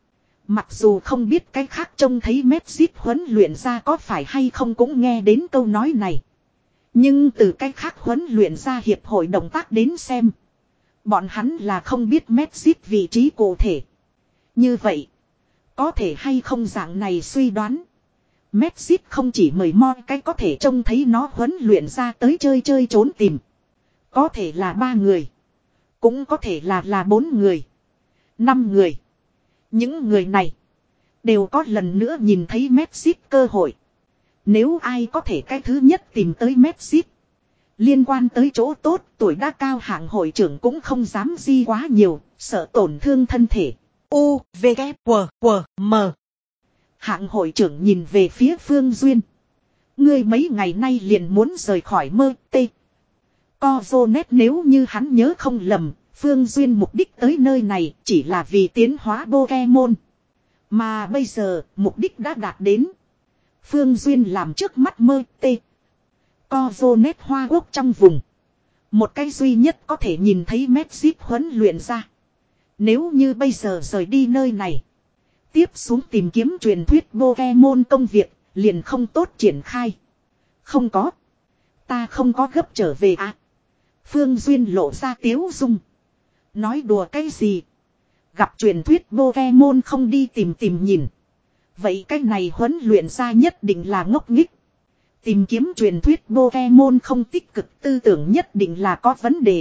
[SPEAKER 1] Mặc dù không biết cái khác trông thấy Messi huấn luyện ra có phải hay không cũng nghe đến câu nói này. Nhưng từ cái khác huấn luyện ra hiệp hội động tác đến xem. Bọn hắn là không biết Messi vị trí cụ thể. Như vậy, có thể hay không dạng này suy đoán. Messi không chỉ mời moi cái có thể trông thấy nó huấn luyện ra tới chơi chơi trốn tìm. Có thể là ba người. Cũng có thể là là bốn người. Năm người. Những người này đều có lần nữa nhìn thấy Messi cơ hội. Nếu ai có thể cái thứ nhất tìm tới Messi. Liên quan tới chỗ tốt, tuổi đã cao hạng hội trưởng cũng không dám di quá nhiều, sợ tổn thương thân thể. U, V, K, W, W, M. Hạng hội trưởng nhìn về phía Phương Duyên. Ngươi mấy ngày nay liền muốn rời khỏi mơ tê. Co vô nét nếu như hắn nhớ không lầm, Phương Duyên mục đích tới nơi này chỉ là vì tiến hóa Pokemon. Mà bây giờ, mục đích đã đạt đến. Phương Duyên làm trước mắt mơ tê. Co vô nét hoa quốc trong vùng. Một cái duy nhất có thể nhìn thấy Messi huấn luyện ra. Nếu như bây giờ rời đi nơi này. Tiếp xuống tìm kiếm truyền thuyết Pokemon công việc, liền không tốt triển khai. Không có. Ta không có gấp trở về à. Phương Duyên lộ ra tiếu dung. Nói đùa cái gì. Gặp truyền thuyết Pokemon không đi tìm tìm nhìn. Vậy cái này huấn luyện ra nhất định là ngốc nghếch. Tìm kiếm truyền thuyết Pokemon không tích cực tư tưởng nhất định là có vấn đề.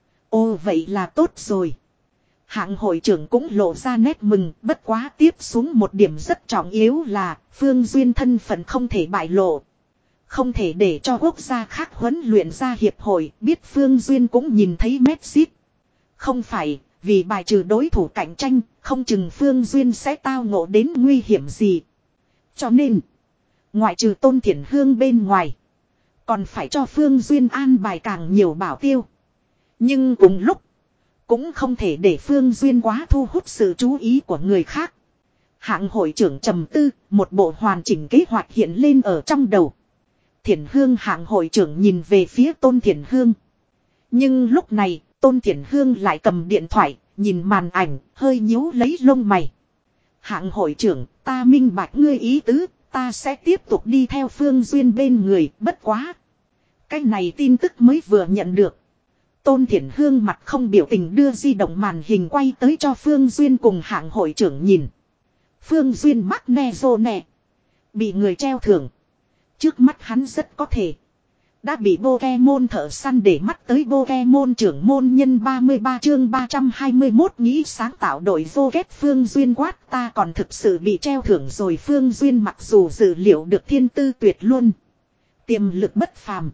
[SPEAKER 1] Ồ vậy là tốt rồi. Hạng hội trưởng cũng lộ ra nét mừng, bất quá tiếp xuống một điểm rất trọng yếu là Phương Duyên thân phận không thể bại lộ. Không thể để cho quốc gia khác huấn luyện ra hiệp hội biết Phương Duyên cũng nhìn thấy Messi. Không phải, vì bài trừ đối thủ cạnh tranh, không chừng Phương Duyên sẽ tao ngộ đến nguy hiểm gì. Cho nên, ngoại trừ Tôn Thiển Hương bên ngoài, còn phải cho Phương Duyên an bài càng nhiều bảo tiêu. Nhưng cùng lúc, cũng không thể để Phương Duyên quá thu hút sự chú ý của người khác. Hạng hội trưởng trầm tư, một bộ hoàn chỉnh kế hoạch hiện lên ở trong đầu. Thiển Hương hạng hội trưởng nhìn về phía Tôn Thiển Hương. Nhưng lúc này, Tôn Thiển Hương lại cầm điện thoại, nhìn màn ảnh, hơi nhíu lấy lông mày. Hạng hội trưởng, ta minh bạch ngươi ý tứ, ta sẽ tiếp tục đi theo Phương Duyên bên người, bất quá. Cái này tin tức mới vừa nhận được. Tôn Thiển Hương mặt không biểu tình đưa di động màn hình quay tới cho Phương Duyên cùng hạng hội trưởng nhìn. Phương Duyên mắc nè rô nè. Bị người treo thưởng. Trước mắt hắn rất có thể. Đã bị Pokemon thợ săn để mắt tới Pokemon trưởng môn nhân ba mươi ba chương ba trăm hai mươi mốt nghĩ sáng tạo đội vô ghét Phương Duyên quát ta còn thực sự bị treo thưởng rồi. Phương Duyên mặc dù dự liệu được thiên tư tuyệt luôn. Tiềm lực bất phàm.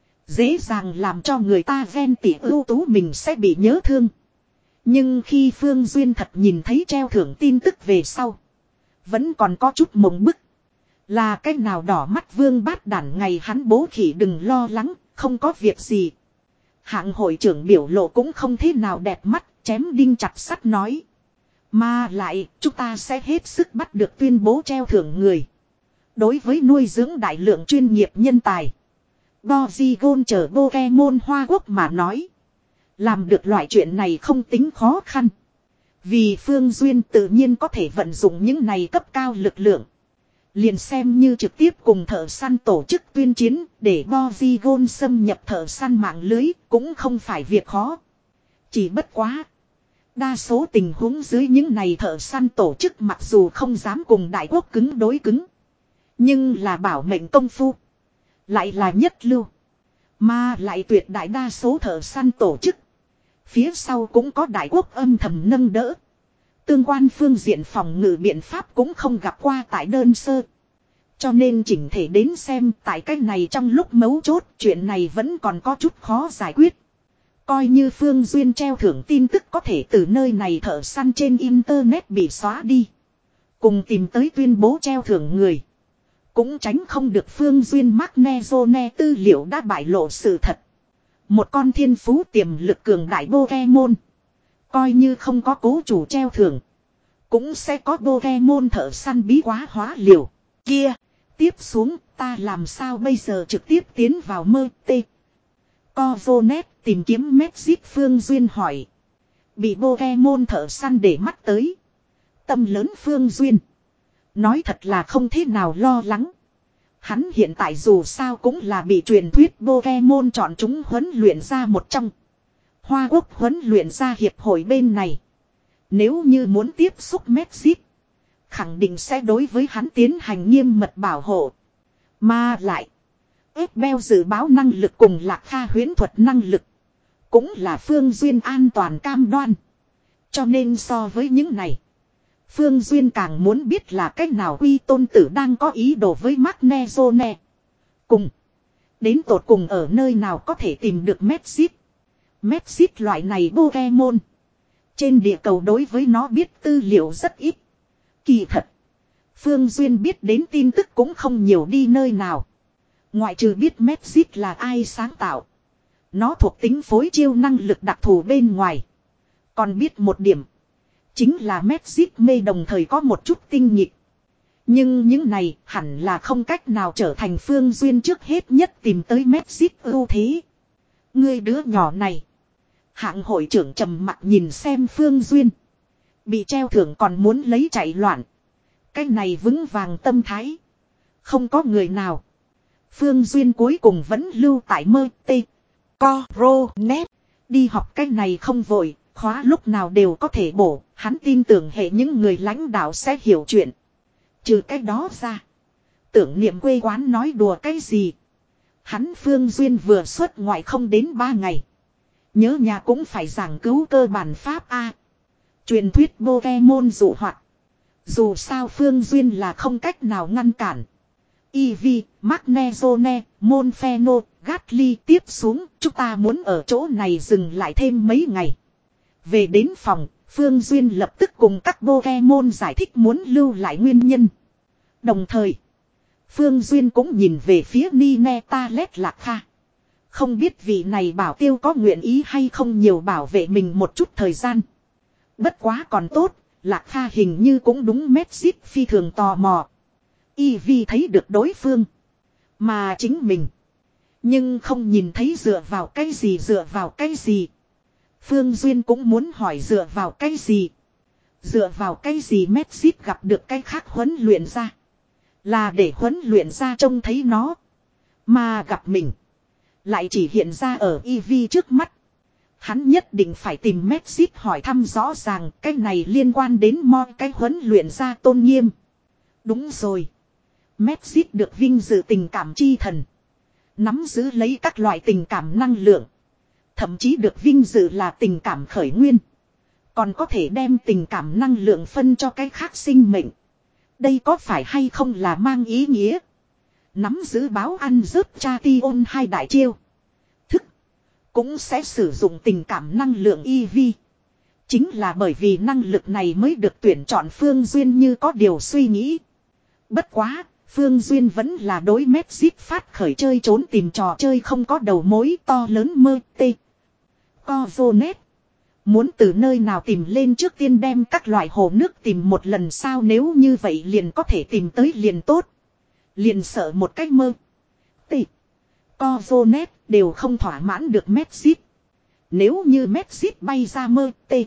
[SPEAKER 1] Dễ dàng làm cho người ta ghen tị ưu tú mình sẽ bị nhớ thương. Nhưng khi Phương Duyên thật nhìn thấy treo thưởng tin tức về sau. Vẫn còn có chút mộng bức. Là cái nào đỏ mắt vương bát đản ngày hắn bố khỉ đừng lo lắng, không có việc gì. Hạng hội trưởng biểu lộ cũng không thế nào đẹp mắt, chém đinh chặt sắt nói. Mà lại, chúng ta sẽ hết sức bắt được tuyên bố treo thưởng người. Đối với nuôi dưỡng đại lượng chuyên nghiệp nhân tài. Porygon chờ Pokemon Hoa Quốc mà nói. Làm được loại chuyện này không tính khó khăn. Vì Phương Duyên tự nhiên có thể vận dụng những này cấp cao lực lượng. Liền xem như trực tiếp cùng thợ săn tổ chức tuyên chiến để Porygon xâm nhập thợ săn mạng lưới cũng không phải việc khó. Chỉ bất quá. Đa số tình huống dưới những này thợ săn tổ chức mặc dù không dám cùng đại quốc cứng đối cứng. Nhưng là bảo mệnh công phu. Lại là nhất lưu. Mà lại tuyệt đại đa số thợ săn tổ chức. Phía sau cũng có đại quốc âm thầm nâng đỡ. Tương quan phương diện phòng ngự biện pháp cũng không gặp qua tại đơn sơ. Cho nên chỉnh thể đến xem tại cách này trong lúc mấu chốt chuyện này vẫn còn có chút khó giải quyết. Coi như Phương Duyên treo thưởng tin tức có thể từ nơi này thợ săn trên internet bị xóa đi. Cùng tìm tới tuyên bố treo thưởng người. Cũng tránh không được Phương Duyên Magnezone tư liệu đã bại lộ sự thật. Một con thiên phú tiềm lực cường đại Pokemon. Coi như không có cố chủ treo thưởng. Cũng sẽ có Pokemon thợ săn bí quá hóa liều. Kia, tiếp xuống ta làm sao bây giờ trực tiếp tiến vào mơ tê. Covonet tìm kiếm Messi Phương Duyên hỏi. Bị Pokemon thợ săn để mắt tới. Tâm lớn Phương Duyên. Nói thật là không thế nào lo lắng. Hắn hiện tại dù sao cũng là bị truyền thuyết Pokemon chọn chúng huấn luyện ra một trong. Hoa Quốc huấn luyện ra hiệp hội bên này. Nếu như muốn tiếp xúc Messit, khẳng định sẽ đối với hắn tiến hành nghiêm mật bảo hộ. Mà lại, Epbel dự báo năng lực cùng Lạc Kha huyễn thuật năng lực cũng là Phương Duyên an toàn cam đoan. Cho nên so với những này, Phương Duyên càng muốn biết là cách nào Quy Tôn Tử đang có ý đồ với Magnezone. Cùng, đến tột cùng ở nơi nào có thể tìm được Messit. Messit loại này Pokemon, trên địa cầu đối với nó biết tư liệu rất ít. Kỳ thật, Phương Duyên biết đến tin tức cũng không nhiều đi nơi nào. Ngoại trừ biết Messit là ai sáng tạo, nó thuộc tính phối chiêu năng lực đặc thù bên ngoài. Còn biết một điểm, chính là Messit mê đồng thời có một chút tinh nhịp. Nhưng những này hẳn là không cách nào trở thành Phương Duyên trước hết nhất tìm tới Messit ưu thế. Ngươi đứa nhỏ này. Hạng hội trưởng trầm mặc nhìn xem Phương Duyên. Bị treo thưởng còn muốn lấy chạy loạn. Cái này vững vàng tâm thái. Không có người nào. Phương Duyên cuối cùng vẫn lưu tại mơ tê. Co rô nét. Đi học cái này không vội. Khóa lúc nào đều có thể bổ. Hắn tin tưởng hệ những người lãnh đạo sẽ hiểu chuyện. Trừ cái đó ra. Tưởng niệm quê quán nói đùa cái gì. Hắn Phương Duyên vừa xuất ngoại không đến ba ngày. Nhớ nhà cũng phải giảng cứu cơ bản pháp A. Truyền thuyết Pokemon dụ hoạt. Dù sao Phương Duyên là không cách nào ngăn cản. Eevee, Magnezone, Monferno, Gatly tiếp xuống. Chúng ta muốn ở chỗ này dừng lại thêm mấy ngày. Về đến phòng, Phương Duyên lập tức cùng các Pokemon giải thích muốn lưu lại nguyên nhân. Đồng thời, Phương Duyên cũng nhìn về phía Ninetalet Lạc Kha. Không biết vị này bảo tiêu có nguyện ý hay không nhiều bảo vệ mình một chút thời gian. Bất quá còn tốt, Lạc Kha hình như cũng đúng Messit phi thường tò mò. Eevee thấy được đối phương. Mà chính mình. Nhưng không nhìn thấy dựa vào cái gì dựa vào cái gì. Phương Duyên cũng muốn hỏi dựa vào cái gì. Dựa vào cái gì Messit gặp được cái khác huấn luyện ra. Là để huấn luyện ra trông thấy nó. Mà gặp mình. Lại chỉ hiện ra ở Eevee trước mắt. Hắn nhất định phải tìm Messit hỏi thăm rõ ràng cái này liên quan đến mọi cái huấn luyện ra tôn nghiêm. Đúng rồi. Messit được vinh dự tình cảm chi thần. Nắm giữ lấy các loại tình cảm năng lượng. Thậm chí được vinh dự là tình cảm khởi nguyên. Còn có thể đem tình cảm năng lượng phân cho cái khác sinh mệnh. Đây có phải hay không là mang ý nghĩa. Nắm giữ báo ăn rớt cha ti ôn hai đại chiêu. Thức. Cũng sẽ sử dụng tình cảm năng lượng Eevee. Chính là bởi vì năng lực này mới được tuyển chọn Phương Duyên như có điều suy nghĩ. Bất quá, Phương Duyên vẫn là đối Messit phát khởi chơi trốn tìm trò chơi không có đầu mối to lớn mơ tê. Co vô nét. Muốn từ nơi nào tìm lên trước tiên đem các loại hồ nước tìm một lần sao nếu như vậy liền có thể tìm tới liền tốt. Liền sợ một cách mơ. Tị. Co vô nét đều không thỏa mãn được Messit. Nếu như Messit bay ra mơ tê.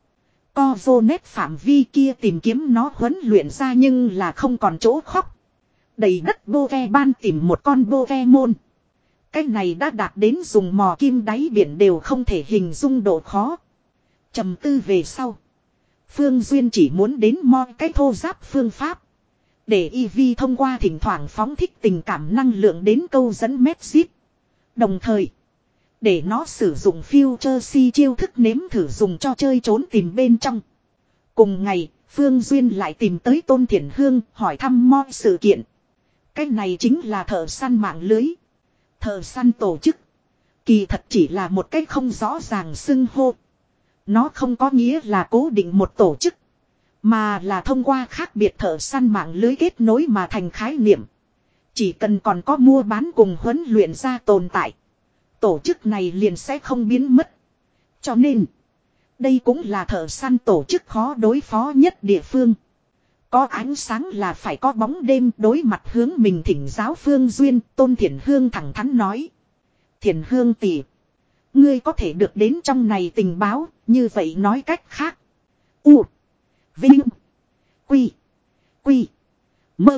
[SPEAKER 1] Co vô nét phạm vi kia tìm kiếm nó huấn luyện ra nhưng là không còn chỗ khóc. Đầy đất Pokemon tìm một con Pokemon. Cái này đã đạt đến dùng mò kim đáy biển đều không thể hình dung độ khó. Trầm tư về sau. Phương Duyên chỉ muốn đến mo cái thô giáp phương pháp. Để Eevee thông qua thỉnh thoảng phóng thích tình cảm năng lượng đến câu dẫn Messit. Đồng thời. Để nó sử dụng Future Si chiêu thức nếm thử dùng cho chơi trốn tìm bên trong. Cùng ngày, Phương Duyên lại tìm tới Tôn Thiển Hương hỏi thăm mọi sự kiện. Cái này chính là thợ săn mạng lưới. Thợ săn tổ chức. Kỳ thật chỉ là một cách không rõ ràng xưng hô. Nó không có nghĩa là cố định một tổ chức. Mà là thông qua khác biệt thợ săn mạng lưới kết nối mà thành khái niệm. Chỉ cần còn có mua bán cùng huấn luyện ra tồn tại. Tổ chức này liền sẽ không biến mất. Cho nên. Đây cũng là thợ săn tổ chức khó đối phó nhất địa phương. Có ánh sáng là phải có bóng đêm đối mặt hướng mình thỉnh giáo Phương Duyên. Tôn Thiển Hương thẳng thắn nói. Thiển Hương tỷ. Ngươi có thể được đến trong này tình báo. Như vậy nói cách khác. U. Vinh. Quy. Quy. Mơ.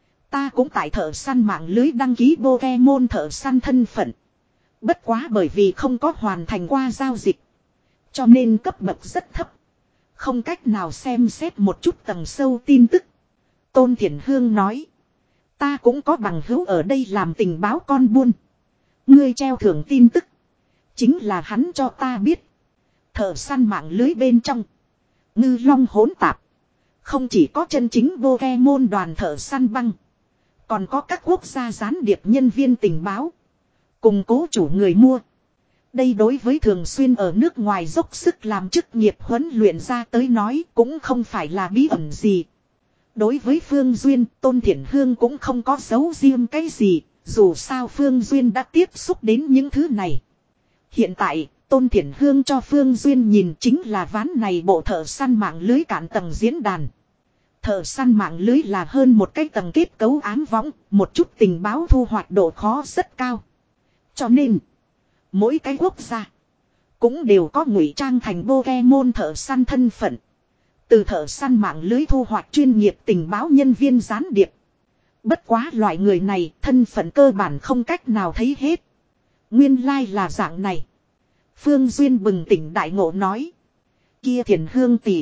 [SPEAKER 1] Ta cũng tại thợ săn mạng lưới đăng ký Pokemon thợ săn thân phận. Bất quá bởi vì không có hoàn thành qua giao dịch. Cho nên cấp bậc rất thấp. Không cách nào xem xét một chút tầng sâu tin tức. Tôn Thiển Hương nói. Ta cũng có bằng hữu ở đây làm tình báo con buôn. Ngươi treo thưởng tin tức. Chính là hắn cho ta biết. Thợ săn mạng lưới bên trong. Ngư long hỗn tạp. Không chỉ có chân chính Pokemon đoàn thợ săn băng. Còn có các quốc gia gián điệp nhân viên tình báo. Cùng cố chủ người mua. Đây đối với thường xuyên ở nước ngoài dốc sức làm chức nghiệp huấn luyện ra tới nói cũng không phải là bí ẩn gì. Đối với Phương Duyên, Tôn Thiển Hương cũng không có giấu riêng cái gì, dù sao Phương Duyên đã tiếp xúc đến những thứ này. Hiện tại, Tôn Thiển Hương cho Phương Duyên nhìn chính là ván này bộ thợ săn mạng lưới cạn tầng diễn đàn. Thợ săn mạng lưới là hơn một cái tầng kết cấu ám võng, một chút tình báo thu hoạch độ khó rất cao. Cho nên, mỗi cái quốc gia cũng đều có ngụy trang thành Pokemon thợ săn thân phận. Từ thợ săn mạng lưới thu hoạch chuyên nghiệp tình báo nhân viên gián điệp. Bất quá loại người này thân phận cơ bản không cách nào thấy hết. Nguyên lai là dạng này. Phương Duyên bừng tỉnh đại ngộ nói. Kia Thiền Hương tỷ,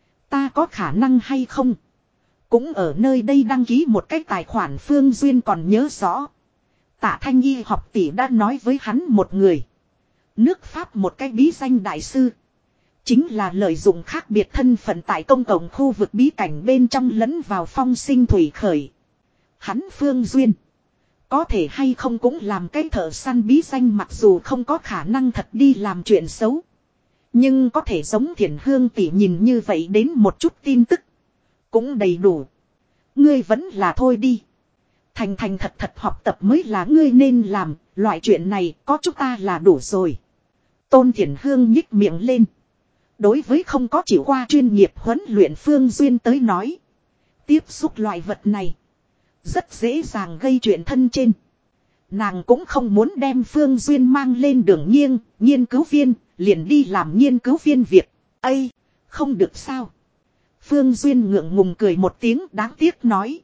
[SPEAKER 1] ta có khả năng hay không? Cũng ở nơi đây đăng ký một cái tài khoản. Phương Duyên còn nhớ rõ. Tạ Thanh Y học tỷ đã nói với hắn một người. Nước Pháp một cái bí danh đại sư. Chính là lợi dụng khác biệt thân phận tại công cộng khu vực bí cảnh bên trong lẫn vào phong sinh thủy khởi. Hắn Phương Duyên. Có thể hay không cũng làm cái thợ săn bí danh, mặc dù không có khả năng thật đi làm chuyện xấu. Nhưng có thể giống Thiển Hương tỷ nhìn như vậy đến một chút tin tức. Cũng đầy đủ. Ngươi vẫn là thôi đi. Thành thành thật thật học tập mới là ngươi nên làm. Loại chuyện này có chúng ta là đủ rồi. Tôn Thiển Hương nhích miệng lên. Đối với không có chịu qua chuyên nghiệp huấn luyện Phương Duyên tới nói. Tiếp xúc loại vật này. Rất dễ dàng gây chuyện thân trên. Nàng cũng không muốn đem Phương Duyên mang lên đường nghiêng. Nghiên cứu viên liền đi làm nghiên cứu viên việc. Ây, không được sao. Phương Duyên ngượng ngùng cười một tiếng đáng tiếc nói.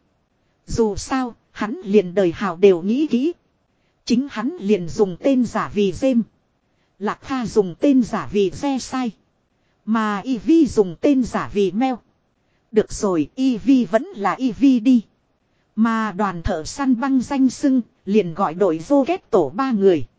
[SPEAKER 1] Dù sao, hắn liền đời hào đều nghĩ kỹ. Chính hắn liền dùng tên giả vì Dêm. Lạc Kha dùng tên giả vì Ve Sai. Mà Eevee dùng tên giả vì Mèo. Được rồi, Eevee vẫn là Eevee đi. Mà đoàn thợ săn băng danh xưng, liền gọi đội vô ghét tổ ba người.